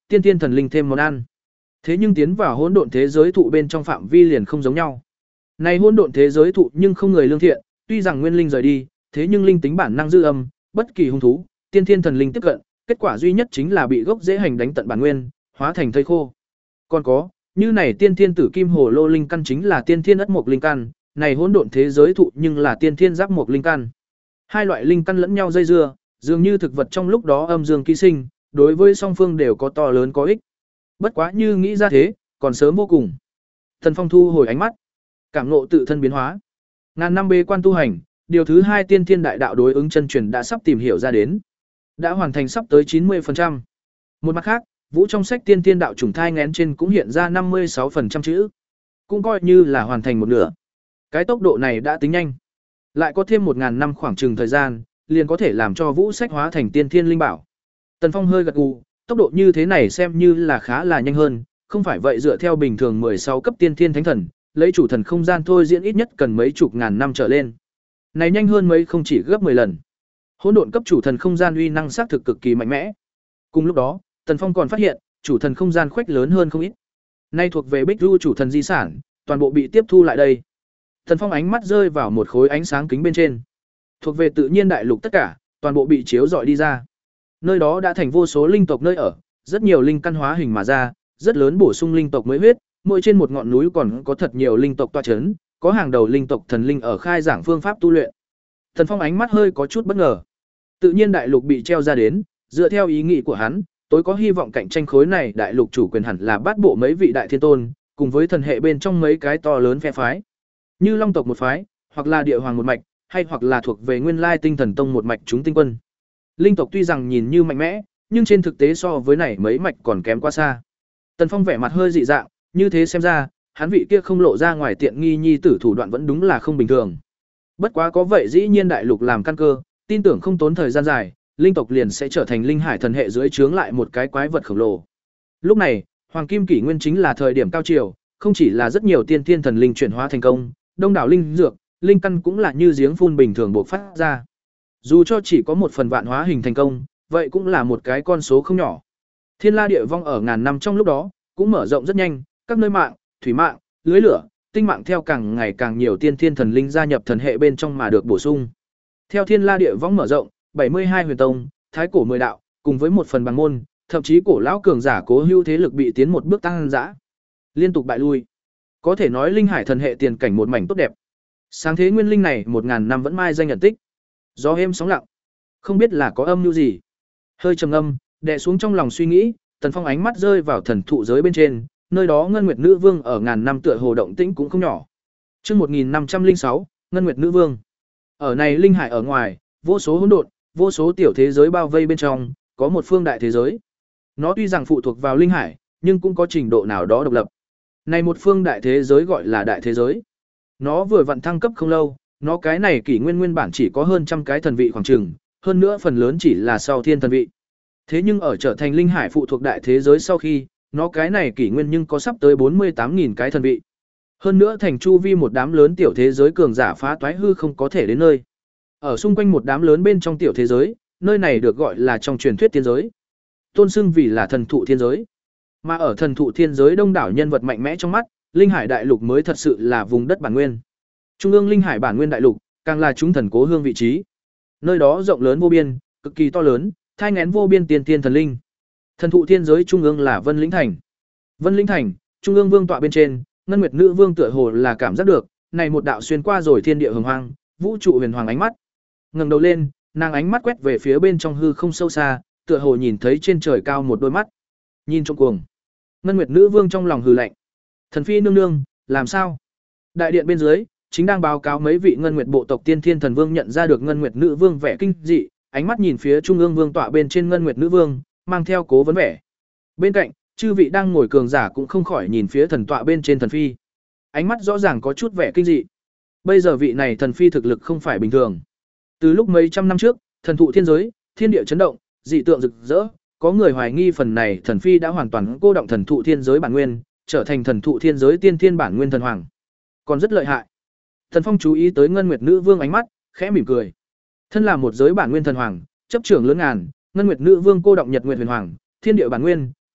tiên thiên thần linh thêm món ăn. Thế nhưng tiến vào hỗn độn thế giới thụ bên trong phạm vi liền không giống nhau. Này hỗn độn thế giới thụ nhưng không người lương thiện, tuy rằng nguyên linh rời đi, thế nhưng linh tính bản năng dư âm, bất kỳ hung thú, tiên thiên thần linh tiếp cận, kết quả duy nhất chính là bị gốc dễ hành đánh tận bản nguyên, hóa thành thây khô. Còn có, như này tiên thiên tử kim hồ lô linh căn chính là tiên thiên ất mộc linh căn, này hỗn độn thế giới thụ nhưng là tiên thiên giáp mộc linh căn. Hai loại linh căn lẫn nhau dây dưa, dường như thực vật trong lúc đó âm dương ký sinh, đối với song phương đều có to lớn có ích. Bất quá như nghĩ ra thế, còn sớm vô cùng. Thần Phong thu hồi ánh mắt, cảm ngộ tự thân biến hóa. Ngàn năm bế quan tu hành, điều thứ hai tiên thiên đại đạo đối ứng chân truyền đã sắp tìm hiểu ra đến. Đã hoàn thành sắp tới chín mươi phần trăm. Một mặt khác, vũ trong sách tiên thiên đạo chủng thai ngén trên cũng hiện ra năm mươi sáu phần trăm chữ. Cũng coi như là hoàn thành một nửa. Cái tốc độ này đã tính nhanh. Lại có thêm một ngàn năm khoảng chừng thời gian, liền có thể làm cho vũ sách hóa thành tiên thiên linh bảo. Tần Phong hơi gật gù, tốc độ như thế này xem như là khá là nhanh hơn, không phải vậy dựa theo bình thường mười sáu cấp tiên thiên thánh thần, lấy chủ thần không gian thôi diễn ít nhất cần mấy chục ngàn năm trở lên. Này nhanh hơn mấy không chỉ gấp mười lần. Hỗn độn cấp chủ thần không gian uy năng xác thực cực kỳ mạnh mẽ. Cùng lúc đó, Tần Phong còn phát hiện, chủ thần không gian khuếch lớn hơn không ít. Nay thuộc về Bích Du chủ thần di sản, toàn bộ bị tiếp thu lại đây. Tần Phong ánh mắt rơi vào một khối ánh sáng kính bên trên. Thuộc về tự nhiên đại lục tất cả, toàn bộ bị chiếu rọi đi ra. Nơi đó đã thành vô số linh tộc nơi ở, rất nhiều linh căn hóa hình mà ra, rất lớn bổ sung linh tộc mới huyết, mỗi trên một ngọn núi còn có thật nhiều linh tộc tọa chấn, có hàng đầu linh tộc thần linh ở khai giảng phương pháp tu luyện. Thần Phong ánh mắt hơi có chút bất ngờ. Tự nhiên đại lục bị treo ra đến, dựa theo ý nghĩ của hắn, tối có hy vọng cạnh tranh khối này đại lục chủ quyền hẳn là bát bộ mấy vị đại thiên tôn, cùng với thần hệ bên trong mấy cái to lớn phe phái. Như Long tộc một phái, hoặc là Địa Hoàng một mạch, hay hoặc là thuộc về Nguyên Lai Tinh Thần Tông một mạch chúng tinh quân. Linh tộc tuy rằng nhìn như mạnh mẽ, nhưng trên thực tế so với này mấy mạch còn kém quá xa. Tần Phong vẻ mặt hơi dị dạng, như thế xem ra, hắn vị kia không lộ ra ngoài tiện nghi nhi tử thủ đoạn vẫn đúng là không bình thường. Bất quá có vậy dĩ nhiên đại lục làm căn cơ, tin tưởng không tốn thời gian dài, linh tộc liền sẽ trở thành linh hải thần hệ dưới trướng lại một cái quái vật khổng lồ. Lúc này, Hoàng Kim Kỷ Nguyên chính là thời điểm cao triều, không chỉ là rất nhiều tiên thiên thần linh chuyển hóa thành công, đông đảo linh dược, linh căn cũng là như giếng phun bình thường bộc phát ra. Dù cho chỉ có một phần vạn hóa hình thành công, vậy cũng là một cái con số không nhỏ. Thiên La Địa Vong ở ngàn năm trong lúc đó, cũng mở rộng rất nhanh, các nơi mạng, thủy mạng, lưới lửa, tinh mạng theo càng ngày càng nhiều tiên thiên thần linh gia nhập thần hệ bên trong mà được bổ sung. Theo Thiên La Địa Vong mở rộng, bảy mươi hai huyền tông, thái cổ mười đạo, cùng với một phần bằng môn, thậm chí cổ lão cường giả cố hữu thế lực bị tiến một bước tăng dã, liên tục bại lui. Có thể nói linh hải thần hệ tiền cảnh một mảnh tốt đẹp. Sáng thế nguyên linh này một ngàn năm vẫn mai danh nhận tích. Gió êm sóng lặng, không biết là có âm mưu gì. Hơi trầm ngâm, đè xuống trong lòng suy nghĩ, Tần Phong ánh mắt rơi vào thần thụ giới bên trên, nơi đó Ngân Nguyệt Nữ Vương ở ngàn năm tựa hồ động tĩnh cũng không nhỏ. Chương một nghìn năm trăm lẻ sáu, Ngân Nguyệt Nữ Vương. Ở này linh hải ở ngoài, vô số hỗn độn, vô số tiểu thế giới bao vây bên trong, có một phương đại thế giới. Nó tuy rằng phụ thuộc vào linh hải, nhưng cũng có trình độ nào đó độc lập. Này một phương đại thế giới gọi là đại thế giới. Nó vừa vặn thăng cấp không lâu, nó cái này kỷ nguyên nguyên bản chỉ có hơn trăm cái thần vị khoảng chừng, hơn nữa phần lớn chỉ là sau thiên thần vị. Thế nhưng ở trở thành linh hải phụ thuộc đại thế giới sau khi, nó cái này kỷ nguyên nhưng có sắp tới bốn mươi tám nghìn cái thần vị. Hơn nữa thành chu vi một đám lớn tiểu thế giới cường giả phá toái hư không có thể đến nơi. Ở xung quanh một đám lớn bên trong tiểu thế giới, nơi này được gọi là trong truyền thuyết thiên giới. Tôn xưng vì là thần thụ thiên giới. Mà ở thần thụ thiên giới đông đảo nhân vật mạnh mẽ trong mắt, linh hải đại lục mới thật sự là vùng đất bản nguyên. Trung ương linh hải bản nguyên đại lục, càng là chúng thần cố hương vị trí. Nơi đó rộng lớn vô biên, cực kỳ to lớn, thai nghén vô biên tiên tiên thần linh. Thần thụ thiên giới trung ương là Vân Lĩnh Thành. Vân Lĩnh Thành, trung ương vương tọa bên trên, Ngân Nguyệt Nữ Vương tựa hồ là cảm giác được, này một đạo xuyên qua rồi thiên địa hồng hoang, vũ trụ huyền hoàng ánh mắt. Ngẩng đầu lên, nàng ánh mắt quét về phía bên trong hư không sâu xa, tựa hồ nhìn thấy trên trời cao một đôi mắt. Nhìn trong cuồng. Ngân Nguyệt Nữ Vương trong lòng hừ lạnh. Thần phi nương nương, làm sao? Đại điện bên dưới, chính đang báo cáo mấy vị Ngân Nguyệt bộ tộc Tiên Thiên Thần Vương nhận ra được Ngân Nguyệt Nữ Vương vẻ kinh dị, ánh mắt nhìn phía trung ương vương tọa bên trên Ngân Nguyệt Nữ Vương, mang theo cố vấn vẻ. Bên cạnh, chư vị đang ngồi cường giả cũng không khỏi nhìn phía thần tọa bên trên thần phi. Ánh mắt rõ ràng có chút vẻ kinh dị. Bây giờ vị này thần phi thực lực không phải bình thường. Từ lúc mấy trăm năm trước, thần thụ thiên giới, thiên địa chấn động, dị tượng rực rỡ, có người hoài nghi phần này thần phi đã hoàn toàn cô động thần thụ thiên giới bản nguyên, trở thành thần thụ thiên giới tiên thiên bản nguyên thần hoàng. Còn rất lợi hại. Thần Phong chú ý tới Ngân Nguyệt Nữ Vương ánh mắt, khẽ mỉm cười. Thân là một giới bản nguyên thần hoàng, chấp trưởng lớn ngàn, Ngân Nguyệt Nữ Vương cô động Nhật Nguyệt Huyền Hoàng, thiên địa bản nguyên,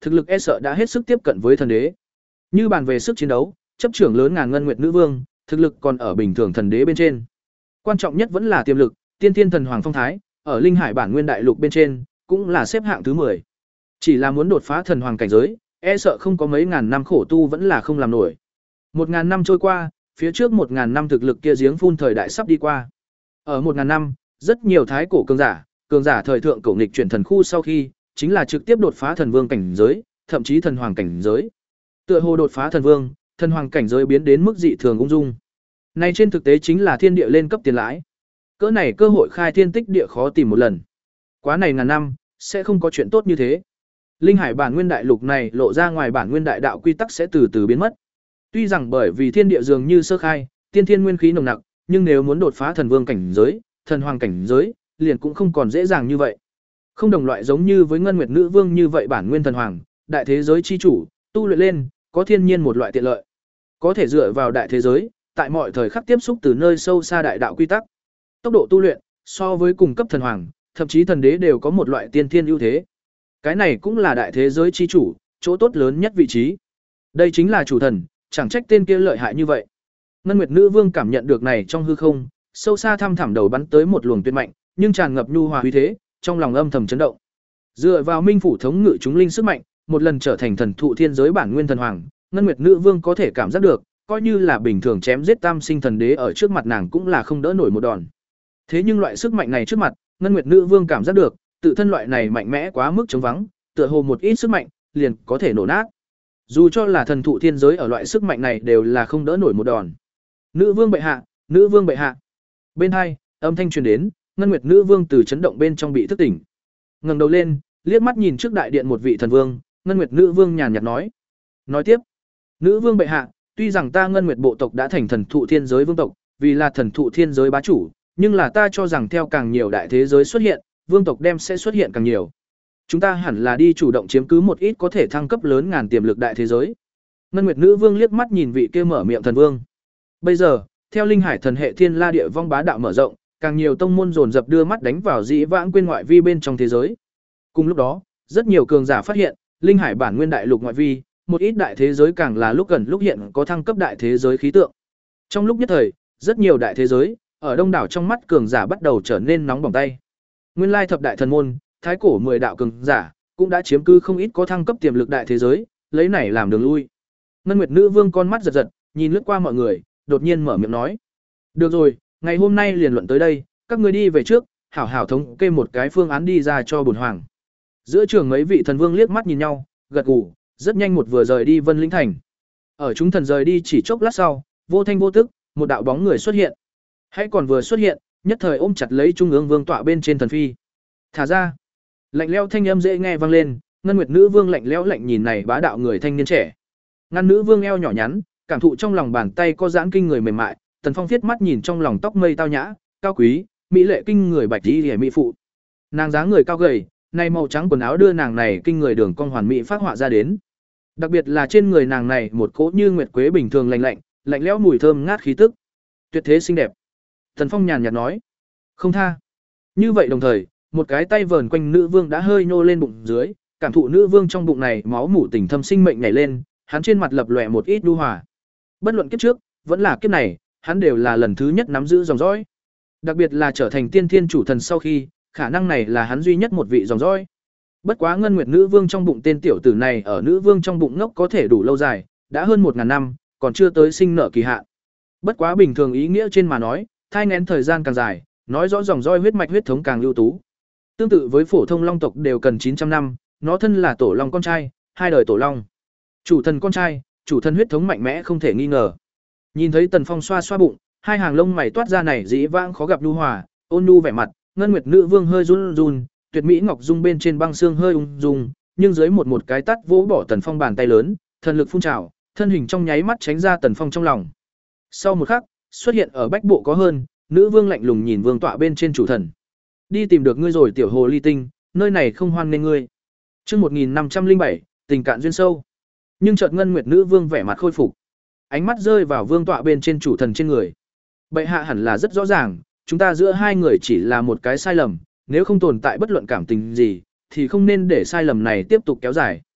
thực lực e sợ đã hết sức tiếp cận với thần đế. Như bàn về sức chiến đấu, chấp trưởng lớn ngàn ngân nguyệt nữ vương, thực lực còn ở bình thường thần đế bên trên. Quan trọng nhất vẫn là tiềm lực, tiên thiên thần hoàng phong thái, ở linh hải bản nguyên đại lục bên trên, cũng là xếp hạng thứ mười. Chỉ là muốn đột phá thần hoàng cảnh giới, e sợ không có mấy ngàn năm khổ tu vẫn là không làm nổi. Một ngàn năm trôi qua, phía trước một ngàn năm thực lực kia giếng phun thời đại sắp đi qua. Ở một ngàn năm, rất nhiều thái cổ cường giả, cường giả thời thượng cổ nghịch chuyển thần khu sau khi, chính là trực tiếp đột phá thần vương cảnh giới, thậm chí thần hoàng cảnh giới. Tựa hồ đột phá thần vương, thần hoàng cảnh giới biến đến mức dị thường ung dung. Này trên thực tế chính là thiên địa lên cấp tiền lãi. Cỡ này cơ hội khai thiên tích địa khó tìm một lần. Quá này ngàn năm, sẽ không có chuyện tốt như thế. Linh hải bản nguyên đại lục này lộ ra ngoài bản nguyên đại đạo quy tắc sẽ từ từ biến mất. Tuy rằng bởi vì thiên địa dường như sơ khai, tiên thiên nguyên khí nồng nặc, nhưng nếu muốn đột phá thần vương cảnh giới, thần hoàng cảnh giới, liền cũng không còn dễ dàng như vậy. Không đồng loại giống như với ngân nguyệt nữ vương như vậy bản nguyên thần hoàng, đại thế giới chi chủ, tu luyện lên, có thiên nhiên một loại tiện lợi. Có thể dựa vào đại thế giới, tại mọi thời khắc tiếp xúc từ nơi sâu xa đại đạo quy tắc. Tốc độ tu luyện, so với cùng cấp thần hoàng, thậm chí thần đế đều có một loại tiên thiên ưu thế. Cái này cũng là đại thế giới chi chủ, chỗ tốt lớn nhất vị trí. Đây chính là chủ thần, chẳng trách tên kia lợi hại như vậy. Ngân Nguyệt Nữ Vương cảm nhận được này trong hư không, sâu xa thăm thẳm đầu bắn tới một luồng tuyệt mạnh, nhưng tràn ngập nhu hòa uy thế, trong lòng âm thầm chấn động. Dựa vào Minh phủ thống ngự chúng linh sức mạnh, một lần trở thành thần thụ thiên giới bản nguyên thần hoàng, Ngân Nguyệt Nữ Vương có thể cảm giác được, coi như là bình thường chém giết tam sinh thần đế ở trước mặt nàng cũng là không đỡ nổi một đòn. Thế nhưng loại sức mạnh này trước mặt, Ngân Nguyệt Nữ Vương cảm giác được, tự thân loại này mạnh mẽ quá mức chống vắng, tựa hồ một ít sức mạnh liền có thể nổ nát. Dù cho là thần thụ thiên giới ở loại sức mạnh này đều là không đỡ nổi một đòn. Nữ vương bệ hạ, nữ vương bệ hạ. Bên hai, âm thanh truyền đến, Ngân Nguyệt Nữ Vương từ chấn động bên trong bị thức tỉnh. Ngẩng đầu lên, liếc mắt nhìn trước đại điện một vị thần vương, Ngân Nguyệt Nữ Vương nhàn nhạt nói: "Nói tiếp, nữ vương bệ hạ, tuy rằng ta Ngân Nguyệt bộ tộc đã thành thần thụ thiên giới vương tộc, vì là thần thụ thiên giới bá chủ, nhưng là ta cho rằng theo càng nhiều đại thế giới xuất hiện, vương tộc đem sẽ xuất hiện càng nhiều. Chúng ta hẳn là đi chủ động chiếm cứ một ít có thể thăng cấp lớn ngàn tiềm lực đại thế giới." Ngân Nguyệt Nữ Vương liếc mắt nhìn vị kia mở miệng thần vương. Bây giờ, theo linh hải thần hệ thiên la địa vong bá đạo mở rộng, càng nhiều tông môn dồn dập đưa mắt đánh vào dĩ vãng quên ngoại vi bên trong thế giới. Cùng lúc đó, rất nhiều cường giả phát hiện, linh hải bản nguyên đại lục ngoại vi, một ít đại thế giới càng là lúc gần lúc hiện có thăng cấp đại thế giới khí tượng. Trong lúc nhất thời, rất nhiều đại thế giới, ở đông đảo trong mắt cường giả bắt đầu trở nên nóng bỏng tay. Nguyên lai thập đại thần môn, thái cổ mười đạo cường giả, cũng đã chiếm cứ không ít có thăng cấp tiềm lực đại thế giới, lấy này làm đường lui. Ngân Nguyệt Nữ Vương con mắt giật giật, nhìn lướt qua mọi người, đột nhiên mở miệng nói: "Được rồi, ngày hôm nay liền luận tới đây, các ngươi đi về trước, hảo hảo thống kê một cái phương án đi ra cho bổn hoàng." Giữa trường mấy vị thần vương liếc mắt nhìn nhau, gật gù, rất nhanh một vừa rời đi Vân Lĩnh thành. Ở chúng thần rời đi chỉ chốc lát sau, vô thanh vô tức, một đạo bóng người xuất hiện. Hãy còn vừa xuất hiện, nhất thời ôm chặt lấy trung ương vương tọa bên trên thần phi. "Thả ra!" Lạnh lẽo thanh âm dễ nghe vang lên, Ngân Nguyệt Nữ Vương lạnh lẽo lạnh nhìn này bá đạo người thanh niên trẻ. Ngân Nữ Vương eo nhỏ nhắn, cảm thụ trong lòng bàn tay có giãn kinh người mềm mại, Tần Phong viết mắt nhìn trong lòng tóc mây tao nhã, cao quý, mỹ lệ kinh người bạch y liễu mỹ phụ. Nàng dáng người cao gầy, này màu trắng quần áo đưa nàng này kinh người đường cong hoàn mỹ phát họa ra đến. Đặc biệt là trên người nàng này một cỗ như nguyệt quế bình thường lạnh lạnh, lạnh lẽo mùi thơm ngát khí tức. Tuyệt thế xinh đẹp. Tần Phong nhàn nhạt nói: "Không tha." Như vậy đồng thời, một cái tay vờn quanh nữ vương đã hơi nhô lên bụng dưới, cảm thụ nữ vương trong bụng này máu mủ tình thâm sinh mệnh nhảy lên, hắn trên mặt lập lòe một ít nhu hòa. Bất luận kiếp trước, vẫn là kiếp này, hắn đều là lần thứ nhất nắm giữ dòng dõi. Đặc biệt là trở thành tiên thiên chủ thần sau khi, khả năng này là hắn duy nhất một vị dòng dõi. Bất quá Ngân Nguyệt Nữ Vương trong bụng tên tiểu tử này ở nữ vương trong bụng ngốc có thể đủ lâu dài, đã hơn một ngàn năm, còn chưa tới sinh nở kỳ hạn. Bất quá bình thường ý nghĩa trên mà nói, thai nghén thời gian càng dài, nói rõ dòng dõi huyết mạch huyết thống càng ưu tú. Tương tự với phổ thông long tộc đều cần chín trăm năm, nó thân là tổ long con trai, hai đời tổ long. Chủ thần con trai, chủ thần huyết thống mạnh mẽ không thể nghi ngờ. Nhìn thấy Tần Phong xoa xoa bụng, hai hàng lông mày toát ra này dĩ vãng khó gặp nhu hòa, ôn nhu vẻ mặt, Ngân Nguyệt Nữ Vương hơi run run, tuyệt mỹ ngọc dung bên trên băng xương hơi ung dung, nhưng dưới một một cái tát vỗ bỏ Tần Phong bàn tay lớn, thần lực phun trào, thân hình trong nháy mắt tránh ra Tần Phong trong lòng. Sau một khắc, xuất hiện ở bách bộ có hơn, nữ vương lạnh lùng nhìn vương tọa bên trên chủ thần. "Đi tìm được ngươi rồi tiểu hồ ly tinh, nơi này không hoan nên ngươi." Chương một nghìn năm trăm linh bảy, tình cạn duyên sâu. Nhưng chợt Ngân Nguyệt Nữ Vương vẻ mặt khôi phục, ánh mắt rơi vào vương tọa bên trên chủ thần trên người. "Bệ hạ hẳn là rất rõ ràng, chúng ta giữa hai người chỉ là một cái sai lầm, nếu không tồn tại bất luận cảm tình gì, thì không nên để sai lầm này tiếp tục kéo dài.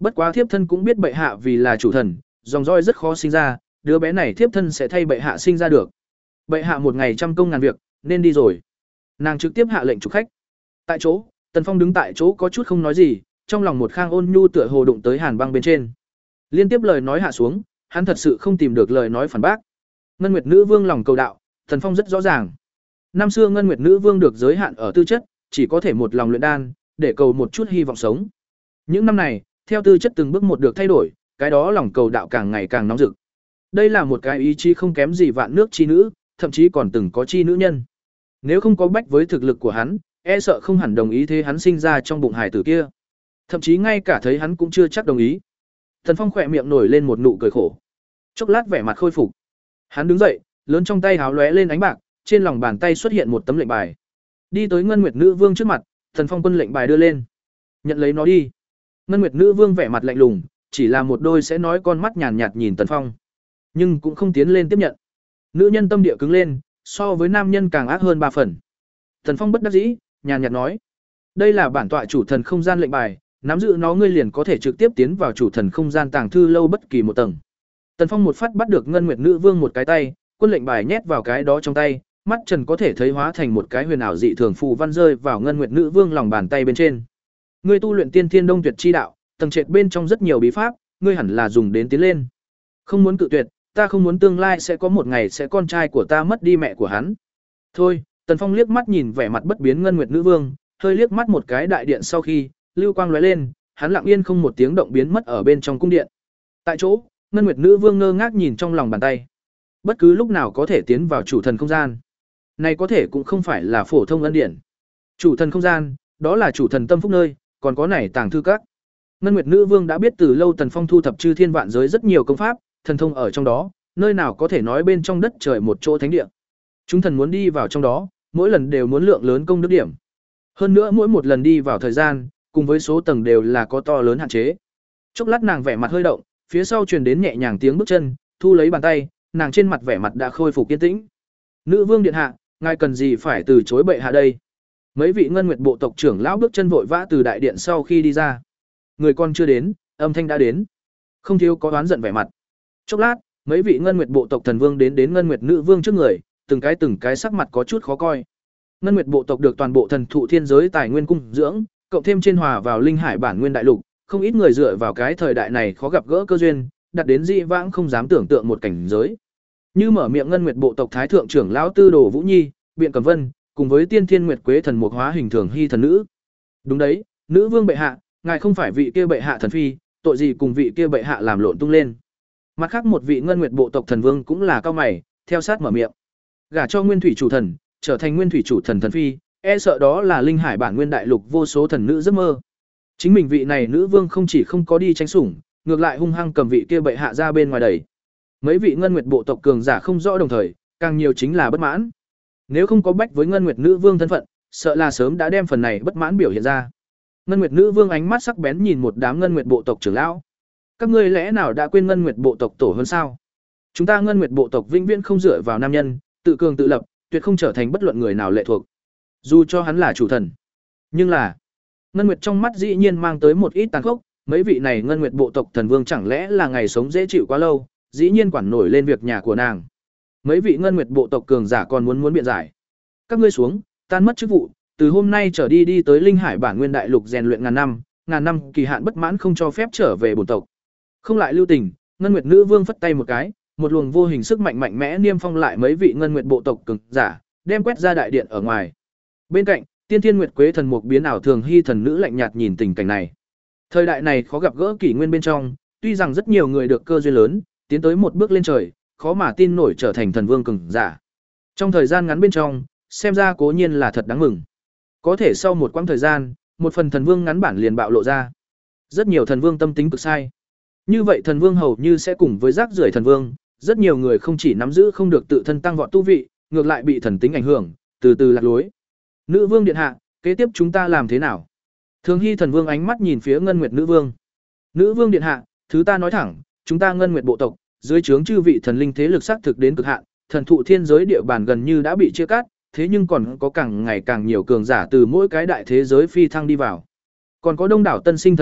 Bất quá thiếp thân cũng biết bệ hạ vì là chủ thần, dòng roi rất khó sinh ra, đứa bé này thiếp thân sẽ thay bệ hạ sinh ra được. Bệ hạ một ngày trăm công ngàn việc, nên đi rồi. Nàng trực tiếp hạ lệnh chủ khách. Tại chỗ, Tần Phong đứng tại chỗ có chút không nói gì, trong lòng một khang ôn nhu tựa hồ đụng tới hàn băng bên trên. Liên tiếp lời nói hạ xuống, hắn thật sự không tìm được lời nói phản bác. Ngân Nguyệt Nữ Vương lòng cầu đạo, Tần Phong rất rõ ràng. Năm xưa Ngân Nguyệt Nữ Vương được giới hạn ở tư chất, chỉ có thể một lòng luyện đan, để cầu một chút hy vọng sống. Những năm này, theo tư chất từng bước một được thay đổi, cái đó lòng cầu đạo càng ngày càng nóng rực. Đây là một cái ý chí không kém gì vạn nước chi nữ, thậm chí còn từng có chi nữ nhân. Nếu không có bách với thực lực của hắn, e sợ không hẳn đồng ý thế hắn sinh ra trong bụng hải tử kia. Thậm chí ngay cả thấy hắn cũng chưa chắc đồng ý. Thần Phong khỏe miệng nổi lên một nụ cười khổ. Chốc lát vẻ mặt khôi phục. Hắn đứng dậy, lớn trong tay háo lóe lên ánh bạc, trên lòng bàn tay xuất hiện một tấm lệnh bài. Đi tới Ngân Nguyệt Nữ Vương trước mặt, Thần Phong quân lệnh bài đưa lên. Nhận lấy nó đi. Ngân Nguyệt Nữ Vương vẻ mặt lạnh lùng, chỉ là một đôi sẽ nói con mắt nhàn nhạt nhìn Tần Phong, nhưng cũng không tiến lên tiếp nhận. Nữ nhân tâm địa cứng lên, so với nam nhân càng ác hơn ba phần. Tần Phong bất đắc dĩ, nhàn nhạt nói: "Đây là bản tọa chủ thần không gian lệnh bài, nắm giữ nó ngươi liền có thể trực tiếp tiến vào chủ thần không gian tàng thư lâu bất kỳ một tầng." Tần Phong một phát bắt được Ngân Nguyệt Nữ Vương một cái tay, quân lệnh bài nhét vào cái đó trong tay, mắt trần có thể thấy hóa thành một cái huyền ảo dị thường phù văn rơi vào Ngân Nguyệt Nữ Vương lòng bàn tay bên trên. Ngươi tu luyện Tiên Thiên Đông Tuyệt chi đạo, tầng trệt bên trong rất nhiều bí pháp, ngươi hẳn là dùng đến tiến lên. Không muốn cự tuyệt, ta không muốn tương lai sẽ có một ngày sẽ con trai của ta mất đi mẹ của hắn. Thôi, Tần Phong liếc mắt nhìn vẻ mặt bất biến Ngân Nguyệt Nữ Vương, hơi liếc mắt một cái đại điện sau khi, lưu quang lóe lên, hắn lặng yên không một tiếng động biến mất ở bên trong cung điện. Tại chỗ, Ngân Nguyệt Nữ Vương ngơ ngác nhìn trong lòng bàn tay. Bất cứ lúc nào có thể tiến vào chủ thần không gian. Này có thể cũng không phải là phổ thông ân điển. Chủ thần không gian, đó là chủ thần tâm phúc nơi, còn có này tàng thư các. Ngân Nguyệt Nữ Vương đã biết từ lâu Tần Phong thu thập chư thiên vạn giới rất nhiều công pháp, thần thông ở trong đó, nơi nào có thể nói bên trong đất trời một chỗ thánh địa. Chúng thần muốn đi vào trong đó, mỗi lần đều muốn lượng lớn công đức điểm. Hơn nữa mỗi một lần đi vào thời gian, cùng với số tầng đều là có to lớn hạn chế. Chốc lát nàng vẻ mặt hơi động, phía sau truyền đến nhẹ nhàng tiếng bước chân, thu lấy bàn tay, nàng trên mặt vẻ mặt đã khôi phục yên tĩnh. Nữ Vương điện hạ, ngài cần gì phải từ chối bệ hạ đây? Mấy vị Ngân Nguyệt bộ tộc trưởng lão bước chân vội vã từ đại điện sau khi đi ra. Người con chưa đến, âm thanh đã đến. Không thiếu có oán giận vẻ mặt. Chốc lát, mấy vị Ngân Nguyệt bộ tộc thần vương đến đến Ngân Nguyệt Nữ Vương trước người, từng cái từng cái sắc mặt có chút khó coi. Ngân Nguyệt bộ tộc được toàn bộ thần thụ thiên giới tài nguyên cung dưỡng, cộng thêm trên hòa vào linh hải bản nguyên đại lục, không ít người dựa vào cái thời đại này khó gặp gỡ cơ duyên, đặt đến dị vãng không dám tưởng tượng một cảnh giới. Như mở miệng Ngân Nguyệt bộ tộc thái thượng trưởng lão Tư Đồ Vũ Nhi, Biện Cẩm Vân, cùng với Tiên Thiên Nguyệt Quế thần mục hóa hình thường hy thần nữ. Đúng đấy, nữ vương bệ hạ, ngài không phải vị kia bệ hạ thần phi, tội gì cùng vị kia bệ hạ làm lộn tung lên. Mặt khác một vị Ngân Nguyệt bộ tộc thần vương cũng là cao mày, theo sát mở miệng. Gả cho Nguyên Thủy chủ thần, trở thành Nguyên Thủy chủ thần thần phi, e sợ đó là linh hải bản nguyên đại lục vô số thần nữ giấc mơ. Chính mình vị này nữ vương không chỉ không có đi tranh sủng, ngược lại hung hăng cầm vị kia bệ hạ ra bên ngoài đẩy. Mấy vị Ngân Nguyệt bộ tộc cường giả không rõ đồng thời, càng nhiều chính là bất mãn. Nếu không có bách với Ngân Nguyệt nữ vương thân phận, sợ là sớm đã đem phần này bất mãn biểu hiện ra. Ngân Nguyệt nữ vương ánh mắt sắc bén nhìn một đám Ngân Nguyệt bộ tộc trưởng lão. Các ngươi lẽ nào đã quên Ngân Nguyệt bộ tộc tổ hơn sao? Chúng ta Ngân Nguyệt bộ tộc vĩnh viễn không dựa vào nam nhân, tự cường tự lập, tuyệt không trở thành bất luận người nào lệ thuộc. Dù cho hắn là chủ thần. Nhưng là, Ngân Nguyệt trong mắt dĩ nhiên mang tới một ít tàn khốc, mấy vị này Ngân Nguyệt bộ tộc thần vương chẳng lẽ là ngày sống dễ chịu quá lâu, dĩ nhiên quản nổi lên việc nhà của nàng. Mấy vị Ngân Nguyệt bộ tộc cường giả còn muốn muốn biện giải. Các ngươi xuống, tan mất chức vụ, từ hôm nay trở đi đi tới linh hải bản nguyên đại lục rèn luyện ngàn năm, ngàn năm kỳ hạn bất mãn không cho phép trở về bổn tộc. Không lại lưu tình, Ngân Nguyệt nữ vương phất tay một cái, một luồng vô hình sức mạnh mạnh mẽ niêm phong lại mấy vị Ngân Nguyệt bộ tộc cường giả, đem quét ra đại điện ở ngoài. Bên cạnh, Tiên Thiên Nguyệt Quế thần mục biến ảo thường hy thần nữ lạnh nhạt nhìn tình cảnh này. Thời đại này khó gặp gỡ kỷ nguyên bên trong, tuy rằng rất nhiều người được cơ duyên lớn, tiến tới một bước lên trời, khó mà tin nổi trở thành thần vương cường giả. Trong thời gian ngắn bên trong, xem ra cố nhiên là thật đáng mừng. Có thể sau một quãng thời gian, một phần thần vương ngắn bản liền bạo lộ ra. Rất nhiều thần vương tâm tính cực sai. Như vậy thần vương hầu như sẽ cùng với rác rưởi thần vương, rất nhiều người không chỉ nắm giữ không được tự thân tăng vọt tu vị, ngược lại bị thần tính ảnh hưởng, từ từ lạc lối. Nữ vương điện hạ, kế tiếp chúng ta làm thế nào? Thường hy thần vương ánh mắt nhìn phía Ngân Nguyệt nữ vương. Nữ vương điện hạ, thứ ta nói thẳng, chúng ta Ngân Nguyệt bộ tộc, dưới trướng chư vị thần linh thế lực xác thực đến cực hạn, thần thụ thiên giới địa bàn gần như đã bị chia cắt, thế nhưng còn có càng ngày càng nhiều cường giả từ mỗi cái đại thế giới phi thăng đi vào. Còn có đông đảo tân sinh thần linh,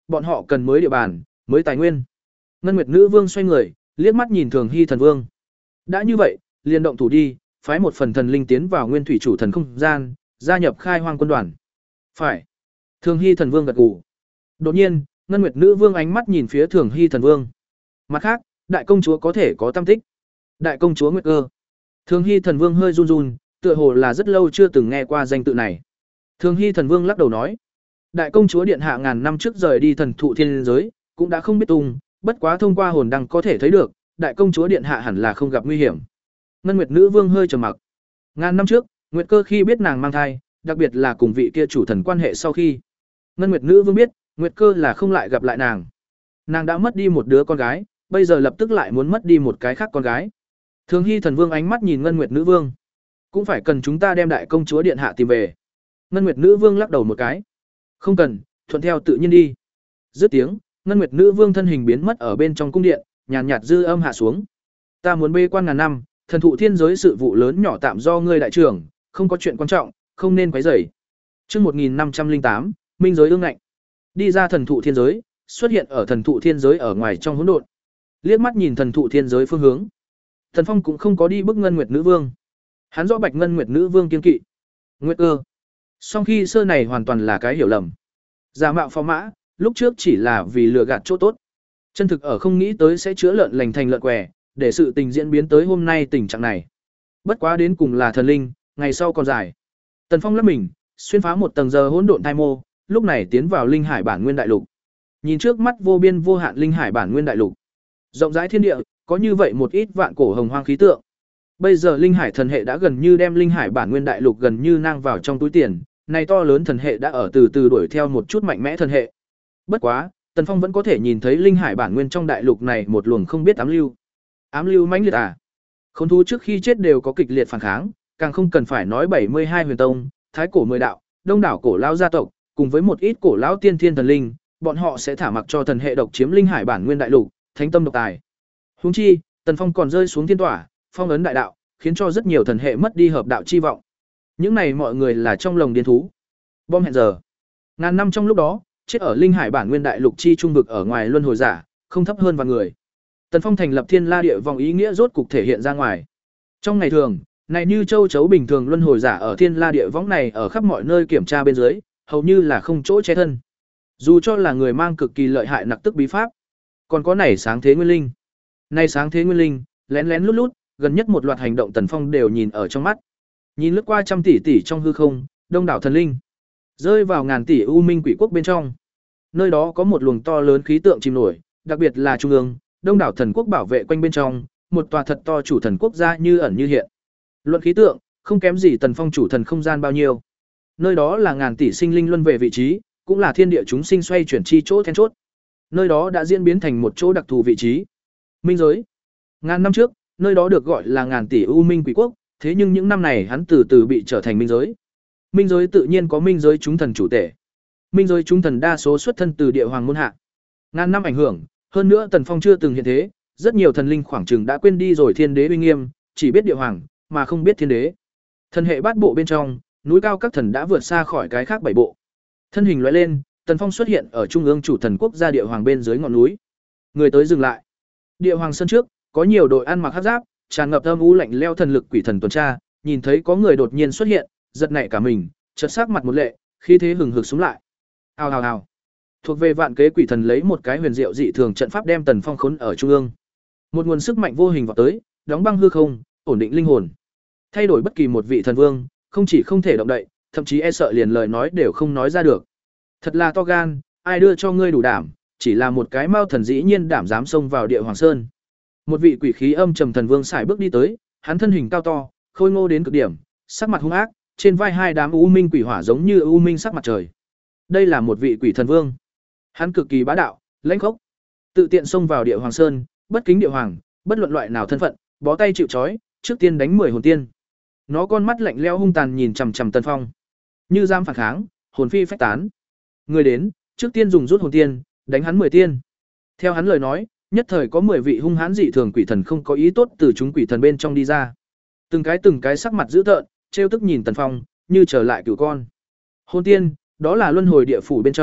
bọn họ cần mới địa bàn, mới tài nguyên. Ngân Nguyệt Nữ Vương xoay người, liếc mắt nhìn Thường Hy Thần Vương. Đã như vậy, liền động thủ đi, phái một phần thần linh tiến vào Nguyên Thủy Chủ Thần không gian, gia nhập Khai Hoang quân đoàn. Phải. Thường Hy Thần Vương gật gù. Đột nhiên, Ngân Nguyệt Nữ Vương ánh mắt nhìn phía Thường Hy Thần Vương. Mặt khác, đại công chúa có thể có tâm tích. Đại công chúa Nguyệt Cơ. Thường Hy Thần Vương hơi run run, tựa hồ là rất lâu chưa từng nghe qua danh tự này. Thường Hy Thần Vương lắc đầu nói, đại công chúa điện hạ ngàn năm trước rời đi thần thụ thiên giới, cũng đã không biết tung, bất quá thông qua hồn đăng có thể thấy được, đại công chúa điện hạ hẳn là không gặp nguy hiểm. Ngân Nguyệt Nữ Vương hơi trầm mặc. Ngàn năm trước, Nguyệt Cơ khi biết nàng mang thai, đặc biệt là cùng vị kia chủ thần quan hệ sau khi, Ngân Nguyệt Nữ Vương biết, Nguyệt Cơ là không lại gặp lại nàng. Nàng đã mất đi một đứa con gái, bây giờ lập tức lại muốn mất đi một cái khác con gái. Thường Hy Thần Vương ánh mắt nhìn Ngân Nguyệt Nữ Vương, cũng phải cần chúng ta đem đại công chúa điện hạ tìm về. Ngân Nguyệt Nữ Vương lắc đầu một cái. Không cần, thuận theo tự nhiên đi. Dứt tiếng, Ngân Nguyệt Nữ Vương thân hình biến mất ở bên trong cung điện, nhàn nhạt dư âm hạ xuống. Ta muốn bê quan ngàn năm, thần thụ thiên giới sự vụ lớn nhỏ tạm do ngươi đại trưởng, không có chuyện quan trọng, không nên quấy rầy. Chương một nghìn năm trăm lẻ tám, Minh giới ương ngạnh. Đi ra thần thụ thiên giới, xuất hiện ở thần thụ thiên giới ở ngoài trong hỗn độn. Liếc mắt nhìn thần thụ thiên giới phương hướng. Thần Phong cũng không có đi bức Ngân Nguyệt Nữ Vương. Hắn rõ Bạch Ngân Nguyệt Nữ Vương kiên kỵ. Nguyệt Cơ. Song khi sơ này hoàn toàn là cái hiểu lầm. Giả mạo phò mã, lúc trước chỉ là vì lừa gạt chỗ tốt. Chân thực ở không nghĩ tới sẽ chữa lợn lành thành lợn què, để sự tình diễn biến tới hôm nay tình trạng này. Bất quá đến cùng là thần linh, ngày sau còn dài. Tần Phong lấp mình, xuyên phá một tầng giờ hỗn độn thai mô, lúc này tiến vào linh hải bản nguyên đại lục. Nhìn trước mắt vô biên vô hạn linh hải bản nguyên đại lục. Rộng rãi thiên địa, có như vậy một ít vạn cổ hồng hoang khí tượng. Bây giờ linh hải thần hệ đã gần như đem linh hải bản nguyên đại lục gần như nang vào trong túi tiền, này to lớn thần hệ đã ở từ từ đuổi theo một chút mạnh mẽ thần hệ. Bất quá, Tần Phong vẫn có thể nhìn thấy linh hải bản nguyên trong đại lục này một luồng không biết ám lưu. Ám lưu mãnh liệt à? Khốn thú trước khi chết đều có kịch liệt phản kháng, càng không cần phải nói bảy mươi hai huyền tông, thái cổ mười đạo, đông đảo cổ lão gia tộc, cùng với một ít cổ lão tiên thiên thần linh, bọn họ sẽ thả mặc cho thần hệ độc chiếm linh hải bản nguyên đại lục, thánh tâm độc tài. Huống chi, Tần Phong còn rơi xuống thiên tỏa, phong ấn đại đạo, khiến cho rất nhiều thần hệ mất đi hợp đạo chi vọng. Những này mọi người là trong lồng điên thú. Bom hẹn giờ. Ngàn năm trong lúc đó, chết ở linh hải bản nguyên đại lục chi trung vực ở ngoài luân hồi giả, không thấp hơn vạn người. Tần Phong thành lập Thiên La Địa vòng ý nghĩa rốt cục thể hiện ra ngoài. Trong ngày thường, này như châu chấu bình thường luân hồi giả ở Thiên La Địa võng này ở khắp mọi nơi kiểm tra bên dưới, hầu như là không chỗ che thân. Dù cho là người mang cực kỳ lợi hại nặc tức bí pháp, còn có này sáng thế nguyên linh. Này sáng thế nguyên linh, lén lén lút lút, gần nhất một loạt hành động Tần Phong đều nhìn ở trong mắt. Nhìn lướt qua trăm tỷ tỷ trong hư không, đông đảo thần linh, rơi vào ngàn tỷ u minh quỷ quốc bên trong. Nơi đó có một luồng to lớn khí tượng chìm nổi, đặc biệt là trung ương, đông đảo thần quốc bảo vệ quanh bên trong, một tòa thật to chủ thần quốc gia như ẩn như hiện. Luận khí tượng, không kém gì Tần Phong chủ thần không gian bao nhiêu. Nơi đó là ngàn tỷ sinh linh luân về vị trí, cũng là thiên địa chúng sinh xoay chuyển chi chỗ then chốt. Nơi đó đã diễn biến thành một chỗ đặc thù vị trí. Minh giới. Ngàn năm trước, nơi đó được gọi là ngàn tỷ u minh quỷ quốc, thế nhưng những năm này hắn từ từ bị trở thành minh giới. Minh giới tự nhiên có minh giới chúng thần chủ tể. Minh giới chúng thần đa số xuất thân từ địa hoàng môn hạ. Ngàn năm ảnh hưởng, hơn nữa Tần Phong chưa từng hiện thế, rất nhiều thần linh khoảng chừng đã quên đi rồi thiên đế uy nghiêm, chỉ biết địa hoàng, mà không biết thiên đế. Thần hệ bát bộ bên trong, núi cao các thần đã vượt xa khỏi cái khác bảy bộ. Thân hình lóe lên, Tần Phong xuất hiện ở trung ương chủ thần quốc gia địa hoàng bên dưới ngọn núi. Người tới dừng lại. Địa hoàng sân trước, có nhiều đội ăn mặc hắc giáp, tràn ngập âm u lạnh lẽo thần lực quỷ thần tuần tra, nhìn thấy có người đột nhiên xuất hiện, giật nảy cả mình, chợt sắc mặt một lệ, khí thế hừng hực xuống lại. Hào hào hào. Thuộc về vạn kế quỷ thần lấy một cái huyền diệu dị thường trận pháp đem Tần Phong khốn ở trung ương. Một nguồn sức mạnh vô hình vọt tới, đóng băng hư không, ổn định linh hồn. Thay đổi bất kỳ một vị thần vương, không chỉ không thể động đậy, thậm chí e sợ liền lời nói đều không nói ra được. Thật là to gan, ai đưa cho ngươi đủ đảm, chỉ là một cái mao thần dĩ nhiên đảm dám xông vào địa hoàng sơn. Một vị quỷ khí âm trầm thần vương sải bước đi tới, hắn thân hình cao to, khôi ngô đến cực điểm, sắc mặt hung ác, trên vai hai đám u minh quỷ hỏa giống như u minh sắc mặt trời. Đây là một vị quỷ thần vương. Hắn cực kỳ bá đạo, lãnh khốc, tự tiện xông vào địa hoàng sơn, bất kính địa hoàng, bất luận loại nào thân phận, bó tay chịu trói, trước tiên đánh mười hồn tiên. Nó con mắt lạnh lẽo hung tàn nhìn chằm chằm Tần Phong, như giam phản kháng, hồn phi phách tán. Người đến, trước tiên dùng rút hồn tiên, đánh hắn mười tiên. Theo hắn lời nói, nhất thời có mười vị hung hãn dị thường quỷ thần không có ý tốt từ chúng quỷ thần bên trong đi ra. Từng cái từng cái sắc mặt dữ tợn, trêu tức nhìn Tần Phong, như trở lại cửu con. Hồn tiên, đó là luân hồi địa phủ bên trong,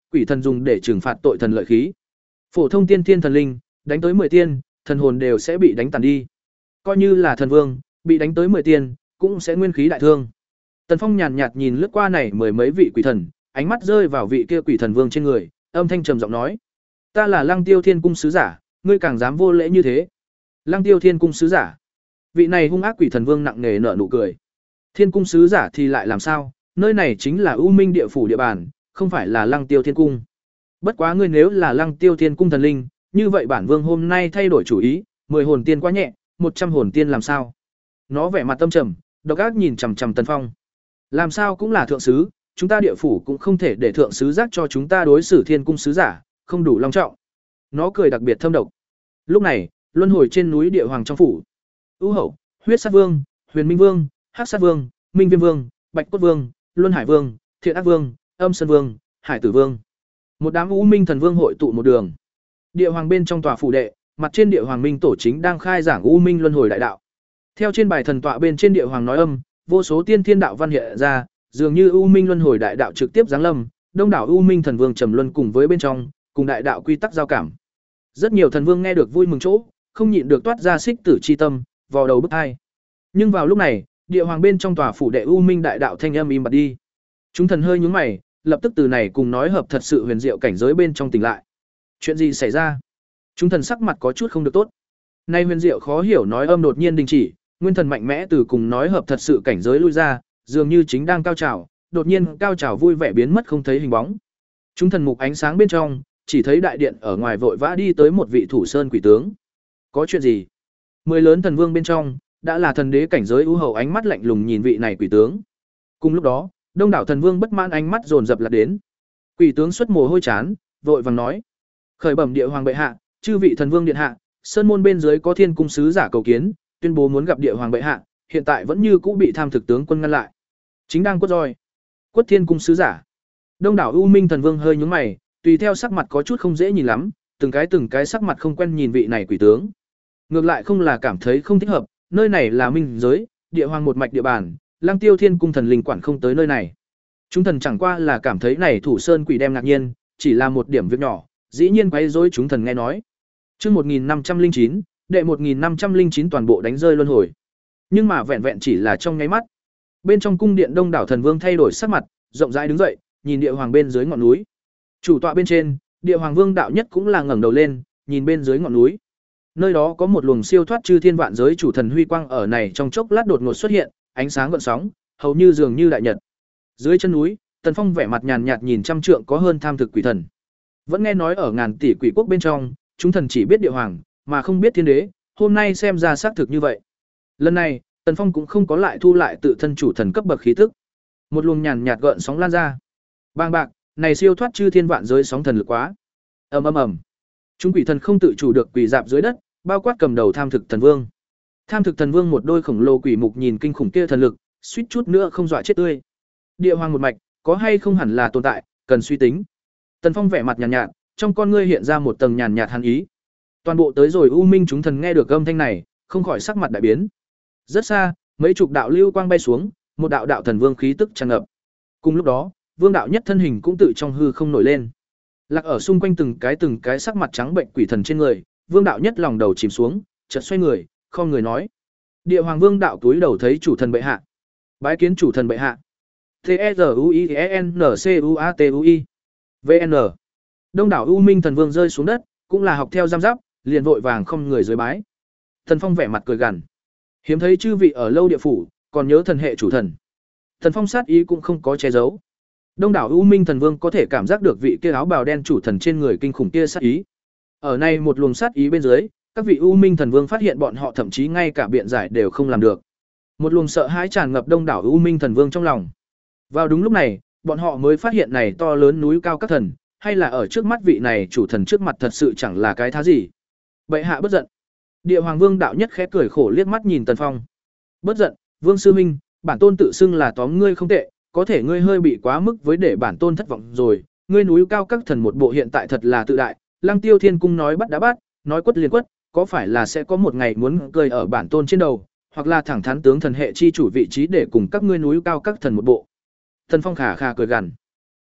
quỷ thần dùng để trừng phạt tội thần lợi khí. Phổ thông tiên thiên thần linh, đánh tới mười tiên, thần hồn đều sẽ bị đánh tàn đi. Coi như là thần vương, bị đánh tới mười tiên, cũng sẽ nguyên khí đại thương. Tần Phong nhàn nhạt nhìn lướt qua này mười mấy vị quỷ thần, ánh mắt rơi vào vị kia quỷ thần vương trên người, âm thanh trầm giọng nói: "Ta là Lăng Tiêu Thiên cung sứ giả, ngươi càng dám vô lễ như thế." Lăng Tiêu Thiên cung sứ giả? Vị này hung ác quỷ thần vương nặng nề nở nụ cười. Thiên cung sứ giả thì lại làm sao? Nơi này chính là U Minh địa phủ địa bàn, không phải là Lăng Tiêu Thiên cung. Bất quá ngươi nếu là Lăng Tiêu Thiên cung thần linh, như vậy bản vương hôm nay thay đổi chủ ý, mười hồn tiên quá nhẹ, một trăm hồn tiên làm sao? Nó vẻ mặt tâm trầm, độc ác nhìn chằm chằm Tần Phong. Làm sao cũng là thượng sứ, chúng ta địa phủ cũng không thể để thượng sứ giác cho chúng ta đối xử thiên cung sứ giả, không đủ long trọng. Nó cười đặc biệt thâm độc. Lúc này, luân hồi trên núi địa hoàng trong phủ. U Hậu, Huyết Sát Vương, Huyền Minh Vương, Hắc Sát Vương, Minh Viêm Vương, Bạch Cốt Vương, Luân Hải Vương, Thiện Ác Vương, Âm Sơn Vương, Hải Tử Vương. Một đám U Minh thần vương hội tụ một đường. Địa hoàng bên trong tòa phủ đệ, mặt trên địa hoàng minh tổ chính đang khai giảng U Minh luân hồi đại đạo. Theo trên bài thần tọa bên trên địa hoàng nói âm, vô số tiên thiên đạo văn hiện ra, dường như U Minh luân hồi đại đạo trực tiếp giáng lâm, đông đảo U Minh thần vương trầm luân cùng với bên trong, cùng đại đạo quy tắc giao cảm. Rất nhiều thần vương nghe được vui mừng chỗ, không nhịn được toát ra xích tử chi tâm, vò đầu bứt tai. Nhưng vào lúc này, địa hoàng bên trong tòa phủ đệ U Minh đại đạo thanh âm im bặt đi. Chúng thần hơi nhướng mày, lập tức từ này cùng nói hợp thật sự huyền diệu cảnh giới bên trong tỉnh lại. Chuyện gì xảy ra? Chúng thần sắc mặt có chút không được tốt. Nay huyền diệu khó hiểu nói âm đột nhiên đình chỉ, nguyên thần mạnh mẽ từ cùng nói hợp thật sự cảnh giới lui ra, dường như chính đang cao trào, đột nhiên cao trào vui vẻ biến mất không thấy hình bóng. Chúng thần mục ánh sáng bên trong, chỉ thấy đại điện ở ngoài vội vã đi tới một vị thủ sơn quỷ tướng. Có chuyện gì? Mười lớn thần vương bên trong, đã là thần đế cảnh giới ưu hầu ánh mắt lạnh lùng nhìn vị này quỷ tướng. Cùng lúc đó, đông đảo thần vương bất mãn ánh mắt dồn dập lật đến. Quỷ tướng xuất mồ hôi chán, vội vàng nói: "Khởi bẩm địa hoàng bệ hạ, chư vị thần vương điện hạ, sơn môn bên dưới có thiên cung sứ giả cầu kiến, tuyên bố muốn gặp địa hoàng bệ hạ, hiện tại vẫn như cũ bị tham thực tướng quân ngăn lại. Chính đang quất roi." Quất thiên cung sứ giả? Đông đảo U Minh thần vương hơi nhướng mày, tùy theo sắc mặt có chút không dễ nhìn lắm, từng cái từng cái sắc mặt không quen nhìn vị này quỷ tướng. Ngược lại không là cảm thấy không thích hợp, nơi này là minh giới, địa hoàng một mạch địa bàn, Lăng Tiêu Thiên cung thần linh quản không tới nơi này. Chúng thần chẳng qua là cảm thấy này thủ sơn quỷ đem ngạc nhiên, chỉ là một điểm việc nhỏ, dĩ nhiên quấy rối chúng thần nghe nói. Chương một nghìn năm trăm lẻ chín, đệ một nghìn năm trăm lẻ chín toàn bộ đánh rơi luân hồi. Nhưng mà vẹn vẹn chỉ là trong nháy mắt. Bên trong cung điện đông đảo thần vương thay đổi sắc mặt, rộng rãi đứng dậy, nhìn địa hoàng bên dưới ngọn núi. Chủ tọa bên trên, địa hoàng vương đạo nhất cũng là ngẩng đầu lên, nhìn bên dưới ngọn núi. Nơi đó có một luồng siêu thoát chư thiên vạn giới chủ thần huy quang ở này trong chốc lát đột ngột xuất hiện, ánh sáng gợn sóng, hầu như dường như đại nhật. Dưới chân núi, Tần Phong vẻ mặt nhàn nhạt nhìn trăm trượng có hơn tham thực quỷ thần. Vẫn nghe nói ở ngàn tỷ quỷ quốc bên trong, chúng thần chỉ biết địa hoàng, mà không biết thiên đế, hôm nay xem ra xác thực như vậy. Lần này, Tần Phong cũng không có lại thu lại tự thân chủ thần cấp bậc khí tức. Một luồng nhàn nhạt gợn sóng lan ra. Bang bạc, này siêu thoát chư thiên vạn giới sóng thần lực quá. Ầm ầm ầm. Chúng quỷ thần không tự chủ được quỳ dạp dưới đất, bao quát cầm đầu tham thực thần vương. Tham thực thần vương một đôi khổng lồ quỷ mục nhìn kinh khủng kia thần lực, suýt chút nữa không dọa chết tươi. Địa hoàng một mạch, có hay không hẳn là tồn tại, cần suy tính. Tần Phong vẻ mặt nhàn nhạt, nhạt, trong con ngươi hiện ra một tầng nhàn nhạt hàn ý. Toàn bộ tới rồi U Minh chúng thần nghe được âm thanh này, không khỏi sắc mặt đại biến. Rất xa, mấy chục đạo lưu quang bay xuống, một đạo đạo thần vương khí tức tràn ngập. Cùng lúc đó, vương đạo nhất thân hình cũng tự trong hư không nổi lên. Lạc ở xung quanh từng cái từng cái sắc mặt trắng bệnh quỷ thần trên người, vương đạo nhất lòng đầu chìm xuống, chợt xoay người, không người nói: "Địa hoàng vương đạo túi đầu thấy chủ thần bệ hạ." Bái kiến chủ thần bệ hạ. T E R U I E N C U A T U I. V N. Đông đảo U Minh thần vương rơi xuống đất, cũng là học theo giam giáp, liền vội vàng không người dưới bái. Thần Phong vẻ mặt cười gằn. Hiếm thấy chư vị ở lâu địa phủ, còn nhớ thần hệ chủ thần. Thần Phong sát ý cũng không có che giấu. Đông đảo U Minh thần vương có thể cảm giác được vị kia áo bào đen chủ thần trên người kinh khủng kia sát ý. Ở này một luồng sát ý bên dưới, các vị U Minh thần vương phát hiện bọn họ thậm chí ngay cả biện giải đều không làm được. Một luồng sợ hãi tràn ngập đông đảo U Minh thần vương trong lòng. Vào đúng lúc này, bọn họ mới phát hiện này to lớn núi cao các thần, hay là ở trước mắt vị này chủ thần trước mặt thật sự chẳng là cái thá gì. Bệ hạ bất giận. Địa hoàng vương đạo nhất khẽ cười khổ liếc mắt nhìn Tần Phong. Bất giận, Vương sư huynh, bản tôn tự xưng là tóm ngươi không tệ, có thể ngươi hơi bị quá mức với để bản tôn thất vọng rồi, ngươi núi cao các thần một bộ hiện tại thật là tự đại, Lăng Tiêu Thiên cung nói bắt đã bắt, nói quất liền quất, có phải là sẽ có một ngày muốn cười ở bản tôn trên đầu, hoặc là thẳng thắn tướng thần hệ chi chủ vị trí để cùng các ngươi núi cao các thần một bộ. Tần Phong khà khà cười gằn.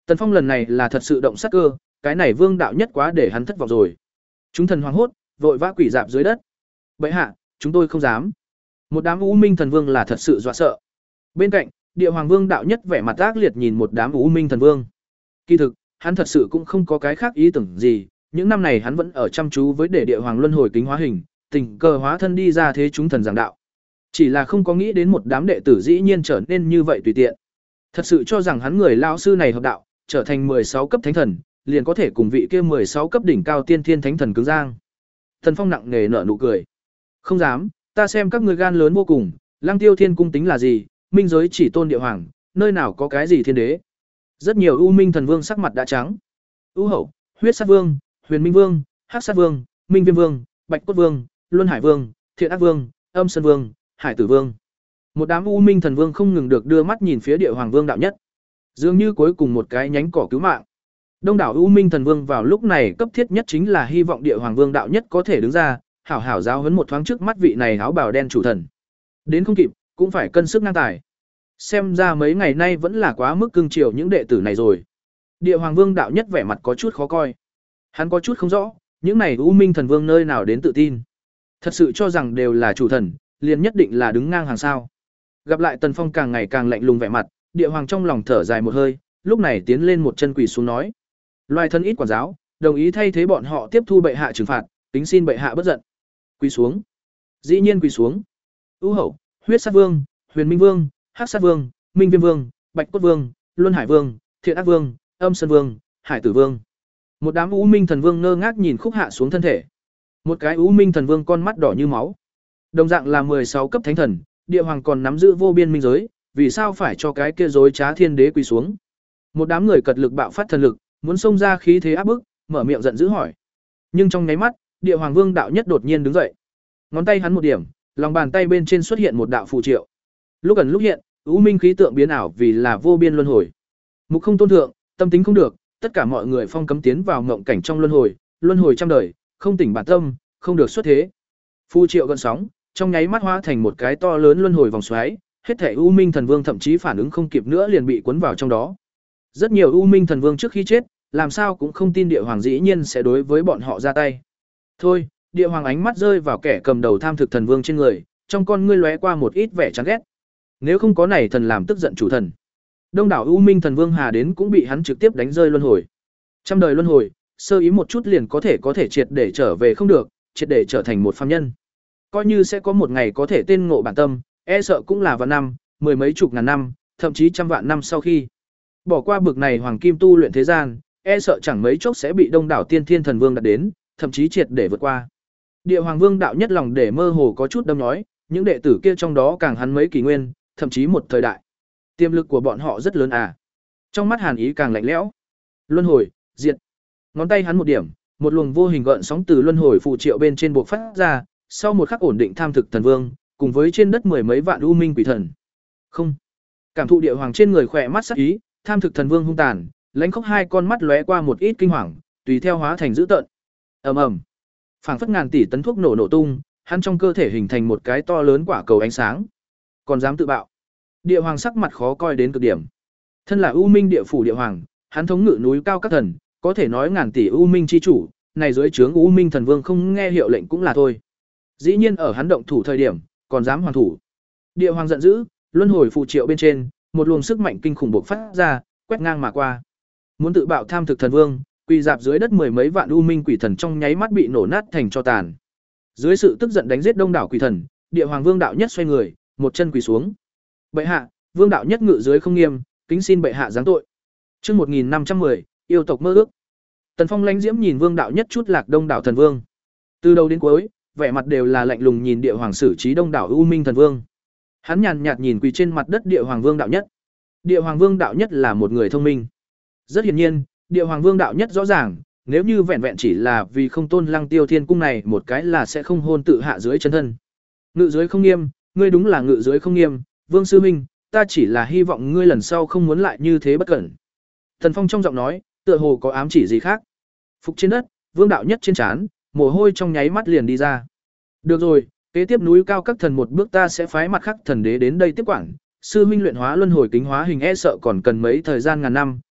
Tần Phong lần này là thật sự động sát cơ, cái này Vương đạo nhất quá để hắn thất vọng rồi. Chúng thần hoảng hốt, vội vã quỳ dạp dưới đất. Bệ hạ, chúng tôi không dám. Một đám U Minh thần vương là thật sự dọa sợ. Bên cạnh, Địa Hoàng Vương đạo nhất vẻ mặt ác liệt nhìn một đám U Minh thần vương. Kỳ thực, hắn thật sự cũng không có cái khác ý tưởng gì, những năm này hắn vẫn ở chăm chú với để Địa Hoàng luân hồi kính hóa hình, tình cờ hóa thân đi ra thế chúng thần giảng đạo. Chỉ là không có nghĩ đến một đám đệ tử dĩ nhiên trở nên như vậy tùy tiện. Thật sự cho rằng hắn người lão sư này hợp đạo, trở thành mười sáu cấp thánh thần, liền có thể cùng vị kia mười sáu cấp đỉnh cao tiên thiên thánh thần cứng giang. Thần Phong nặng nề nở nụ cười. Không dám, ta xem các ngươi gan lớn vô cùng, Lăng Tiêu Thiên cung tính là gì, minh giới chỉ tôn Địa Hoàng, nơi nào có cái gì thiên đế. Rất nhiều U Minh thần vương sắc mặt đã trắng. U Hậu, Huyết Sát Vương, Huyền Minh Vương, Hắc Sát Vương, Minh Viêm Vương, Bạch Cốt Vương, Luân Hải Vương, Thiện Ác Vương, Âm Sơn Vương, Hải Tử Vương. Một đám U Minh thần vương không ngừng được đưa mắt nhìn phía Địa Hoàng Vương đạo nhất. Dường như cuối cùng một cái nhánh cỏ cứu mạng. Đông đảo U Minh thần vương vào lúc này cấp thiết nhất chính là hy vọng Địa Hoàng Vương đạo nhất có thể đứng ra, hảo hảo giáo huấn một thoáng trước mắt vị này áo bào đen chủ thần. Đến không kịp, cũng phải cân sức ngang tài. Xem ra mấy ngày nay vẫn là quá mức cưng chiều những đệ tử này rồi. Địa Hoàng Vương đạo nhất vẻ mặt có chút khó coi. Hắn có chút không rõ, những này U Minh thần vương nơi nào đến tự tin. Thật sự cho rằng đều là chủ thần, liền nhất định là đứng ngang hàng sao. Gặp lại Tần Phong càng ngày càng lạnh lùng vẻ mặt, Địa Hoàng trong lòng thở dài một hơi, lúc này tiến lên một chân quỳ xuống nói: "Loài thân ít quản giáo, đồng ý thay thế bọn họ tiếp thu bệ hạ trừng phạt, kính xin bệ hạ bất giận." Quỳ xuống. Dĩ nhiên quỳ xuống. U Hậu, Huyết Sát Vương, Huyền Minh Vương, Hắc Sát Vương, Minh Viêm Vương, Bạch Cốt Vương, Luân Hải Vương, Thiện Ác Vương, Âm Sơn Vương, Hải Tử Vương. Một đám U Minh thần vương ngơ ngác nhìn khúc hạ xuống thân thể. Một cái U Minh thần vương con mắt đỏ như máu. Đồng dạng là mười sáu cấp thánh thần, Địa Hoàng còn nắm giữ vô biên minh giới, vì sao phải cho cái kia dối trá thiên đế quỳ xuống? Một đám người cật lực bạo phát thần lực, muốn xông ra khí thế áp bức, mở miệng giận dữ hỏi. Nhưng trong nháy mắt, Địa Hoàng Vương đạo nhất đột nhiên đứng dậy. Ngón tay hắn một điểm, lòng bàn tay bên trên xuất hiện một đạo phù triệu. Lúc ẩn lúc hiện, u minh khí tượng biến ảo vì là vô biên luân hồi. Mục không tôn thượng, tâm tính không được, tất cả mọi người phong cấm tiến vào ngộng cảnh trong luân hồi, luân hồi trăm đời, không tỉnh bản tâm, không được xuất thế. Phù triệu gợn sóng, trong nháy mắt hóa thành một cái to lớn luân hồi vòng xoáy, hết thảy u minh thần vương thậm chí phản ứng không kịp nữa liền bị cuốn vào trong đó. Rất nhiều u minh thần vương trước khi chết, làm sao cũng không tin địa hoàng dĩ nhiên sẽ đối với bọn họ ra tay. Thôi, địa hoàng ánh mắt rơi vào kẻ cầm đầu tham thực thần vương trên người, trong con ngươi lóe qua một ít vẻ chán ghét. Nếu không có này thần làm tức giận chủ thần, đông đảo u minh thần vương hà đến cũng bị hắn trực tiếp đánh rơi luân hồi. Trăm đời luân hồi, sơ ý một chút liền có thể có thể triệt để trở về không được, triệt để trở thành một phàm nhân. Coi như sẽ có một ngày có thể tên ngộ bản tâm, e sợ cũng là vạn năm, mười mấy chục ngàn năm, thậm chí trăm vạn năm sau khi bỏ qua bực này hoàng kim tu luyện thế gian, e sợ chẳng mấy chốc sẽ bị đông đảo tiên thiên thần vương đạt đến, thậm chí triệt để vượt qua. Địa Hoàng Vương đạo nhất lòng để mơ hồ có chút đâm nói, những đệ tử kia trong đó càng hắn mấy kỷ nguyên, thậm chí một thời đại. Tiềm lực của bọn họ rất lớn à. Trong mắt Hàn Ý càng lạnh lẽo. Luân hồi, diệt. Ngón tay hắn một điểm, một luồng vô hình gợn sóng từ luân hồi phù triệu bên trên buộc phát ra, sau một khắc ổn định tham thực thần vương, cùng với trên đất mười mấy vạn u minh quỷ thần. Không. Cảm thụ địa hoàng trên người khỏe mắt sắc ý, tham thực thần vương hung tàn, lãnh khốc hai con mắt lóe qua một ít kinh hoàng, tùy theo hóa thành dữ tợn. Ầm ầm. Phảng phất ngàn tỷ tấn thuốc nổ nổ tung, hắn trong cơ thể hình thành một cái to lớn quả cầu ánh sáng. Còn dám tự bạo. Địa hoàng sắc mặt khó coi đến cực điểm. Thân là U Minh địa phủ địa hoàng, hắn thống ngự núi cao các thần, có thể nói ngàn tỷ U Minh chi chủ, này dưới trướng U Minh thần vương không nghe hiệu lệnh cũng là thôi. Dĩ nhiên ở hắn động thủ thời điểm, còn dám hoàn thủ. Địa hoàng giận dữ, luân hồi phù triệu bên trên, một luồng sức mạnh kinh khủng bộc phát ra, quét ngang mà qua. Muốn tự bạo tham thực thần vương, quỳ dạp dưới đất mười mấy vạn u minh quỷ thần trong nháy mắt bị nổ nát thành tro tàn. Dưới sự tức giận đánh giết đông đảo quỷ thần, địa hoàng vương đạo nhất xoay người, một chân quỳ xuống. Bệ hạ, vương đạo nhất ngự dưới không nghiêm, kính xin bệ hạ giáng tội. Chương một nghìn năm trăm mười, yêu tộc mơ ước. Tần Phong lãnh diễm nhìn vương đạo nhất chút lạc đông đảo thần vương. Từ đầu đến cuối, vẻ mặt đều là lạnh lùng nhìn địa hoàng xử trí đông đảo u minh thần vương. Hắn nhàn nhạt nhìn quỳ trên mặt đất địa hoàng vương đạo nhất. Địa hoàng vương đạo nhất là một người thông minh. Rất hiển nhiên, địa hoàng vương đạo nhất rõ ràng, nếu như vẹn vẹn chỉ là vì không tôn Lăng Tiêu Thiên cung này một cái là sẽ không hôn tự hạ dưới chân thân. Ngự dưới không nghiêm, ngươi đúng là ngự dưới không nghiêm, Vương sư huynh, ta chỉ là hy vọng ngươi lần sau không muốn lại như thế bất cẩn. Thần Phong trong giọng nói, tựa hồ có ám chỉ gì khác. Phục trên đất, vương đạo nhất trên trán, mồ hôi trong nháy mắt liền đi ra. Được rồi, kế tiếp núi cao các thần một bước ta sẽ phái mặt khác thần đế đến đây tiếp quản. Sư huynh luyện hóa luân hồi kính hóa hình e sợ còn cần mấy thời gian ngàn năm,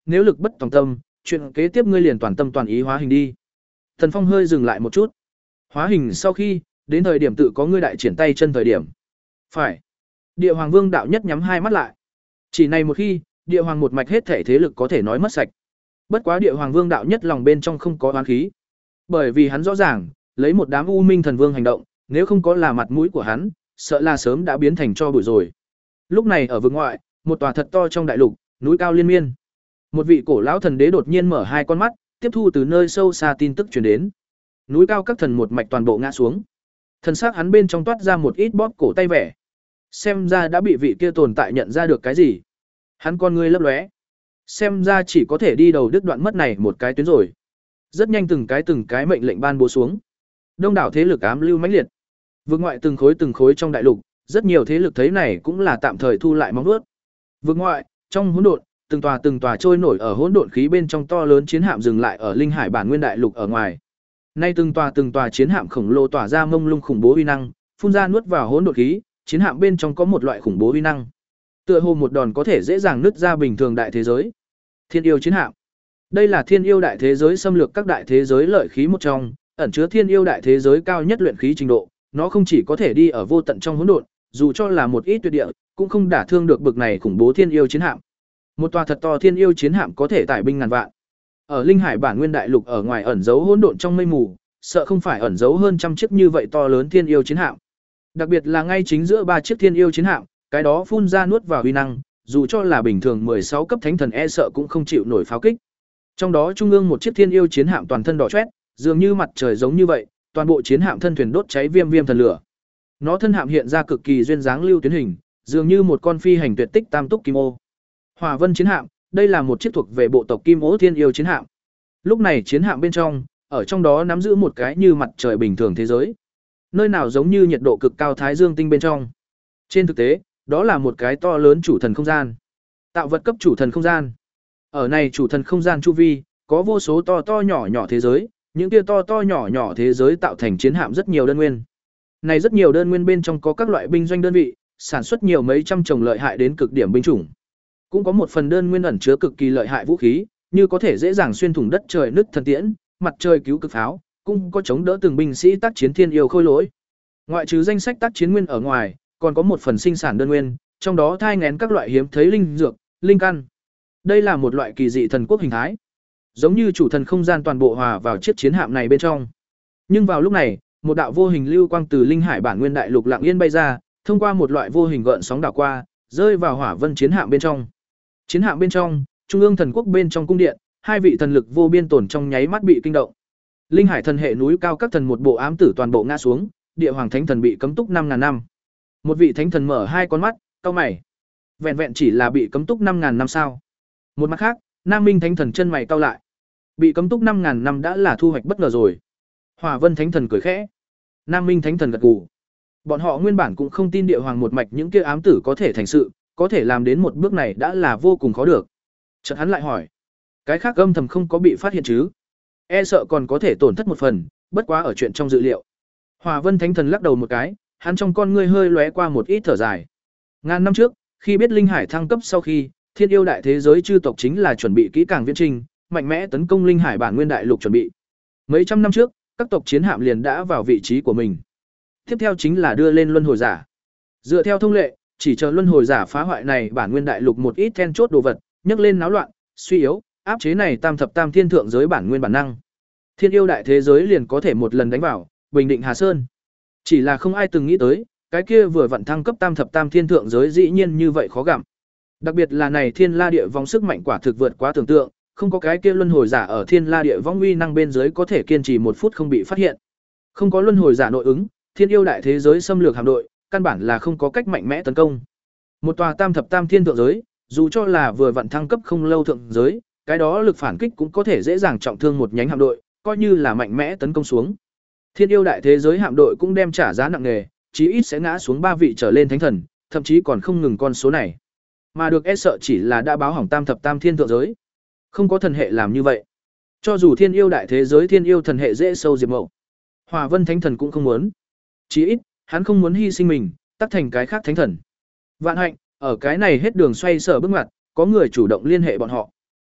nếu lực bất tòng tâm, chuyện kế tiếp ngươi liền toàn tâm toàn ý hóa hình đi. Thần Phong hơi dừng lại một chút. Hóa hình sau khi, đến thời điểm tự có ngươi đại triển tay chân thời điểm. Phải. Địa Hoàng Vương đạo nhất nhắm hai mắt lại. Chỉ này một khi, Địa Hoàng một mạch hết thể thế lực có thể nói mất sạch. Bất quá Địa Hoàng Vương đạo nhất lòng bên trong không có oán khí. Bởi vì hắn rõ ràng, lấy một đám U Minh Thần Vương hành động, nếu không có là mặt mũi của hắn, sợ là sớm đã biến thành cho bụi rồi. Lúc này ở vực ngoại, một tòa thật to trong đại lục, núi cao liên miên. Một vị cổ lão thần đế đột nhiên mở hai con mắt, tiếp thu từ nơi sâu xa tin tức truyền đến. Núi cao các thần một mạch toàn bộ ngã xuống. Thần xác hắn bên trong toát ra một ít bóp cổ tay vẻ. Xem ra đã bị vị kia tồn tại nhận ra được cái gì. Hắn con ngươi lấp lóe. Xem ra chỉ có thể đi đầu đứt đoạn mất này một cái tuyến rồi. Rất nhanh từng cái từng cái mệnh lệnh ban bố xuống. Đông đảo thế lực ám lưu mãnh liệt. Vực ngoại từng khối từng khối trong đại lục, rất nhiều thế lực thấy này cũng là tạm thời thu lại móng vuốt. Vực ngoại, trong hỗn độn, từng tòa từng tòa trôi nổi ở hỗn độn khí bên trong to lớn chiến hạm dừng lại ở linh hải bản nguyên đại lục ở ngoài. Nay từng tòa từng tòa chiến hạm khổng lồ tỏa ra mông lung khủng bố uy năng, phun ra nuốt vào hỗn độn khí, chiến hạm bên trong có một loại khủng bố uy năng. Tựa hồ một đòn có thể dễ dàng nứt ra bình thường đại thế giới. Thiên yêu chiến hạm. Đây là thiên yêu đại thế giới xâm lược các đại thế giới lợi khí một trong, ẩn chứa thiên yêu đại thế giới cao nhất luyện khí trình độ, nó không chỉ có thể đi ở vô tận trong hỗn độn, dù cho là một ít tuyệt địa, cũng không đả thương được bực này khủng bố thiên yêu chiến hạm. Một tòa thật to thiên yêu chiến hạm có thể tải binh ngàn vạn. Ở linh hải bản nguyên đại lục ở ngoài ẩn giấu hỗn độn trong mây mù, sợ không phải ẩn giấu hơn trăm chiếc như vậy to lớn thiên yêu chiến hạm. Đặc biệt là ngay chính giữa ba chiếc thiên yêu chiến hạm, cái đó phun ra nuốt vào uy năng, dù cho là bình thường mười sáu cấp thánh thần e sợ cũng không chịu nổi pháo kích. Trong đó trung ương một chiếc thiên yêu chiến hạm toàn thân đỏ chót, dường như mặt trời giống như vậy, toàn bộ chiến hạm thân thuyền đốt cháy viêm viêm thần lửa. Nó thân hạm hiện ra cực kỳ duyên dáng lưu tuyến hình, dường như một con phi hành tuyệt tích tam túc kim ô. Hỏa Vân chiến hạm, đây là một chiếc thuộc về bộ tộc Kim Ô Thiên Yêu chiến hạm. Lúc này chiến hạm bên trong, ở trong đó nắm giữ một cái như mặt trời bình thường thế giới. Nơi nào giống như nhiệt độ cực cao thái dương tinh bên trong. Trên thực tế, đó là một cái to lớn chủ thần không gian. Tạo vật cấp chủ thần không gian. Ở này chủ thần không gian chu vi, có vô số to to nhỏ nhỏ thế giới, những kia to to nhỏ nhỏ thế giới tạo thành chiến hạm rất nhiều đơn nguyên. Này rất nhiều đơn nguyên bên trong có các loại binh doanh đơn vị, sản xuất nhiều mấy trăm chồng lợi hại đến cực điểm binh chủng. Cũng có một phần đơn nguyên ẩn chứa cực kỳ lợi hại vũ khí, như có thể dễ dàng xuyên thủng đất trời nứt thần tiễn, mặt trời cứu cực pháo, cũng có chống đỡ từng binh sĩ tác chiến thiên yêu khôi lỗi. Ngoại trừ danh sách tác chiến nguyên ở ngoài, còn có một phần sinh sản đơn nguyên, trong đó thai nghén các loại hiếm thấy linh dược, linh căn. Đây là một loại kỳ dị thần quốc hình thái, giống như chủ thần không gian toàn bộ hòa vào chiếc chiến hạm này bên trong. Nhưng vào lúc này, một đạo vô hình lưu quang từ linh hải bản nguyên đại lục lặng yên bay ra, thông qua một loại vô hình gợn sóng đảo qua, rơi vào Hỏa Vân chiến hạm bên trong. Chiến hạm bên trong, trung ương thần quốc bên trong cung điện, hai vị thần lực vô biên tồn trong nháy mắt bị kinh động. Linh hải thần hệ núi cao các thần một bộ ám tử toàn bộ ngã xuống, địa hoàng thánh thần bị cấm túc năm ngàn năm. Một vị thánh thần mở hai con mắt, cau mày. Vẹn vẹn chỉ là bị cấm túc năm ngàn năm sao? Một mặt khác, Nam Minh thánh thần chân mày cau lại. Bị cấm túc năm ngàn năm đã là thu hoạch bất ngờ rồi. Hỏa Vân thánh thần cười khẽ. Nam Minh thánh thần gật gù. Bọn họ nguyên bản cũng không tin địa hoàng một mạch những kia ám tử có thể thành sự, có thể làm đến một bước này đã là vô cùng khó được. Chợt hắn lại hỏi, cái khác âm thầm không có bị phát hiện chứ? E sợ còn có thể tổn thất một phần, bất quá ở chuyện trong dự liệu. Hỏa Vân thánh thần lắc đầu một cái, hắn trong con ngươi hơi lóe qua một ít thở dài. Ngàn năm trước, khi biết linh hải thăng cấp sau khi, thiên yêu đại thế giới chư tộc chính là chuẩn bị kỹ càng viễn trình, mạnh mẽ tấn công linh hải bản nguyên đại lục chuẩn bị. Mấy trăm năm trước, các tộc chiến hạm liền đã vào vị trí của mình. Tiếp theo chính là đưa lên luân hồi giả. Dựa theo thông lệ, chỉ chờ luân hồi giả phá hoại này bản nguyên đại lục một ít then chốt đồ vật, nhấc lên náo loạn, suy yếu, áp chế này tam thập tam thiên thượng giới bản nguyên bản năng. Thiên yêu đại thế giới liền có thể một lần đánh vào, bình định Hà Sơn. Chỉ là không ai từng nghĩ tới, cái kia vừa vặn thăng cấp tam thập tam thiên thượng giới dĩ nhiên như vậy khó gặm. Đặc biệt là này thiên la địa vong sức mạnh quả thực vượt quá tưởng tượng, không có cái kia luân hồi giả ở thiên la địa vong uy năng bên dưới có thể kiên trì một phút không bị phát hiện. Không có luân hồi giả nội ứng, thiên yêu đại thế giới xâm lược hạm đội, căn bản là không có cách mạnh mẽ tấn công. Một tòa tam thập tam thiên thượng giới, dù cho là vừa vặn thăng cấp không lâu thượng giới, cái đó lực phản kích cũng có thể dễ dàng trọng thương một nhánh hạm đội, coi như là mạnh mẽ tấn công xuống. Thiên yêu đại thế giới hạm đội cũng đem trả giá nặng nề, chí ít sẽ ngã xuống ba vị trở lên thánh thần, thậm chí còn không ngừng con số này. Mà được e sợ chỉ là đã báo hỏng tam thập tam thiên thượng giới. Không có thần hệ làm như vậy. Cho dù thiên yêu đại thế giới thiên yêu thần hệ dễ sâu diệt mậu, Hỏa Vân thánh thần cũng không muốn. Chí ít, hắn không muốn hy sinh mình, tác thành cái khác thánh thần. Vạn hạnh, ở cái này hết đường xoay sở bước ngoặt, có người chủ động liên hệ bọn họ.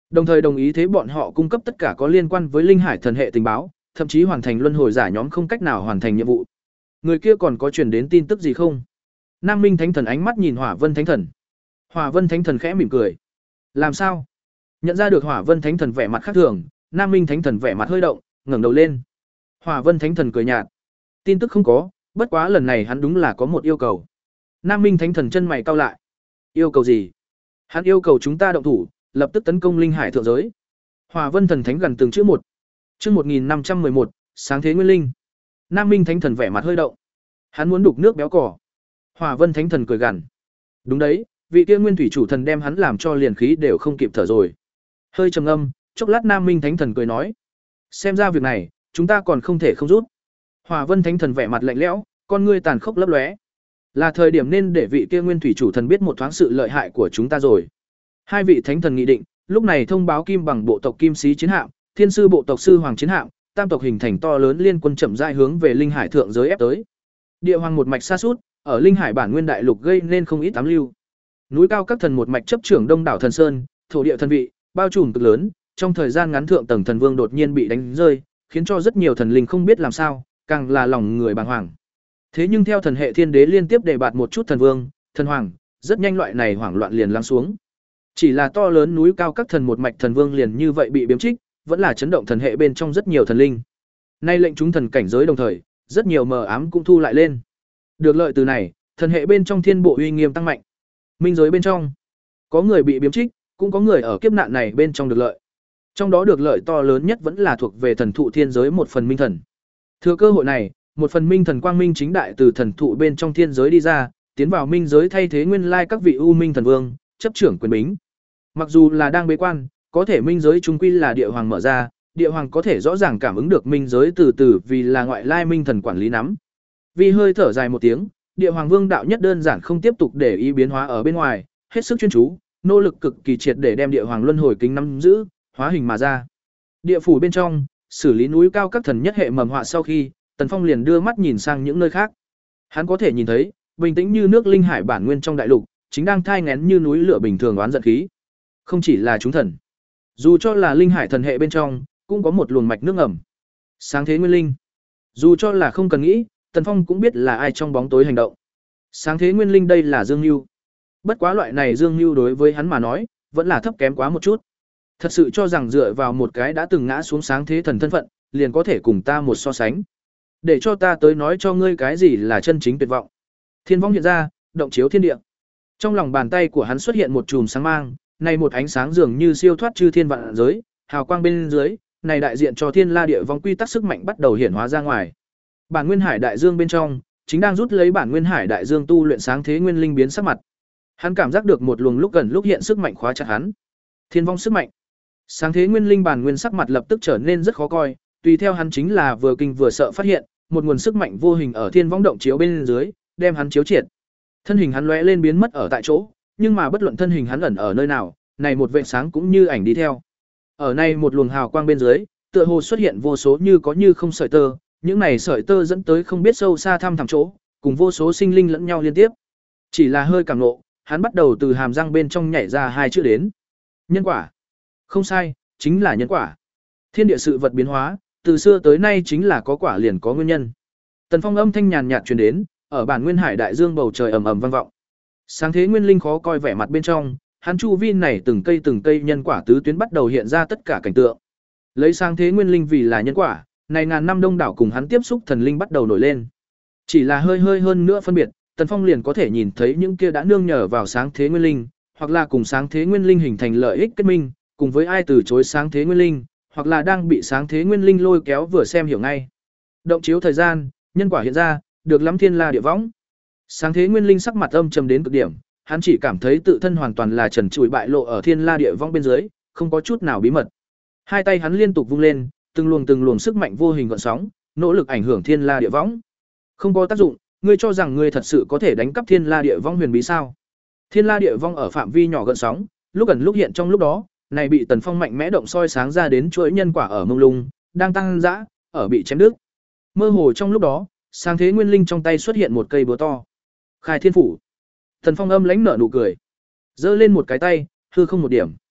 Đồng thời đồng ý thế bọn họ cung cấp tất cả có liên quan với linh hải thần hệ tình báo, thậm chí hoàn thành luân hồi giả nhóm không cách nào hoàn thành nhiệm vụ. Người kia còn có truyền đến tin tức gì không? Nam Minh Thánh Thần ánh mắt nhìn Hỏa Vân Thánh Thần. Hỏa Vân Thánh Thần khẽ mỉm cười. Làm sao? Nhận ra được Hỏa Vân Thánh Thần vẻ mặt khác thường, Nam Minh Thánh Thần vẻ mặt hơi động, ngẩng đầu lên. Hỏa Vân Thánh Thần cười nhạt. Tin tức không có, bất quá lần này hắn đúng là có một yêu cầu. Nam Minh Thánh Thần chân mày cau lại. Yêu cầu gì? Hắn yêu cầu chúng ta động thủ, lập tức tấn công linh hải thượng giới. Hỏa Vân Thần Thánh gần từng chữ một. Chương một nghìn năm trăm mười một, sáng thế nguyên linh. Nam Minh Thánh Thần vẻ mặt hơi động. Hắn muốn đục nước béo cỏ. Hỏa Vân Thánh Thần cười gằn. Đúng đấy, vị kia nguyên thủy chủ thần đem hắn làm cho liền khí đều không kịp thở rồi. Hơi trầm ngâm, chốc lát Nam Minh Thánh Thần cười nói: "Xem ra việc này, chúng ta còn không thể không rút." Hỏa Vân Thánh Thần vẻ mặt lạnh lẽo, con ngươi tàn khốc lấp lóe. Là thời điểm nên để vị kia nguyên thủy chủ thần biết một thoáng sự lợi hại của chúng ta rồi. Hai vị thánh thần nghị định, lúc này thông báo Kim Bằng bộ tộc Kim Sĩ chiến hạm, Thiên sư bộ tộc Sư Hoàng chiến hạm, tam tộc hình thành to lớn liên quân chậm rãi hướng về linh hải thượng giới ép tới. Địa hoàng một mạch xa sút ở linh hải bản nguyên đại lục gây nên không ít ám lưu. Núi cao các thần một mạch chấp trưởng đông đảo thần sơn, thổ địa thần vị, bao trùm cực lớn, trong thời gian ngắn thượng tầng thần vương đột nhiên bị đánh rơi, khiến cho rất nhiều thần linh không biết làm sao, càng là lòng người bàng hoàng. Thế nhưng theo thần hệ thiên đế liên tiếp đề bạt một chút thần vương, thần hoàng, rất nhanh loại này hoảng loạn liền lắng xuống. Chỉ là to lớn núi cao các thần một mạch thần vương liền như vậy bị biếm trích, vẫn là chấn động thần hệ bên trong rất nhiều thần linh. Nay lệnh chúng thần cảnh giới đồng thời, rất nhiều mờ ám cũng thu lại lên. Được lợi từ này, thần hệ bên trong thiên bộ uy nghiêm tăng mạnh. Minh giới bên trong, có người bị biếm trích, cũng có người ở kiếp nạn này bên trong được lợi. Trong đó được lợi to lớn nhất vẫn là thuộc về thần thụ thiên giới một phần minh thần. Thừa cơ hội này, một phần minh thần quang minh chính đại từ thần thụ bên trong thiên giới đi ra, tiến vào minh giới thay thế nguyên lai các vị u minh thần vương, chấp trưởng quyền bính. Mặc dù là đang bế quan, có thể minh giới trung quy là địa hoàng mở ra, địa hoàng có thể rõ ràng cảm ứng được minh giới từ từ vì là ngoại lai minh thần quản lý nắm. Vì hơi thở dài một tiếng, địa hoàng vương đạo nhất đơn giản không tiếp tục để ý biến hóa ở bên ngoài, hết sức chuyên chú, nỗ lực cực kỳ triệt để đem địa hoàng luân hồi kính nắm giữ, hóa hình mà ra. Địa phủ bên trong, xử lý núi cao các thần nhất hệ mầm họa sau khi, Tần Phong liền đưa mắt nhìn sang những nơi khác. Hắn có thể nhìn thấy, bình tĩnh như nước linh hải bản nguyên trong đại lục, chính đang thai nghén như núi lửa bình thường oán giận khí. Không chỉ là chúng thần, dù cho là linh hải thần hệ bên trong, cũng có một luồng mạch nước ngầm. Sáng thế nguyên linh. Dù cho là không cần nghĩ, Tần Phong cũng biết là ai trong bóng tối hành động. Sáng thế nguyên linh đây là Dương Nưu. Bất quá loại này Dương Nưu đối với hắn mà nói, vẫn là thấp kém quá một chút. Thật sự cho rằng dựa vào một cái đã từng ngã xuống sáng thế thần thân phận, liền có thể cùng ta một so sánh. Để cho ta tới nói cho ngươi cái gì là chân chính tuyệt vọng. Thiên vong hiện ra, động chiếu thiên địa. Trong lòng bàn tay của hắn xuất hiện một chùm sáng mang, này một ánh sáng dường như siêu thoát chư thiên vạn giới, hào quang bên dưới, này đại diện cho thiên la địa vong quy tắc sức mạnh bắt đầu hiển hóa ra ngoài. Bản Nguyên Hải Đại Dương bên trong, chính đang rút lấy Bản Nguyên Hải Đại Dương tu luyện sáng thế nguyên linh biến sắc mặt. Hắn cảm giác được một luồng lúc gần lúc hiện sức mạnh khóa chặt hắn. Thiên vong sức mạnh. Sáng thế nguyên linh bản nguyên sắc mặt lập tức trở nên rất khó coi, tùy theo hắn chính là vừa kinh vừa sợ phát hiện, một nguồn sức mạnh vô hình ở thiên vong động chiếu bên dưới, đem hắn chiếu triệt. Thân hình hắn lóe lên biến mất ở tại chỗ, nhưng mà bất luận thân hình hắn ẩn ở nơi nào, này một vệt sáng cũng như ảnh đi theo. Ở này một luồng hào quang bên dưới, tựa hồ xuất hiện vô số như có như không sợi tơ, những này sợi tơ dẫn tới không biết sâu xa thăm thẳm chỗ, cùng vô số sinh linh lẫn nhau liên tiếp. Chỉ là hơi cảm ngộ, hắn bắt đầu từ hàm răng bên trong nhảy ra hai chữ đến. Nhân quả. Không sai, chính là nhân quả. Thiên địa sự vật biến hóa, từ xưa tới nay chính là có quả liền có nguyên nhân. Tần Phong âm thanh nhàn nhạt truyền đến, ở bản Nguyên Hải Đại Dương bầu trời ầm ầm vang vọng. Sáng thế nguyên linh khó coi vẻ mặt bên trong, hắn chu vi này từng cây từng cây nhân quả tứ tuyến bắt đầu hiện ra tất cả cảnh tượng. Lấy sáng thế nguyên linh vì là nhân quả, này ngàn năm đông đảo cùng hắn tiếp xúc thần linh bắt đầu nổi lên. Chỉ là hơi hơi hơn nữa phân biệt, Tần Phong liền có thể nhìn thấy những kia đã nương nhờ vào sáng thế nguyên linh, hoặc là cùng sáng thế nguyên linh hình thành lợi ích kết minh, cùng với ai từ chối sáng thế nguyên linh, hoặc là đang bị sáng thế nguyên linh lôi kéo vừa xem hiểu ngay. Động chiếu thời gian, nhân quả hiện ra, được lắm thiên la địa võng. Sáng thế nguyên linh sắc mặt âm trầm đến cực điểm, hắn chỉ cảm thấy tự thân hoàn toàn là trần trụi bại lộ ở thiên la địa võng bên dưới, không có chút nào bí mật. Hai tay hắn liên tục vung lên, từng luồng từng luồng sức mạnh vô hình gợn sóng, nỗ lực ảnh hưởng thiên la địa võng. Không có tác dụng, ngươi cho rằng ngươi thật sự có thể đánh cắp thiên la địa võng huyền bí sao? Thiên la địa võng ở phạm vi nhỏ gợn sóng, lúc gần lúc hiện trong lúc đó, này bị Tần Phong mạnh mẽ động soi sáng ra đến chuỗi nhân quả ở mông lung, đang tăng dã, ở bị chém đứt. Mơ hồ trong lúc đó, sáng thế nguyên linh trong tay xuất hiện một cây búa to. Khai thiên phủ. Tần Phong âm lãnh nở nụ cười, giơ lên một cái tay, hư không một điểm.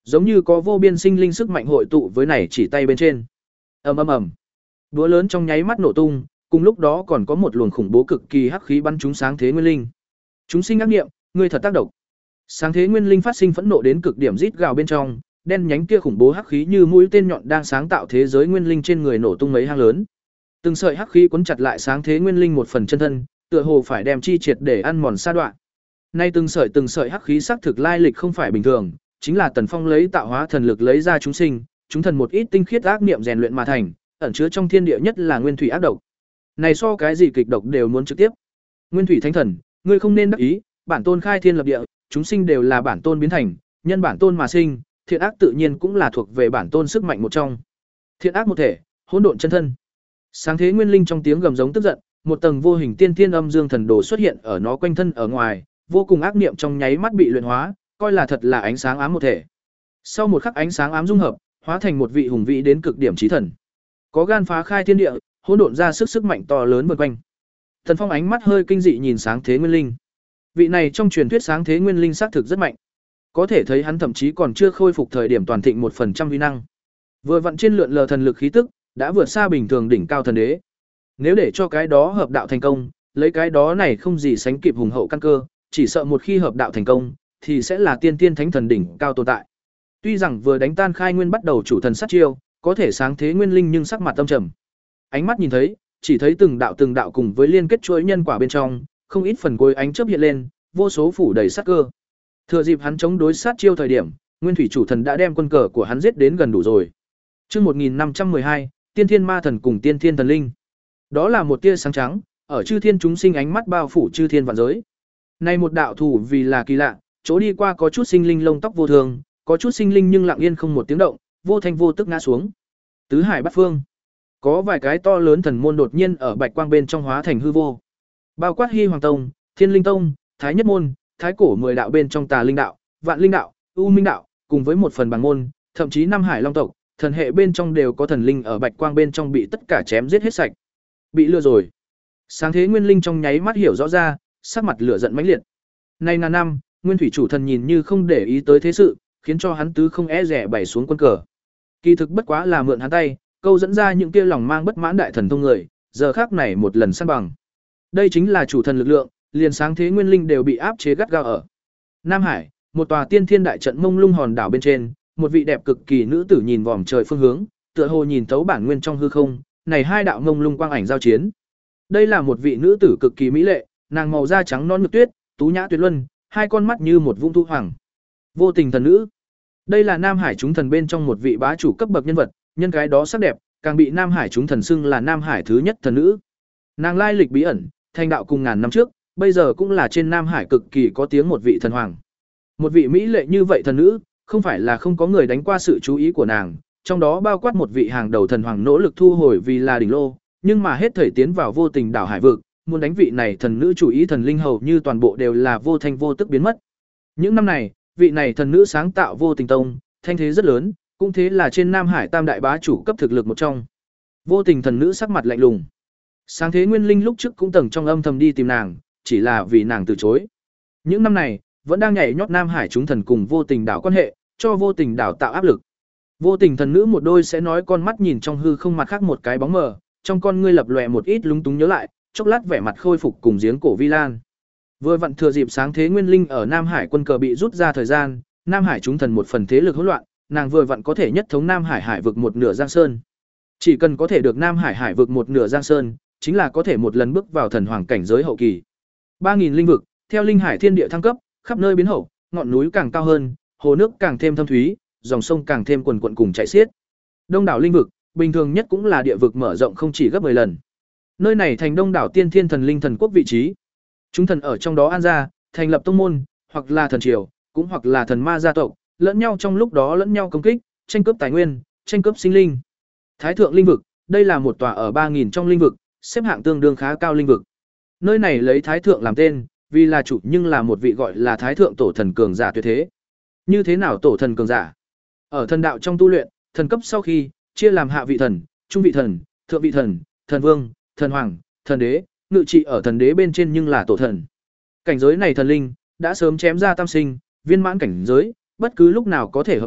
giống như có vô biên sinh linh sức mạnh hội tụ với này chỉ tay bên trên. Ầm ầm ầm. Búa lớn trong nháy mắt nổ tung, cùng lúc đó còn có một luồng khủng bố cực kỳ hắc khí bắn trúng Sáng Thế Nguyên Linh. Chúng sinh ác niệm, ngươi thật tác động. Sáng Thế Nguyên Linh phát sinh phẫn nộ đến cực điểm rít gào bên trong, đen nhánh kia khủng bố hắc khí như mũi tên nhọn đang sáng tạo thế giới nguyên linh trên người nổ tung mấy hang lớn. Từng sợi hắc khí cuốn chặt lại Sáng Thế Nguyên Linh một phần chân thân, tựa hồ phải đem chi triệt để ăn mòn sa đoạn. Nay từng sợi từng sợi hắc khí xác thực lai lịch không phải bình thường, chính là Tần Phong lấy tạo hóa thần lực lấy ra chúng sinh, chúng thần một ít tinh khiết ác niệm rèn luyện mà thành, ẩn chứa trong thiên địa nhất là nguyên thủy ác độc. Này so cái gì kịch độc đều muốn trực tiếp. Nguyên thủy thánh thần, ngươi không nên đắc ý, bản tôn khai thiên lập địa, chúng sinh đều là bản tôn biến thành, nhân bản tôn mà sinh, thiện ác tự nhiên cũng là thuộc về bản tôn sức mạnh một trong. Thiện ác một thể, hỗn độn chân thân. Sáng Thế Nguyên Linh trong tiếng gầm giống tức giận, một tầng vô hình tiên thiên âm dương thần đồ xuất hiện ở nó quanh thân ở ngoài, vô cùng ác niệm trong nháy mắt bị luyện hóa, coi là thật là ánh sáng ám một thể. Sau một khắc ánh sáng ám dung hợp, hóa thành một vị hùng vĩ đến cực điểm chí thần. Có gan phá khai thiên địa, hỗn độn ra sức sức mạnh to lớn vần quanh. Thần Phong ánh mắt hơi kinh dị nhìn Sáng Thế Nguyên Linh. Vị này trong truyền thuyết Sáng Thế Nguyên Linh xác thực rất mạnh. Có thể thấy hắn thậm chí còn chưa khôi phục thời điểm toàn thịnh một phần trăm uy năng. Vừa vặn trên lượn lờ thần lực khí tức, đã vượt xa bình thường đỉnh cao thần đế. Nếu để cho cái đó hợp đạo thành công, lấy cái đó này không gì sánh kịp hùng hậu căn cơ, chỉ sợ một khi hợp đạo thành công, thì sẽ là tiên tiên thánh thần đỉnh cao tồn tại. Tuy rằng vừa đánh tan khai nguyên bắt đầu chủ thần sát chiêu, có thể Sáng Thế Nguyên Linh nhưng sắc mặt tâm trầm. Ánh mắt nhìn thấy, chỉ thấy từng đạo từng đạo cùng với liên kết chuỗi nhân quả bên trong, không ít phần cuối ánh chớp hiện lên, vô số phủ đầy sát cơ. Thừa dịp hắn chống đối sát chiêu thời điểm, Nguyên Thủy chủ thần đã đem quân cờ của hắn giết đến gần đủ rồi. Chương một nghìn năm trăm mười hai, Tiên Thiên Ma Thần cùng Tiên Thiên Thần Linh. Đó là một tia sáng trắng, ở chư thiên chúng sinh ánh mắt bao phủ chư thiên vạn giới. Nay một đạo thủ vì là kỳ lạ, chỗ đi qua có chút sinh linh lông tóc vô thường, có chút sinh linh nhưng lặng yên không một tiếng động, vô thanh vô tức ngã xuống. Tứ hải bát phương, có vài cái to lớn thần môn đột nhiên ở bạch quang bên trong hóa thành hư vô. Bao quát Hy Hoàng Tông, Thiên Linh Tông, Thái Nhất môn, Thái cổ mười đạo bên trong Tà Linh đạo, Vạn Linh đạo, U Minh đạo, cùng với một phần bằng môn, thậm chí năm hải long tộc, thần hệ bên trong đều có thần linh ở bạch quang bên trong bị tất cả chém giết hết sạch. Bị lừa rồi. Sáng Thế Nguyên Linh trong nháy mắt hiểu rõ ra, sắc mặt lửa giận mãnh liệt. Nay ngàn năm, Nguyên Thủy chủ thần nhìn như không để ý tới thế sự, khiến cho hắn tứ không e rẻ bày xuống quân cờ. Kỳ thực bất quá là mượn hắn tay, câu dẫn ra những kia lòng mang bất mãn đại thần thông người, giờ khắc này một lần san bằng. Đây chính là chủ thần lực lượng, liền Sáng Thế Nguyên Linh đều bị áp chế gắt gao ở. Nam Hải, một tòa tiên thiên đại trận mông lung hòn đảo bên trên, một vị đẹp cực kỳ nữ tử nhìn vòm trời phương hướng, tựa hồ nhìn thấu bản nguyên trong hư không, này hai đạo mông lung quang ảnh giao chiến. Đây là một vị nữ tử cực kỳ mỹ lệ, nàng màu da trắng non như tuyết, tú nhã tuyệt luân, hai con mắt như một vũng thu hoàng. Vô tình thần nữ. Đây là Nam Hải chúng thần bên trong một vị bá chủ cấp bậc nhân vật, nhân cái đó sắc đẹp, càng bị Nam Hải chúng thần xưng là Nam Hải thứ nhất thần nữ. Nàng lai lịch bí ẩn, thành đạo cùng ngàn năm trước, bây giờ cũng là trên Nam Hải cực kỳ có tiếng một vị thần hoàng. Một vị mỹ lệ như vậy thần nữ, không phải là không có người đánh qua sự chú ý của nàng, trong đó bao quát một vị hàng đầu thần hoàng nỗ lực thu hồi vì là đỉnh lô, nhưng mà hết thời tiến vào vô tình đảo hải vực, muốn đánh vị này thần nữ chủ ý thần linh hầu như toàn bộ đều là vô thanh vô tức biến mất. Những năm này, vị này thần nữ sáng tạo Vô Tình Tông, thanh thế rất lớn, cũng thế là trên Nam Hải tam đại bá chủ cấp thực lực một trong. Vô Tình thần nữ sắc mặt lạnh lùng. Sáng Thế Nguyên Linh lúc trước cũng từng trong âm thầm đi tìm nàng, chỉ là vì nàng từ chối. Những năm này, vẫn đang nhảy nhót Nam Hải chúng thần cùng Vô Tình đảo quan hệ, cho Vô Tình đảo tạo áp lực. Vô Tình thần nữ một đôi sẽ nói con mắt nhìn trong hư không mặt khác một cái bóng mờ, trong con ngươi lập lòe một ít lúng túng nhớ lại, chốc lát vẻ mặt khôi phục cùng giếng cổ vi lan. Vừa vặn thừa dịp Sáng Thế Nguyên Linh ở Nam Hải quân cờ bị rút ra thời gian, Nam Hải chúng thần một phần thế lực hỗn loạn, nàng vừa vặn có thể nhất thống Nam Hải hải vực một nửa Giang Sơn. Chỉ cần có thể được Nam Hải hải vực một nửa Giang Sơn, chính là có thể một lần bước vào thần hoàng cảnh giới hậu kỳ. ba nghìn linh vực, theo linh hải thiên địa thăng cấp, khắp nơi biến hậu, ngọn núi càng cao hơn, hồ nước càng thêm thâm thúy, dòng sông càng thêm quần quần cùng chảy xiết. Đông đảo linh vực, bình thường nhất cũng là địa vực mở rộng không chỉ gấp mười lần. Nơi này thành đông đảo tiên thiên thần linh thần quốc vị trí. Chúng thần ở trong đó an gia, thành lập tông môn, hoặc là thần triều, cũng hoặc là thần ma gia tộc, lẫn nhau trong lúc đó lẫn nhau công kích, tranh cướp tài nguyên, tranh cướp sinh linh. Thái thượng linh vực, đây là một tòa ở ba nghìn trong linh vực, xếp hạng tương đương khá cao linh vực. Nơi này lấy Thái thượng làm tên, vì là chủ nhưng là một vị gọi là Thái thượng tổ thần cường giả tuyệt thế. Như thế nào tổ thần cường giả? Ở thần đạo trong tu luyện, thần cấp sau khi chia làm hạ vị thần, trung vị thần, thượng vị thần, thần vương, thần hoàng, thần đế, ngự trị ở thần đế bên trên nhưng là tổ thần. Cảnh giới này thần linh đã sớm chém ra tam sinh, viên mãn cảnh giới, bất cứ lúc nào có thể hợp đạo,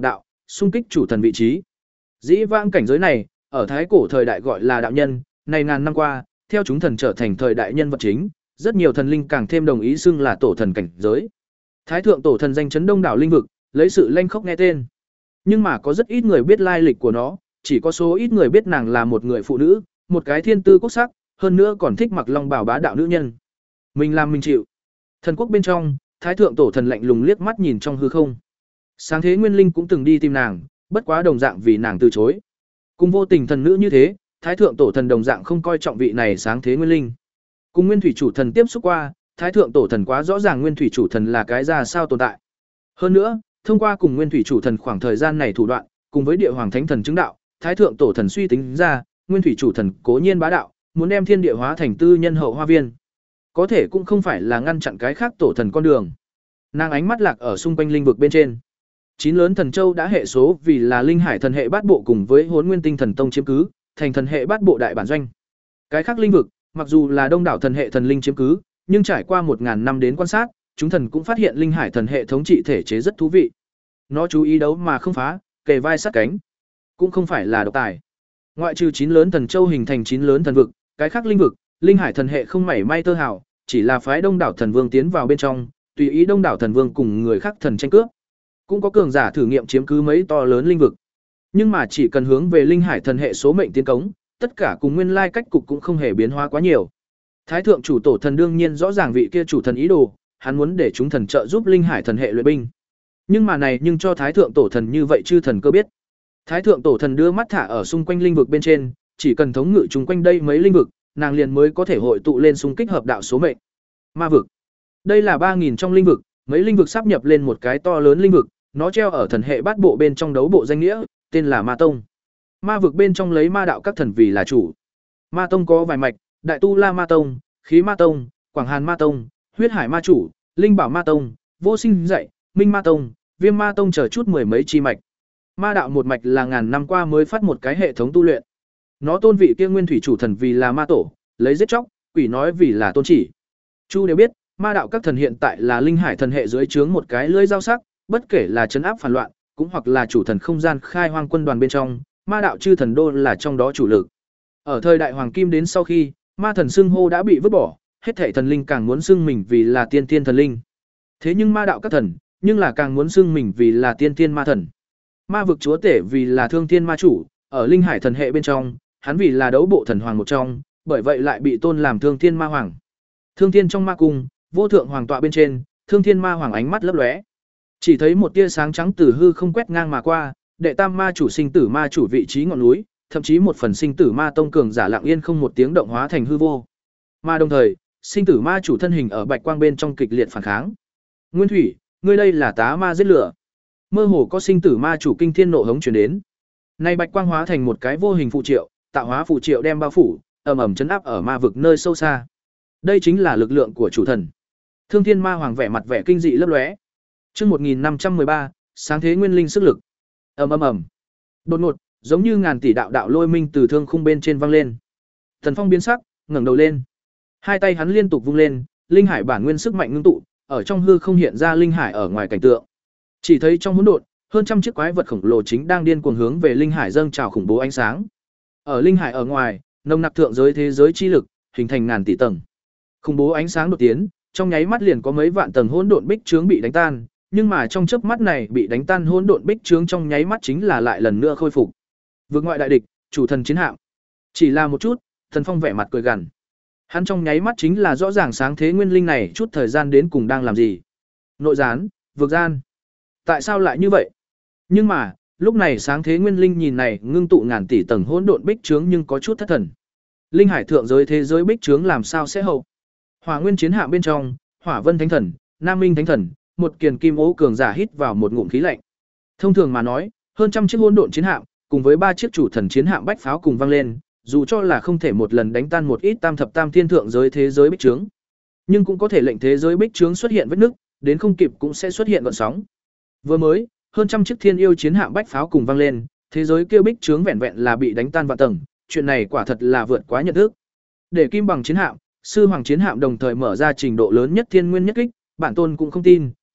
xung kích chủ thần vị trí. Dĩ vãng cảnh giới này, ở thái cổ thời đại gọi là đạo nhân, này ngàn năm qua, theo chúng thần trở thành thời đại nhân vật chính, rất nhiều thần linh càng thêm đồng ý xưng là tổ thần cảnh giới. Thái thượng tổ thần danh chấn đông đảo linh vực, lấy sự lanh khốc nghe tên. Nhưng mà có rất ít người biết lai lịch của nó, chỉ có số ít người biết nàng là một người phụ nữ, một cái thiên tư quốc sắc, hơn nữa còn thích mặc long bào bá đạo nữ nhân. Mình làm mình chịu. Thần quốc bên trong, thái thượng tổ thần lạnh lùng liếc mắt nhìn trong hư không. Sáng thế nguyên linh cũng từng đi tìm nàng, bất quá đồng dạng vì nàng từ chối. Cùng vô tình thần nữ như thế, thái thượng tổ thần đồng dạng không coi trọng vị này sáng thế nguyên linh. Cùng nguyên thủy chủ thần tiếp xúc qua, thái thượng tổ thần quá rõ ràng nguyên thủy chủ thần là cái ra sao tồn tại. Hơn nữa, thông qua cùng nguyên thủy chủ thần khoảng thời gian này thủ đoạn, cùng với địa hoàng thánh thần chứng đạo, thái thượng tổ thần suy tính ra, nguyên thủy chủ thần cố nhiên bá đạo, muốn đem thiên địa hóa thành tư nhân hậu hoa viên. Có thể cũng không phải là ngăn chặn cái khác tổ thần con đường. Nàng ánh mắt lạc ở xung quanh linh vực bên trên. Chín lớn thần châu đã hệ số vì là linh hải thần hệ bát bộ cùng với Hỗn Nguyên Tinh Thần Tông chiếm cứ, thành thần hệ bát bộ đại bản doanh. Cái khác linh vực, mặc dù là đông đảo thần hệ thần linh chiếm cứ, nhưng trải qua một ngàn năm đến quan sát, chúng thần cũng phát hiện linh hải thần hệ thống trị thể chế rất thú vị. Nó chú ý đấu mà không phá, kề vai sát cánh, cũng không phải là độc tài. Ngoại trừ chín lớn thần châu hình thành chín lớn thần vực, cái khác linh vực, linh hải thần hệ không mảy may tơ hào, chỉ là phái đông đảo thần vương tiến vào bên trong, tùy ý đông đảo thần vương cùng người khác thần tranh cướp. Cũng có cường giả thử nghiệm chiếm cứ mấy to lớn linh vực. Nhưng mà chỉ cần hướng về linh hải thần hệ số mệnh tiến cống, tất cả cùng nguyên lai cách cục cũng không hề biến hóa quá nhiều. Thái thượng chủ tổ thần đương nhiên rõ ràng vị kia chủ thần ý đồ, hắn muốn để chúng thần trợ giúp linh hải thần hệ luyện binh. Nhưng mà này nhưng cho thái thượng tổ thần như vậy chư thần cơ biết. Thái thượng tổ thần đưa mắt thả ở xung quanh linh vực bên trên, chỉ cần thống ngự chúng quanh đây mấy linh vực, nàng liền mới có thể hội tụ lên xung kích hợp đạo số mệnh. Ma vực. Đây là ba nghìn trong linh vực, mấy linh vực sáp nhập lên một cái to lớn linh vực, nó treo ở thần hệ bát bộ bên trong đấu bộ danh nghĩa, tên là Ma Tông. Ma vực bên trong lấy ma đạo các thần vì là chủ. Ma Tông có vài mạch, Đại Tu La Ma Tông, Khí Ma Tông, Quảng Hàn Ma Tông, Huyết Hải Ma Chủ, Linh Bảo Ma Tông, Vô Sinh Dạy, Minh Ma Tông, Viêm Ma Tông chờ chút mười mấy chi mạch. Ma đạo một mạch là ngàn năm qua mới phát một cái hệ thống tu luyện. Nó tôn vị kia nguyên thủy chủ thần vì là ma tổ, lấy giết chóc, quỷ nói vì là tôn chỉ. Chu đều biết, ma đạo các thần hiện tại là linh hải thần hệ dưới trướng một cái lưỡi dao sắc, bất kể là trấn áp phản loạn, cũng hoặc là chủ thần không gian khai hoang quân đoàn bên trong, ma đạo chư thần đô là trong đó chủ lực. Ở thời đại hoàng kim đến sau khi, ma thần xưng hô đã bị vứt bỏ, hết thảy thần linh càng muốn xưng mình vì là tiên tiên thần linh. Thế nhưng ma đạo các thần, nhưng là càng muốn xưng mình vì là tiên tiên ma thần. Ma vực chúa tể vì là thương thiên ma chủ, ở linh hải thần hệ bên trong, hắn vì là đấu bộ thần hoàng một trong, bởi vậy lại bị tôn làm thương thiên ma hoàng. Thương thiên trong ma cung, vô thượng hoàng tọa bên trên, thương thiên ma hoàng ánh mắt lấp lóe. Chỉ thấy một tia sáng trắng từ hư không quét ngang mà qua, đệ tam ma chủ sinh tử ma chủ vị trí ngọn núi, thậm chí một phần sinh tử ma tông cường giả lặng yên không một tiếng động hóa thành hư vô. Mà đồng thời, sinh tử ma chủ thân hình ở bạch quang bên trong kịch liệt phản kháng. Nguyên Thủy, ngươi đây là tá ma giết lửa. Mơ hồ có sinh tử ma chủ kinh thiên nộ hống truyền đến. Nay bạch quang hóa thành một cái vô hình phụ triệu, tạo hóa phụ triệu đem bao phủ, ầm ầm chấn áp ở ma vực nơi sâu xa. Đây chính là lực lượng của chủ thần. Thương Thiên Ma Hoàng vẻ mặt vẻ kinh dị lấp lóe. Chương một nghìn năm trăm mười ba, sáng thế nguyên linh sức lực. Ầm ầm ầm. Đột ngột, giống như ngàn tỷ đạo đạo lôi minh từ thương khung bên trên vang lên. Thần Phong biến sắc, ngẩng đầu lên. Hai tay hắn liên tục vung lên, linh hải bản nguyên sức mạnh ngưng tụ, ở trong hư không hiện ra linh hải ở ngoài cảnh tượng. Chỉ thấy trong hỗn độn, hơn trăm chiếc quái vật khổng lồ chính đang điên cuồng hướng về linh hải dâng trào khủng bố ánh sáng. Ở linh hải ở ngoài, nồng nặc thượng giới thế giới chi lực, hình thành ngàn tỷ tầng. Khủng bố ánh sáng đột tiến, trong nháy mắt liền có mấy vạn tầng hỗn độn bích chướng bị đánh tan, nhưng mà trong chớp mắt này bị đánh tan hỗn độn bích chướng trong nháy mắt chính là lại lần nữa khôi phục. Vượt ngoại đại địch, chủ thần chiến hạm. Chỉ là một chút, Thần Phong vẻ mặt cười gằn. Hắn trong nháy mắt chính là rõ ràng sáng thế nguyên linh này chút thời gian đến cùng đang làm gì. Nội gián, vượt gian. Tại sao lại như vậy? Nhưng mà, lúc này sáng thế nguyên linh nhìn này ngưng tụ ngàn tỷ tầng hỗn độn bích chướng nhưng có chút thất thần. Linh hải thượng giới thế giới bích chướng làm sao sẽ hậu? Hỏa nguyên chiến hạm bên trong, Hỏa Vân Thánh Thần, Nam Minh Thánh Thần, một kiền kim ố cường giả hít vào một ngụm khí lạnh. Thông thường mà nói, hơn trăm chiếc hỗn độn chiến hạm, cùng với ba chiếc chủ thần chiến hạm bách pháo cùng vang lên, dù cho là không thể một lần đánh tan một ít tam thập tam thiên thượng giới thế giới bích chướng, nhưng cũng có thể lệnh thế giới bích chướng xuất hiện vết nứt, đến không kịp cũng sẽ xuất hiện gợn sóng. Vừa mới, hơn trăm chiếc thiên yêu chiến hạm bách pháo cùng vang lên, thế giới kia bích chướng vẹn vẹn là bị đánh tan vạn tầng, chuyện này quả thật là vượt quá nhận thức. Để kim bằng chiến hạm, sư hoàng chiến hạm đồng thời mở ra trình độ lớn nhất thiên nguyên nhất kích, bản tôn cũng không tin,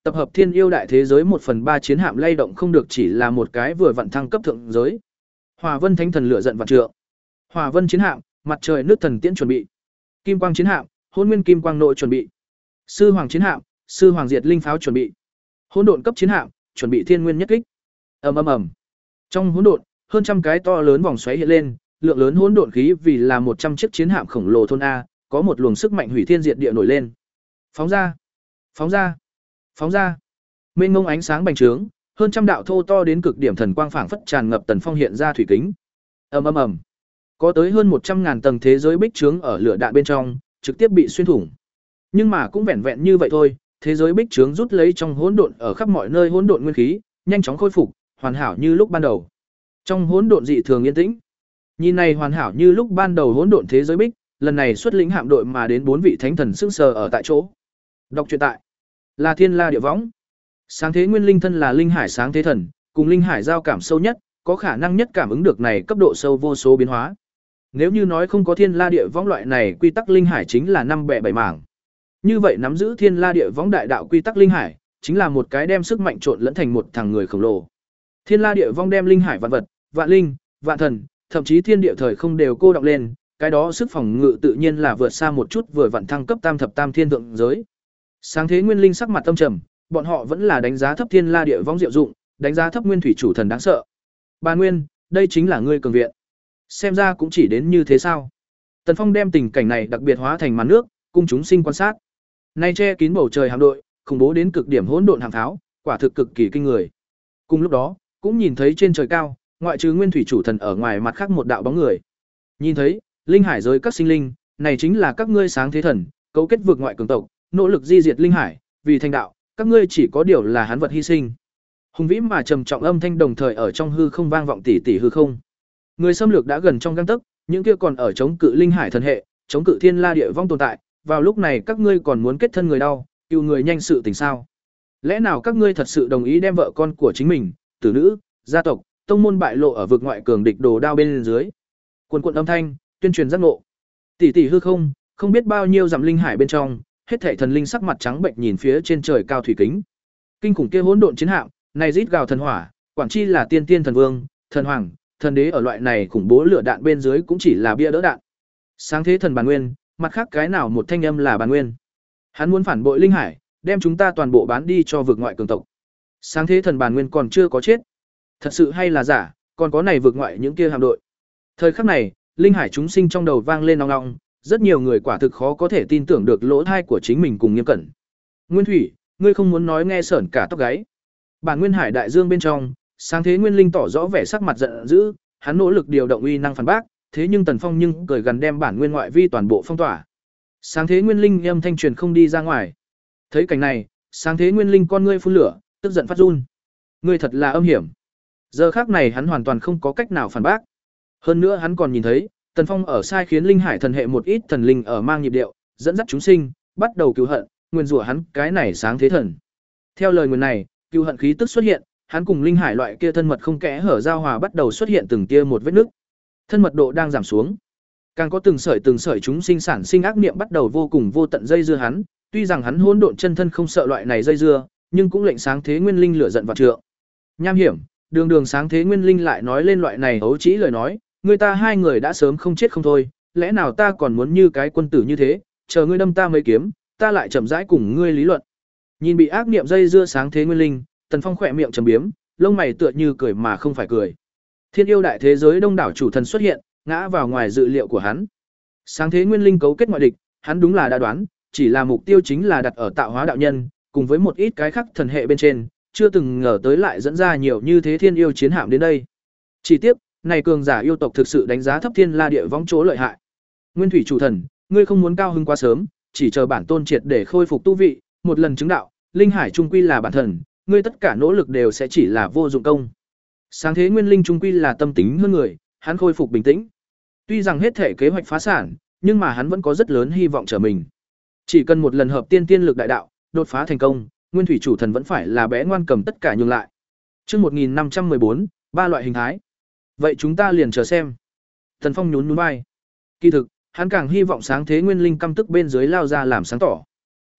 Tập hợp thiên yêu đại thế giới một phần ba chiến hạm lay động không được chỉ là một cái vừa vặn thăng cấp thượng giới. Hỏa Vân Thánh Thần lửa giận vạn trượng. Hỏa Vân chiến hạm, mặt trời nước thần tiễn chuẩn bị. Kim Quang chiến hạm, Hỗn Nguyên Kim Quang nội chuẩn bị. Sư Hoàng chiến hạm, Sư Hoàng Diệt Linh pháo chuẩn bị. Hỗn độn cấp chiến hạm, chuẩn bị Thiên Nguyên nhất kích. Ầm ầm ầm. Trong hỗn độn, hơn trăm cái to lớn vòng xoáy hiện lên, lượng lớn hỗn độn khí vì là một trăm chiếc chiến hạm khổng lồ thôn a, có một luồng sức mạnh hủy thiên diệt địa nổi lên. Phóng ra, phóng ra, phóng ra. Mênh mông ánh sáng bành trướng, hơn trăm đạo thô to đến cực điểm thần quang phảng phất tràn ngập Tần Phong hiện ra thủy kính. Ầm ầm ầm. Có tới hơn một trăm ngàn tầng thế giới bích trướng ở lửa đạn bên trong, trực tiếp bị xuyên thủng. Nhưng mà cũng vẹn vẹn như vậy thôi, thế giới bích trướng rút lấy trong hỗn độn ở khắp mọi nơi hỗn độn nguyên khí, nhanh chóng khôi phục, hoàn hảo như lúc ban đầu. Trong hỗn độn dị thường yên tĩnh. Nhìn này hoàn hảo như lúc ban đầu hỗn độn thế giới bích, lần này xuất lĩnh hạm đội mà đến bốn vị thánh thần sững sờ ở tại chỗ. Đọc truyện tại là Thiên La Địa Võng. Sáng thế nguyên linh thân là linh hải sáng thế thần, cùng linh hải giao cảm sâu nhất, có khả năng nhất cảm ứng được này cấp độ sâu vô số biến hóa. Nếu như nói không có Thiên La Địa Võng loại này quy tắc linh hải chính là năm bẻ bảy mảng. Như vậy nắm giữ Thiên La Địa Võng đại đạo quy tắc linh hải, chính là một cái đem sức mạnh trộn lẫn thành một thằng người khổng lồ. Thiên La Địa Võng đem linh hải vạn vật, vạn linh, vạn thần, thậm chí thiên địa thời không đều cô đọng lên, cái đó sức phòng ngự tự nhiên là vượt xa một chút vừa vặn thăng cấp tam thập tam thiên thượng giới. Sáng thế nguyên linh sắc mặt tâm trầm, bọn họ vẫn là đánh giá thấp Thiên La Địa Võng diệu dụng, đánh giá thấp nguyên thủy chủ thần đáng sợ. Bà Nguyên, đây chính là ngươi cường viện. Xem ra cũng chỉ đến như thế sao? Tần Phong đem tình cảnh này đặc biệt hóa thành màn nước, cung chúng sinh quan sát. Nay che kín bầu trời hạm đội, khủng bố đến cực điểm hỗn độn hàng tháo, quả thực cực kỳ kinh người. Cùng lúc đó, cũng nhìn thấy trên trời cao, ngoại trừ nguyên thủy chủ thần ở ngoài mặt khác một đạo bóng người. Nhìn thấy, linh hải giới các sinh linh, này chính là các ngươi sáng thế thần, cấu kết vượt ngoại cường tộc, nỗ lực di diệt linh hải, vì thành đạo, các ngươi chỉ có điều là hắn vật hy sinh. Hùng vĩ mà trầm trọng âm thanh đồng thời ở trong hư không vang vọng tỉ tỉ hư không. Người xâm lược đã gần trong gang tấc, những kia còn ở chống cự linh hải thần hệ, chống cự Thiên La Địa Võng tồn tại, vào lúc này các ngươi còn muốn kết thân người đau, cứu người nhanh sự tình sao? Lẽ nào các ngươi thật sự đồng ý đem vợ con của chính mình, tử nữ, gia tộc, tông môn bại lộ ở vực ngoại cường địch đồ đao bên dưới? Quần quần âm thanh, tuyên truyền giác ngộ. Tỷ tỷ hư không, không biết bao nhiêu dặm linh hải bên trong, hết thảy thần linh sắc mặt trắng bệnh nhìn phía trên trời cao thủy kính. Kinh khủng kia hỗn độn chiến hạm, này rít gào thần hỏa, quản chi là tiên tiên thần vương, thần hoàng, thần đế ở loại này khủng bố lửa đạn bên dưới cũng chỉ là bia đỡ đạn. Sáng thế thần Bàn Nguyên, mặt khác cái nào một thanh âm là Bàn Nguyên. Hắn muốn phản bội linh hải, đem chúng ta toàn bộ bán đi cho vực ngoại cường tộc. Sáng thế thần Bàn Nguyên còn chưa có chết. Thật sự hay là giả, còn có này vực ngoại những kia hạm đội. Thời khắc này, linh hải chúng sinh trong đầu vang lên ong ong, rất nhiều người quả thực khó có thể tin tưởng được lỗ thai của chính mình cùng Nghiêm Cẩn. Nguyên Thủy, ngươi không muốn nói nghe sởn cả tóc gáy. Bản Nguyên Hải đại dương bên trong, sáng thế nguyên linh tỏ rõ vẻ sắc mặt giận dữ, hắn nỗ lực điều động uy năng phản bác, thế nhưng Tần Phong nhưng cười gần đem bản nguyên ngoại vi toàn bộ phong tỏa. Sáng thế nguyên linh âm thanh truyền không đi ra ngoài. Thấy cảnh này, sáng thế nguyên linh con ngươi phun lửa, tức giận phát run. Ngươi thật là âm hiểm. Giờ khắc này hắn hoàn toàn không có cách nào phản bác. Hơn nữa hắn còn nhìn thấy, Tần Phong ở sai khiến linh hải thần hệ một ít thần linh ở mang nhịp điệu, dẫn dắt chúng sinh, bắt đầu cứu hận, nguyên rủa hắn cái này sáng thế thần. Theo lời nguyền này, cứu hận khí tức xuất hiện, hắn cùng linh hải loại kia thân mật không kẽ hở giao hòa bắt đầu xuất hiện từng tia một vết nứt. Thân mật độ đang giảm xuống. Càng có từng sợi từng sợi chúng sinh sản sinh ác niệm bắt đầu vô cùng vô tận dây dưa hắn, tuy rằng hắn hỗn độn chân thân không sợ loại này dây dưa, nhưng cũng lệnh sáng thế nguyên linh lửa giận vạn trượng. Nham hiểm, đường đường sáng thế nguyên linh lại nói lên loại này ấu trĩ lời nói, người ta hai người đã sớm không chết không thôi, lẽ nào ta còn muốn như cái quân tử như thế, chờ ngươi đâm ta mấy kiếm, ta lại chậm rãi cùng ngươi lý luận. Nhìn bị ác niệm dây dưa sáng thế nguyên linh, Tần Phong khỏe miệng trầm biếm, lông mày tựa như cười mà không phải cười. Thiên yêu đại thế giới đông đảo chủ thần xuất hiện, ngã vào ngoài dự liệu của hắn. Sáng thế nguyên linh cấu kết ngoại địch, hắn đúng là đã đoán, chỉ là mục tiêu chính là đặt ở tạo hóa đạo nhân, cùng với một ít cái khác thần hệ bên trên, chưa từng ngờ tới lại dẫn ra nhiều như thế thiên yêu chiến hạm đến đây. Chỉ tiếc, này cường giả yêu tộc thực sự đánh giá thấp Thiên La Địa Võng chỗ lợi hại. Nguyên thủy chủ thần, ngươi không muốn cao hứng quá sớm, chỉ chờ bản tôn triệt để khôi phục tu vị, một lần chứng đạo, linh hải trung quy là bản thần, ngươi tất cả nỗ lực đều sẽ chỉ là vô dụng công. Sáng thế nguyên linh trung quy là tâm tính hơn người, hắn khôi phục bình tĩnh. Tuy rằng hết thể kế hoạch phá sản, nhưng mà hắn vẫn có rất lớn hy vọng trở mình. Chỉ cần một lần hợp tiên tiên lực đại đạo, đột phá thành công, nguyên thủy chủ thần vẫn phải là bé ngoan cầm tất cả nhường lại. Chương một nghìn năm trăm mười bốn, ba loại hình thái. Vậy chúng ta liền chờ xem. Tần Phong nhún nhún vai. Kỳ thực, hắn càng hy vọng sáng thế nguyên linh căm tức bên dưới lao ra làm sáng tỏ.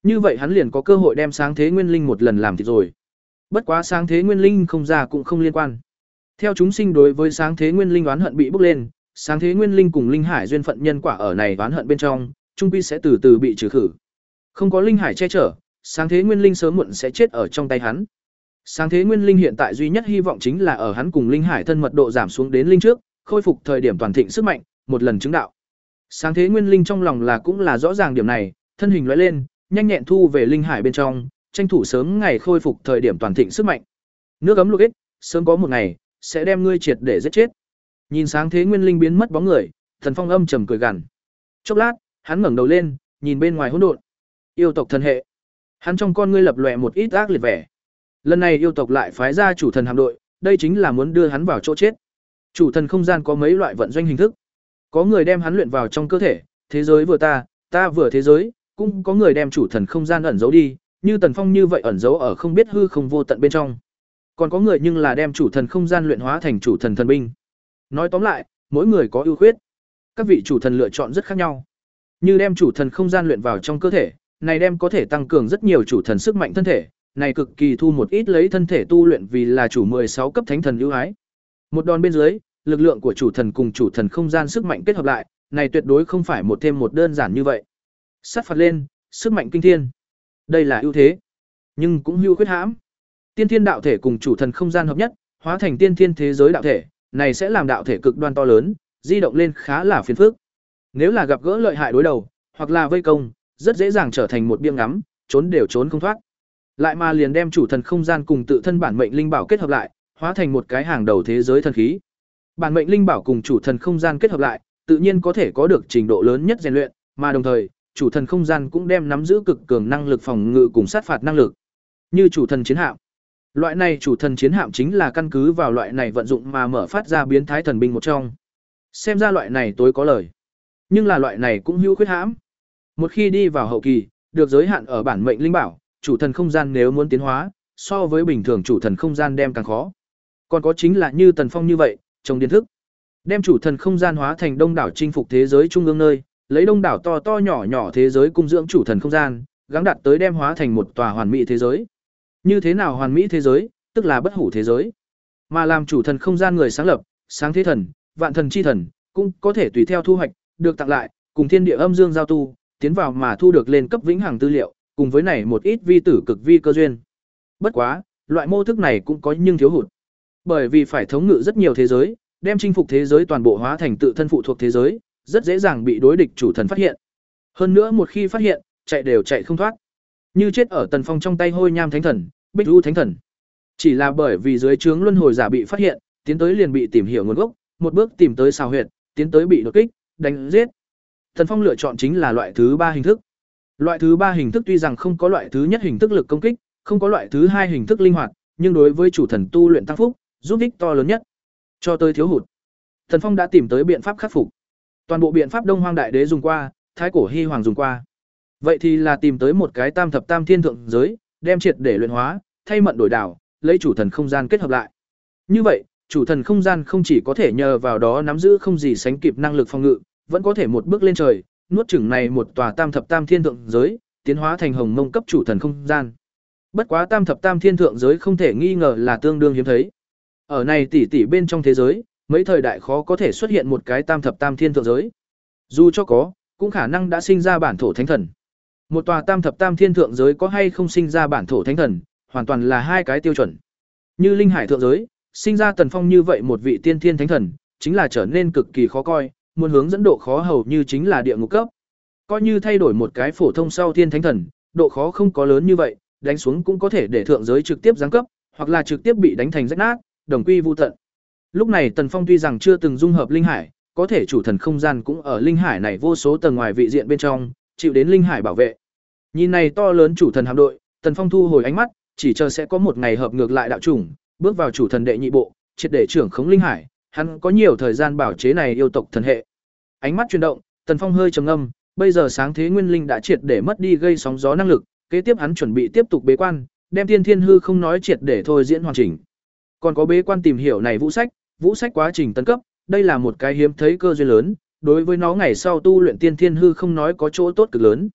Như vậy hắn liền có cơ hội đem sáng thế nguyên linh một lần làm thịt rồi. Bất quá sáng thế nguyên linh không ra cũng không liên quan. Theo chúng sinh đối với sáng thế nguyên linh oán hận bị bốc lên, sáng thế nguyên linh cùng linh hải duyên phận nhân quả ở này oán hận bên trong, trung quy sẽ từ từ bị trừ khử. Không có linh hải che chở, sáng thế nguyên linh sớm muộn sẽ chết ở trong tay hắn. Sáng thế nguyên linh hiện tại duy nhất hy vọng chính là ở hắn cùng linh hải thân mật độ giảm xuống đến linh trước, khôi phục thời điểm toàn thịnh sức mạnh, một lần chứng đạo. Sáng thế nguyên linh trong lòng là cũng là rõ ràng điểm này, thân hình lóe lên, nhanh nhẹn thu về linh hải bên trong, tranh thủ sớm ngày khôi phục thời điểm toàn thịnh sức mạnh. Nước ấm luộc ích, sớm có một ngày sẽ đem ngươi triệt để giết chết. Nhìn sáng thế nguyên linh biến mất bóng người, Thần Phong âm trầm cười gằn. Chốc lát, hắn ngẩng đầu lên, nhìn bên ngoài hỗn độn. Yêu tộc thần hệ. Hắn trong con ngươi lập lòe một ít ác liệt vẻ. Lần này yêu tộc lại phái ra chủ thần hạm đội, đây chính là muốn đưa hắn vào chỗ chết. Chủ thần không gian có mấy loại vận doanh hình thức. Có người đem hắn luyện vào trong cơ thể, thế giới vừa ta, ta vừa thế giới, cũng có người đem chủ thần không gian ẩn giấu đi, như Tần Phong như vậy ẩn giấu ở không biết hư không vô tận bên trong. Còn có người nhưng là đem chủ thần không gian luyện hóa thành chủ thần thần binh. Nói tóm lại, mỗi người có ưu khuyết. Các vị chủ thần lựa chọn rất khác nhau. Như đem chủ thần không gian luyện vào trong cơ thể, này đem có thể tăng cường rất nhiều chủ thần sức mạnh thân thể, này cực kỳ thu một ít lấy thân thể tu luyện vì là chủ mười sáu cấp thánh thần ưu ái. Một đòn bên dưới, lực lượng của chủ thần cùng chủ thần không gian sức mạnh kết hợp lại, này tuyệt đối không phải một thêm một đơn giản như vậy. Sát phạt lên, sức mạnh kinh thiên. Đây là ưu thế, nhưng cũng hữu khuyết hãm. Tiên thiên đạo thể cùng chủ thần không gian hợp nhất, hóa thành tiên thiên thế giới đạo thể, này sẽ làm đạo thể cực đoan to lớn, di động lên khá là phiền phức. Nếu là gặp gỡ lợi hại đối đầu, hoặc là vây công, rất dễ dàng trở thành một biếng ngắm, trốn đều trốn không thoát. Lại mà liền đem chủ thần không gian cùng tự thân bản mệnh linh bảo kết hợp lại, hóa thành một cái hàng đầu thế giới thần khí. Bản mệnh linh bảo cùng chủ thần không gian kết hợp lại, tự nhiên có thể có được trình độ lớn nhất rèn luyện, mà đồng thời, chủ thần không gian cũng đem nắm giữ cực cường năng lực phòng ngự cùng sát phạt năng lực. Như chủ thần chiến hạm. Loại này chủ thần chiến hạm chính là căn cứ vào loại này vận dụng mà mở phát ra biến thái thần binh một trong. Xem ra loại này tối có lời. Nhưng là loại này cũng hữu khuyết hãm. Một khi đi vào hậu kỳ, được giới hạn ở bản mệnh linh bảo, chủ thần không gian nếu muốn tiến hóa, so với bình thường chủ thần không gian đem càng khó. Còn có chính là như Tần Phong như vậy, trong điên thức, đem chủ thần không gian hóa thành đông đảo chinh phục thế giới trung ương nơi, lấy đông đảo to to nhỏ nhỏ thế giới cung dưỡng chủ thần không gian, gắng đạt tới đem hóa thành một tòa hoàn mỹ thế giới. Như thế nào hoàn mỹ thế giới, tức là bất hủ thế giới. Mà làm chủ thần không gian người sáng lập, sáng thế thần, vạn thần chi thần, cũng có thể tùy theo thu hoạch, được tặng lại, cùng thiên địa âm dương giao tu, tiến vào mà thu được lên cấp vĩnh hằng tư liệu, cùng với này một ít vi tử cực vi cơ duyên. Bất quá, loại mô thức này cũng có nhưng thiếu hụt. Bởi vì phải thống ngự rất nhiều thế giới, đem chinh phục thế giới toàn bộ hóa thành tự thân phụ thuộc thế giới, rất dễ dàng bị đối địch chủ thần phát hiện. Hơn nữa một khi phát hiện, chạy đều chạy không thoát. Như chết ở Tần Phong trong tay Hôi Nham Thánh Thần, Bích U Thánh Thần. Chỉ là bởi vì dưới trướng luân hồi giả bị phát hiện, tiến tới liền bị tìm hiểu nguồn gốc, một bước tìm tới xào huyệt, tiến tới bị đột kích, đánh giết. Tần Phong lựa chọn chính là loại thứ ba hình thức. Loại thứ ba hình thức tuy rằng không có loại thứ nhất hình thức lực công kích, không có loại thứ hai hình thức linh hoạt, nhưng đối với chủ thần tu luyện tăng phúc, giúp ích to lớn nhất. Cho tới thiếu hụt, Tần Phong đã tìm tới biện pháp khắc phục. Toàn bộ biện pháp Đông Hoang Đại Đế dùng qua, Thái Cổ Hy Hoàng dùng qua. Vậy thì là tìm tới một cái tam thập tam thiên thượng giới, đem triệt để luyện hóa, thay mận đổi đảo, lấy chủ thần không gian kết hợp lại. Như vậy, chủ thần không gian không chỉ có thể nhờ vào đó nắm giữ không gì sánh kịp năng lực phòng ngự, vẫn có thể một bước lên trời, nuốt chửng này một tòa tam thập tam thiên thượng giới, tiến hóa thành hồng mông cấp chủ thần không gian. Bất quá tam thập tam thiên thượng giới không thể nghi ngờ là tương đương hiếm thấy. Ở này tỷ tỷ bên trong thế giới, mấy thời đại khó có thể xuất hiện một cái tam thập tam thiên thượng giới. Dù cho có, cũng khả năng đã sinh ra bản thổ thánh thần. Một tòa tam thập tam thiên thượng giới có hay không sinh ra bản thổ thánh thần, hoàn toàn là hai cái tiêu chuẩn. Như linh hải thượng giới, sinh ra Tần Phong như vậy một vị tiên thiên thánh thần, chính là trở nên cực kỳ khó coi, muốn hướng dẫn độ khó hầu như chính là địa ngục cấp. Coi như thay đổi một cái phổ thông sau thiên thánh thần, độ khó không có lớn như vậy, đánh xuống cũng có thể để thượng giới trực tiếp giáng cấp, hoặc là trực tiếp bị đánh thành rách nát, đồng quy vu tận. Lúc này Tần Phong tuy rằng chưa từng dung hợp linh hải, có thể chủ thần không gian cũng ở linh hải này vô số tầng ngoài vị diện bên trong, chịu đến linh hải bảo vệ. Nhìn này to lớn chủ thần hạm đội, Tần Phong thu hồi ánh mắt, chỉ chờ sẽ có một ngày hợp ngược lại đạo chủng, bước vào chủ thần đệ nhị bộ, triệt để trưởng khống linh hải, hắn có nhiều thời gian bảo chế này yêu tộc thần hệ. Ánh mắt chuyển động, Tần Phong hơi trầm ngâm, bây giờ sáng thế nguyên linh đã triệt để mất đi gây sóng gió năng lực, kế tiếp hắn chuẩn bị tiếp tục bế quan, đem tiên thiên hư không nói triệt để thôi diễn hoàn chỉnh. Còn có bế quan tìm hiểu này vũ sách, vũ sách quá trình tấn cấp, đây là một cái hiếm thấy cơ duyên lớn, đối với nó ngày sau tu luyện tiên thiên hư không nói có chỗ tốt cực lớn.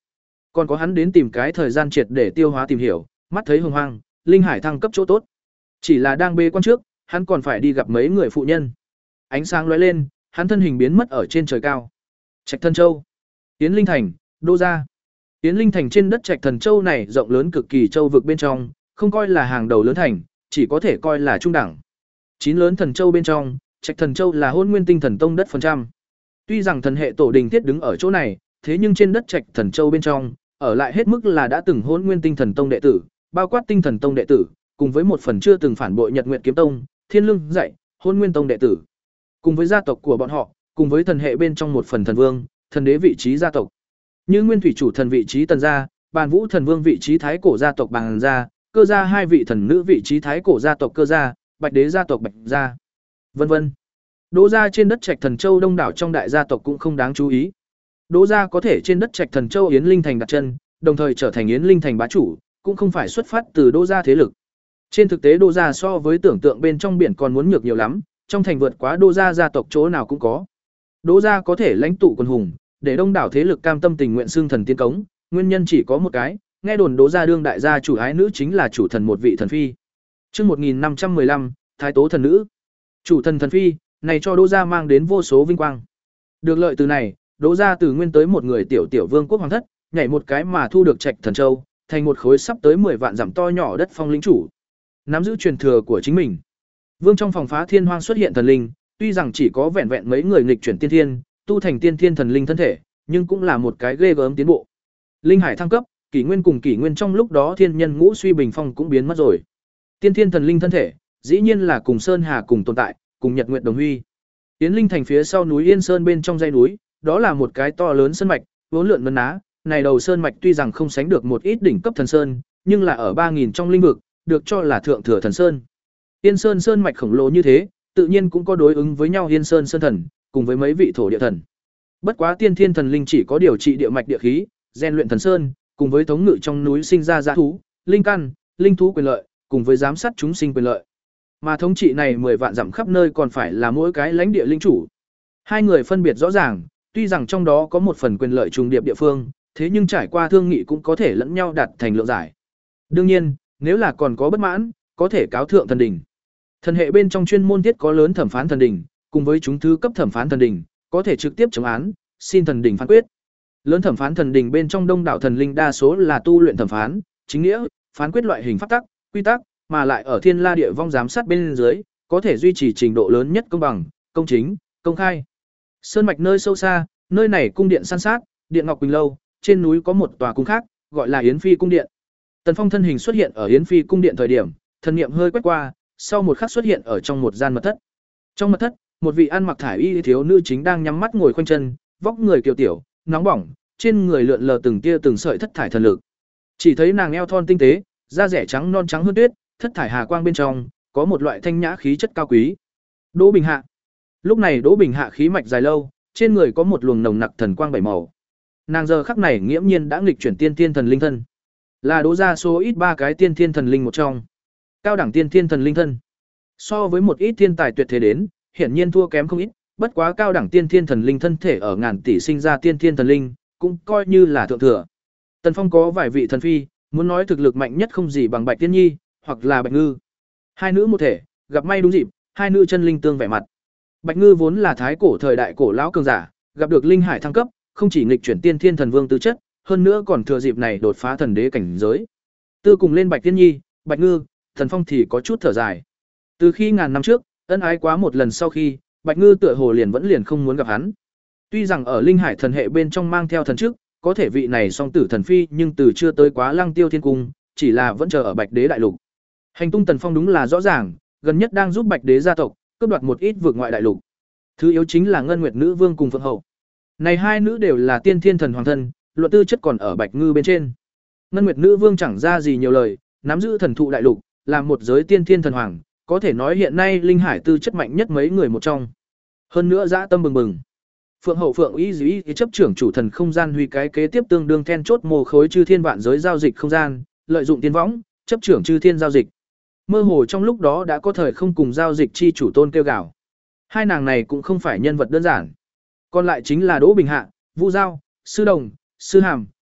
Còn có hắn đến tìm cái thời gian triệt để tiêu hóa tìm hiểu, mắt thấy hồng hoang, linh hải thăng cấp chỗ tốt. Chỉ là đang bế quan trước, hắn còn phải đi gặp mấy người phụ nhân. Ánh sáng lóe lên, hắn thân hình biến mất ở trên trời cao. Trạch Thần Châu, Yến Linh Thành, Đô gia. Yến Linh Thành trên đất Trạch Thần Châu này rộng lớn cực kỳ châu vực bên trong, không coi là hàng đầu lớn thành, chỉ có thể coi là trung đẳng. Chín lớn thần châu bên trong, Trạch Thần Châu là Hôn Nguyên Tinh Thần Tông đất phần trăm. Tuy rằng thần hệ tổ đình tiết đứng ở chỗ này, thế nhưng trên đất Trạch Thần Châu bên trong, ở lại hết mức là đã từng Hôn Nguyên Tinh Thần Tông đệ tử, bao quát Tinh Thần Tông đệ tử, cùng với một phần chưa từng phản bội Nhật Nguyệt Kiếm Tông, Thiên Lương dạy, Hôn Nguyên Tông đệ tử. Cùng với gia tộc của bọn họ, cùng với thần hệ bên trong một phần thần vương, thần đế vị trí gia tộc. Như Nguyên Thủy chủ thần vị trí Tần gia, Bàn Vũ thần vương vị trí Thái cổ gia tộc Bàn gia, Cơ gia hai vị thần nữ vị trí Thái cổ gia tộc Cơ gia, Bạch đế gia tộc Bạch gia, vân vân. Đỗ gia trên đất Trạch Thần Châu đông đảo trong đại gia tộc cũng không đáng chú ý. Đỗ gia có thể trên đất Trạch Thần Châu Yến Linh Thành đặt chân, đồng thời trở thành Yến Linh Thành bá chủ, cũng không phải xuất phát từ Đỗ gia thế lực. Trên thực tế Đỗ gia so với tưởng tượng bên trong biển còn muốn nhược nhiều lắm, trong thành vượt quá Đỗ gia gia tộc chỗ nào cũng có. Đỗ gia có thể lãnh tụ quân hùng, để đông đảo thế lực cam tâm tình nguyện xưng thần tiên cống, nguyên nhân chỉ có một cái, nghe đồn Đỗ gia đương đại gia chủ ái nữ chính là chủ thần một vị thần phi. Chương một nghìn năm trăm mười lăm, Thái Tố thần nữ. Chủ thần thần phi, này cho Đỗ gia mang đến vô số vinh quang. Được lợi từ này, Đỗ gia từ nguyên tới một người tiểu tiểu vương quốc hoàng thất, nhảy một cái mà thu được Trạch Thần Châu, thành một khối sắp tới mười vạn dặm to nhỏ đất phong lĩnh chủ. Nắm giữ truyền thừa của chính mình. Vương trong phòng phá thiên hoang xuất hiện thần linh, tuy rằng chỉ có vẹn vẹn mấy người nghịch chuyển tiên thiên, tu thành tiên thiên thần linh thân thể, nhưng cũng là một cái ghê gớm tiến bộ. Linh hải thăng cấp, kỷ nguyên cùng kỷ nguyên trong lúc đó thiên nhân ngũ suy bình phong cũng biến mất rồi. Tiên thiên thần linh thân thể, dĩ nhiên là cùng sơn hà cùng tồn tại, cùng nhật nguyệt đồng huy. Yến Linh Thành phía sau núi Yên Sơn bên trong dãy núi, đó là một cái to lớn sơn mạch, vốn lượn mân ná, này đầu sơn mạch tuy rằng không sánh được một ít đỉnh cấp thần sơn, nhưng là ở ba nghìn trong linh vực, được cho là thượng thừa thần sơn. Yên Sơn sơn mạch khổng lồ như thế, tự nhiên cũng có đối ứng với nhau Yên Sơn sơn thần, cùng với mấy vị thổ địa thần. Bất quá tiên thiên thần linh chỉ có điều trị địa mạch địa khí, rèn luyện thần sơn, cùng với thống ngự trong núi sinh ra dã thú, linh căn, linh thú quyền lợi, cùng với giám sát chúng sinh quyền lợi. Mà thống trị này mười vạn dặm khắp nơi còn phải là mỗi cái lãnh địa linh chủ. Hai người phân biệt rõ ràng, tuy rằng trong đó có một phần quyền lợi trùng điệp địa phương, thế nhưng trải qua thương nghị cũng có thể lẫn nhau đạt thành lượng giải. Đương nhiên, nếu là còn có bất mãn, có thể cáo thượng thần đỉnh. Thần hệ bên trong chuyên môn tiết có lớn thẩm phán thần đỉnh, cùng với chúng thứ cấp thẩm phán thần đỉnh, có thể trực tiếp chống án, xin thần đỉnh phán quyết. Lớn thẩm phán thần đỉnh bên trong đông đảo thần linh đa số là tu luyện thẩm phán, chính nghĩa, phán quyết loại hình pháp tắc, quy tắc, mà lại ở thiên la địa vong giám sát bên dưới, có thể duy trì trình độ lớn nhất công bằng, công chính, công khai. Sơn mạch nơi sâu xa, nơi này cung điện san sát, điện ngọc quỳnh lâu, trên núi có một tòa cung khác, gọi là Yến Phi cung điện. Tần Phong thân hình xuất hiện ở Yến Phi cung điện thời điểm, thần niệm hơi quét qua, sau một khắc xuất hiện ở trong một gian mật thất. Trong mật thất, một vị ăn mặc thải y thiếu nữ chính đang nhắm mắt ngồi khoanh chân, vóc người kiều tiểu, nóng bỏng, trên người lượn lờ từng tia từng sợi thất thải thần lực. Chỉ thấy nàng eo thon tinh tế, da rẻ trắng non trắng hơn tuyết, thất thải hà quang bên trong có một loại thanh nhã khí chất cao quý. Đỗ Bình Hạ. Lúc này Đỗ Bình Hạ khí mạch dài lâu, trên người có một luồng nồng nặc thần quang bảy màu. Nàng giờ khắc này nghiễm nhiên đã nghịch chuyển tiên thiên thần linh thân, là Đỗ gia số ít ba cái tiên thiên thần linh một trong. Cao đẳng tiên thiên thần linh thân. So với một ít thiên tài tuyệt thế đến, hiển nhiên thua kém không ít, bất quá cao đẳng tiên thiên thần linh thân thể ở ngàn tỷ sinh ra tiên thiên thần linh, cũng coi như là thượng thừa. Tần Phong có vài vị thần phi, muốn nói thực lực mạnh nhất không gì bằng Bạch Tiên Nhi, hoặc là Bạch Ngư. Hai nữ một thể, gặp may đúng dịp, hai nữ chân linh tương vẻ mặt. Bạch Ngư vốn là thái cổ thời đại cổ lão cường giả, gặp được linh hải thăng cấp, không chỉ nghịch chuyển tiên thiên thần vương tứ chất, hơn nữa còn thừa dịp này đột phá thần đế cảnh giới. Tư cùng lên Bạch Tiên Nhi, Bạch Ngư, Thần Phong thì có chút thở dài. Từ khi ngàn năm trước, ân ái quá một lần sau khi, Bạch Ngư tựa hồ liền vẫn liền không muốn gặp hắn. Tuy rằng ở linh hải thần hệ bên trong mang theo thần trước, có thể vị này song tử thần phi, nhưng từ chưa tới quá Lăng Tiêu Thiên cung, chỉ là vẫn chờ ở Bạch Đế đại lục. Hành tung Tần Phong đúng là rõ ràng, gần nhất đang giúp Bạch Đế gia tộc cướp đoạt một ít vượt ngoại đại lục. Thứ yếu chính là Ngân Nguyệt nữ vương cùng Phượng hậu. Này hai nữ đều là tiên thiên thần hoàng thân, luận tư chất còn ở Bạch Ngư bên trên. Ngân Nguyệt nữ vương chẳng ra gì nhiều lời, nắm giữ thần thụ đại lục, là một giới tiên thiên thần hoàng, có thể nói hiện nay linh hải tư chất mạnh nhất mấy người một trong. Hơn nữa dã tâm bừng bừng. Phượng hậu Phượng Y Dĩ chấp trưởng chủ thần không gian huy cái kế tiếp tương đương then chốt mồ khối chư thiên vạn giới giao dịch không gian, lợi dụng tiên võng, chấp trưởng chư thiên giao dịch. Mơ hồ trong lúc đó đã có thời không cùng giao dịch chi chủ tôn kêu gào. Hai nàng này cũng không phải nhân vật đơn giản. Còn lại chính là Đỗ Bình Hạ, Vu Giao, Sư Đồng, Sư Hàm,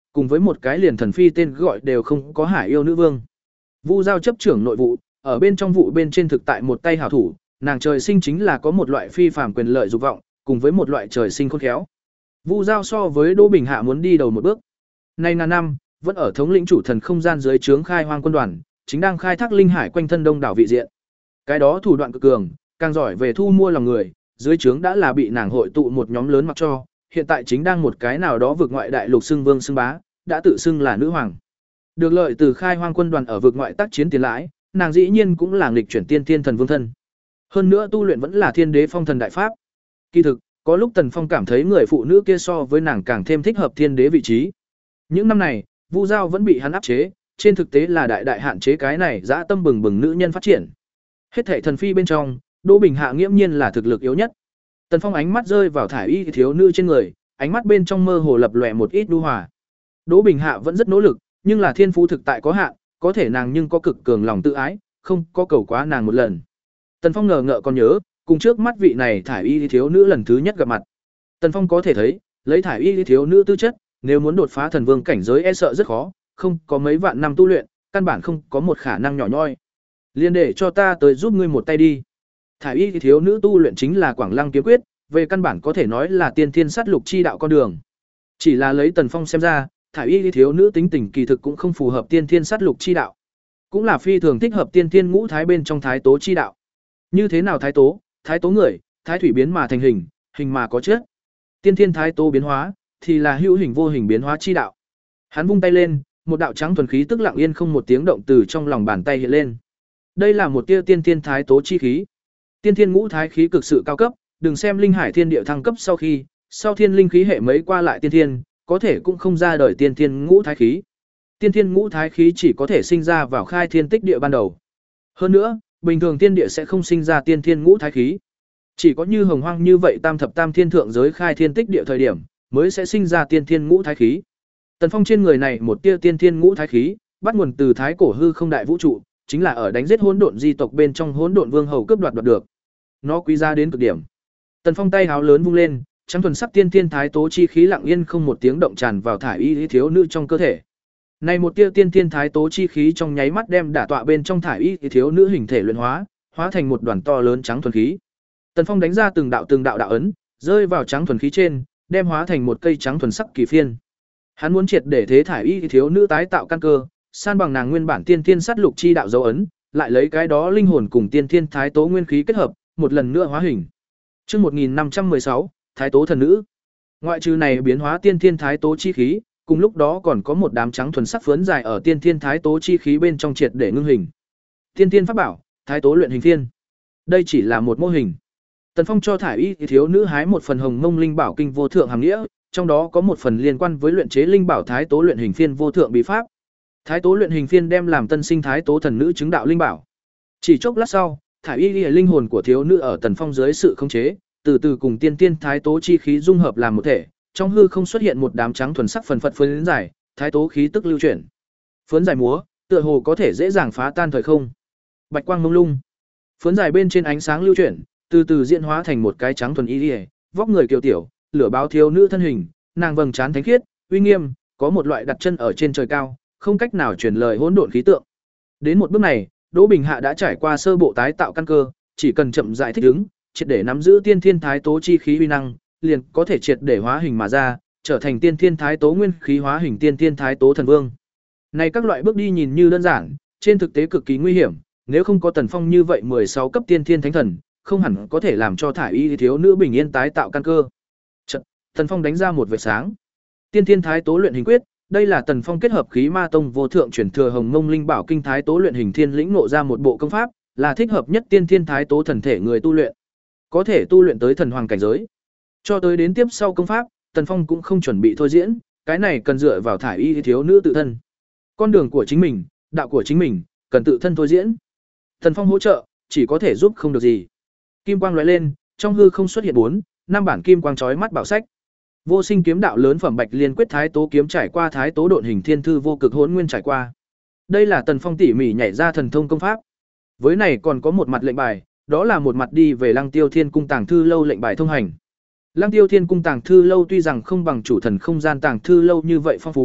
cùng với một cái liền thần phi tên gọi đều không có hải yêu nữ vương. Vu Giao chấp trưởng nội vụ, ở bên trong vụ bên trên thực tại một tay hảo thủ, nàng trời sinh chính là có một loại phi phàm quyền lợi dục vọng, cùng với một loại trời sinh khôn khéo. Vu Giao so với Đỗ Bình Hạ muốn đi đầu một bước. Nay ngàn năm, vẫn ở thống lĩnh chủ thần không gian dưới trướng khai hoang quân đoàn, chính đang khai thác linh hải quanh thân đông đảo vị diện. Cái đó thủ đoạn cực cường, càng giỏi về thu mua lòng người, dưới trướng đã là bị nàng hội tụ một nhóm lớn mặc cho, hiện tại chính đang một cái nào đó vượt ngoại đại lục xưng vương xưng bá, đã tự xưng là nữ hoàng. Được lợi từ khai hoang quân đoàn ở vượt ngoại tác chiến tiền lãi, nàng dĩ nhiên cũng là nghịch chuyển tiên tiên thần vương thân. Hơn nữa tu luyện vẫn là thiên đế phong thần đại pháp. Kỳ thực, có lúc Tần Phong cảm thấy người phụ nữ kia so với nàng càng thêm thích hợp thiên đế vị trí. Những năm này, Vu Giao vẫn bị hắn áp chế, trên thực tế là đại đại hạn chế cái này dã tâm bừng bừng nữ nhân phát triển. Hết thảy thần phi bên trong, Đỗ Bình Hạ nghiễm nhiên là thực lực yếu nhất. Tần Phong ánh mắt rơi vào thải y thiếu nữ trên người, ánh mắt bên trong mơ hồ lập lòe một ít nhu hòa. Đỗ Bình Hạ vẫn rất nỗ lực, nhưng là thiên phú thực tại có hạn, có thể nàng nhưng có cực cường lòng tự ái, không có cầu quá nàng một lần. Tần Phong ngờ ngợ còn nhớ, cùng trước mắt vị này thải y thiếu nữ lần thứ nhất gặp mặt. Tần Phong có thể thấy, lấy thải y thiếu nữ tư chất, nếu muốn đột phá thần vương cảnh giới e sợ rất khó, không có mấy vạn năm tu luyện, căn bản không có một khả năng nhỏ nhoi. Liên để cho ta tới giúp ngươi một tay đi. Thải y thiếu nữ tu luyện chính là Quảng Lăng kiếm quyết, về căn bản có thể nói là tiên thiên sát lục chi đạo con đường. Chỉ là lấy Tần Phong xem ra, thải y thiếu nữ tính tình kỳ thực cũng không phù hợp tiên thiên sát lục chi đạo, cũng là phi thường thích hợp tiên thiên ngũ thái bên trong thái tố chi đạo. Như thế nào thái tố? Thái tố người, thái thủy biến mà thành hình, hình mà có chất. Tiên thiên thái tố biến hóa thì là hữu hình vô hình biến hóa chi đạo. Hắn vung tay lên, một đạo trắng thuần khí tức lặng yên không một tiếng động từ trong lòng bàn tay hiện lên. Đây là một tia tiên thiên thái tố chi khí. Tiên thiên ngũ thái khí cực sự cao cấp, đừng xem linh hải thiên địa thăng cấp sau khi, sau thiên linh khí hệ mấy qua lại tiên thiên, có thể cũng không ra đời tiên thiên ngũ thái khí. Tiên thiên ngũ thái khí chỉ có thể sinh ra vào khai thiên tích địa ban đầu. Hơn nữa, bình thường tiên địa sẽ không sinh ra tiên thiên ngũ thái khí. Chỉ có như hồng hoang như vậy tam thập tam thiên thượng giới khai thiên tích địa thời điểm, mới sẽ sinh ra tiên thiên ngũ thái khí. Tần Phong trên người này một tia tiên thiên ngũ thái khí, bắt nguồn từ thái cổ hư không đại vũ trụ, chính là ở đánh giết hỗn độn di tộc bên trong hỗn độn vương hầu cướp đoạt đoạt được. Nó quý giá đến cực điểm. Tần Phong tay háo lớn vung lên, trắng thuần sắc tiên thiên thái tố chi khí lặng yên không một tiếng động tràn vào thải y thiếu nữ trong cơ thể. Này một tia tiên thiên thái tố chi khí trong nháy mắt đem đả tọa bên trong thải y thiếu nữ hình thể luyện hóa, hóa thành một đoàn to lớn trắng thuần khí. Tần Phong đánh ra từng đạo từng đạo đạo ấn, rơi vào trắng thuần khí trên, đem hóa thành một cây trắng thuần sắc kỳ phiên. Hắn muốn triệt để thế thải y thiếu nữ tái tạo căn cơ, san bằng nàng nguyên bản tiên thiên sát lục chi đạo dấu ấn, lại lấy cái đó linh hồn cùng tiên thiên thái tố nguyên khí kết hợp, một lần nữa hóa hình. Chương một nghìn năm trăm mười sáu, Thái tố thần nữ. Ngoại trừ này biến hóa tiên thiên thái tố chi khí, cùng lúc đó còn có một đám trắng thuần sắc phướn dài ở tiên thiên thái tố chi khí bên trong triệt để ngưng hình. Tiên thiên pháp bảo, thái tố luyện hình phiên. Đây chỉ là một mô hình. Tần Phong cho thải y thiếu nữ hái một phần hồng mông linh bảo kinh vô thượng hàm nghĩa, trong đó có một phần liên quan với luyện chế linh bảo thái tố luyện hình phiên vô thượng bí pháp. Thái tố luyện hình phiên đem làm tân sinh thái tố thần nữ chứng đạo linh bảo. Chỉ chốc lát sau, thải y linh hồn của thiếu nữ ở Tần Phong dưới sự khống chế, từ từ cùng tiên tiên thái tố chi khí dung hợp làm một thể, trong hư không xuất hiện một đám trắng thuần sắc phần phật phấn dài, thái tố khí tức lưu chuyển. Phấn dài múa, tựa hồ có thể dễ dàng phá tan thời không. Bạch quang mông lung. Phấn dài bên trên ánh sáng lưu chuyển, từ từ diễn hóa thành một cái trắng thuần y liễu, vóc người kiều tiểu, lửa báo thiếu nữ thân hình, nàng vầng trán thánh khiết, uy nghiêm, có một loại đặt chân ở trên trời cao, không cách nào truyền lời hỗn độn khí tượng. Đến một bước này, Đỗ Bình Hạ đã trải qua sơ bộ tái tạo căn cơ, chỉ cần chậm rãi thích ứng, triệt để nắm giữ tiên thiên thái tố chi khí uy năng, liền có thể triệt để hóa hình mà ra, trở thành tiên thiên thái tố nguyên khí hóa hình tiên thiên thái tố thần vương. Này các loại bước đi nhìn như đơn giản, trên thực tế cực kỳ nguy hiểm, nếu không có Tần Phong như vậy mười sáu cấp tiên thiên thánh thần, không hẳn có thể làm cho thải y thiếu nữ bình yên tái tạo căn cơ. Chợt, Tần Phong đánh ra một vệt sáng. Tiên thiên thái tố luyện hình quyết, đây là Tần Phong kết hợp khí ma tông vô thượng chuyển thừa hồng mông linh bảo kinh thái tố luyện hình thiên lĩnh ngộ ra một bộ công pháp, là thích hợp nhất tiên thiên thái tố thần thể người tu luyện. Có thể tu luyện tới thần hoàng cảnh giới. Cho tới đến tiếp sau công pháp, Tần Phong cũng không chuẩn bị thôi diễn, cái này cần dựa vào thải y thiếu nữ tự thân. Con đường của chính mình, đạo của chính mình, cần tự thân thôi diễn. Tần Phong hỗ trợ, chỉ có thể giúp không được gì. Kim quang lóe lên, trong hư không xuất hiện bốn, năm bản kim quang chói mắt bảo sách. Vô sinh kiếm đạo lớn phẩm bạch liên quyết thái tố kiếm trải qua thái tố độn hình thiên thư vô cực hỗn nguyên trải qua. Đây là Tần Phong tỉ mỉ nhảy ra thần thông công pháp. Với này còn có một mặt lệnh bài, đó là một mặt đi về Lăng Tiêu Thiên cung tàng thư lâu lệnh bài thông hành. Lăng Tiêu Thiên cung tàng thư lâu tuy rằng không bằng chủ thần không gian tàng thư lâu như vậy phong phú,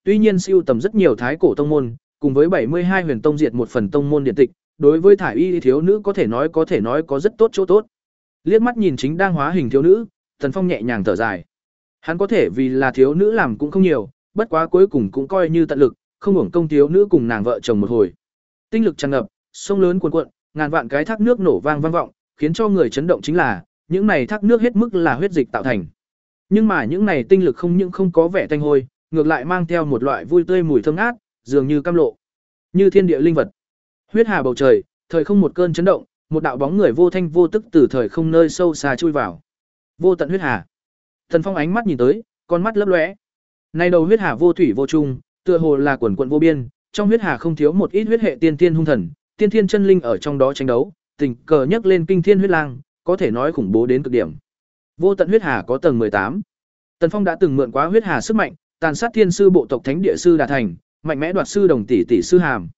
Tuy nhiên siêu tầm rất nhiều thái cổ tông môn, cùng với bảy mươi hai huyền tông diệt một phần tông môn điện tịch, đối với thải y thiếu nữ có thể nói có thể nói có rất tốt chỗ tốt. Liếc mắt nhìn chính đang hóa hình thiếu nữ, Tần Phong nhẹ nhàng thở dài. Hắn có thể vì là thiếu nữ làm cũng không nhiều, bất quá cuối cùng cũng coi như tận lực, không hưởng công thiếu nữ cùng nàng vợ chồng một hồi. Tinh lực tràn ngập, sông lớn cuồn cuộn, ngàn vạn cái thác nước nổ vang vang vọng, khiến cho người chấn động chính là, những này thác nước hết mức là huyết dịch tạo thành. Nhưng mà những này tinh lực không những không có vẻ tanh hôi, ngược lại mang theo một loại vui tươi mùi thơm ngát, dường như cam lộ, như thiên địa linh vật. Huyết hà bầu trời, thời không một cơn chấn động, một đạo bóng người vô thanh vô tức từ thời không nơi sâu xa chui vào. Vô tận huyết hà. Thần Phong ánh mắt nhìn tới, con mắt lấp lóe. Nay đầu huyết hà vô thủy vô chung, tựa hồ là quần quần vô biên, trong huyết hà không thiếu một ít huyết hệ tiên tiên hung thần, tiên thiên chân linh ở trong đó tranh đấu, tình cờ nhấc lên kinh thiên huyết lang, có thể nói khủng bố đến cực điểm. Vô tận huyết hà có tầng mười tám. Tần Phong đã từng mượn quá huyết hà sức mạnh, tàn sát thiên sư bộ tộc thánh địa sư Đà Thành, mạnh mẽ đoạt sư đồng tỷ tỷ sư hàm.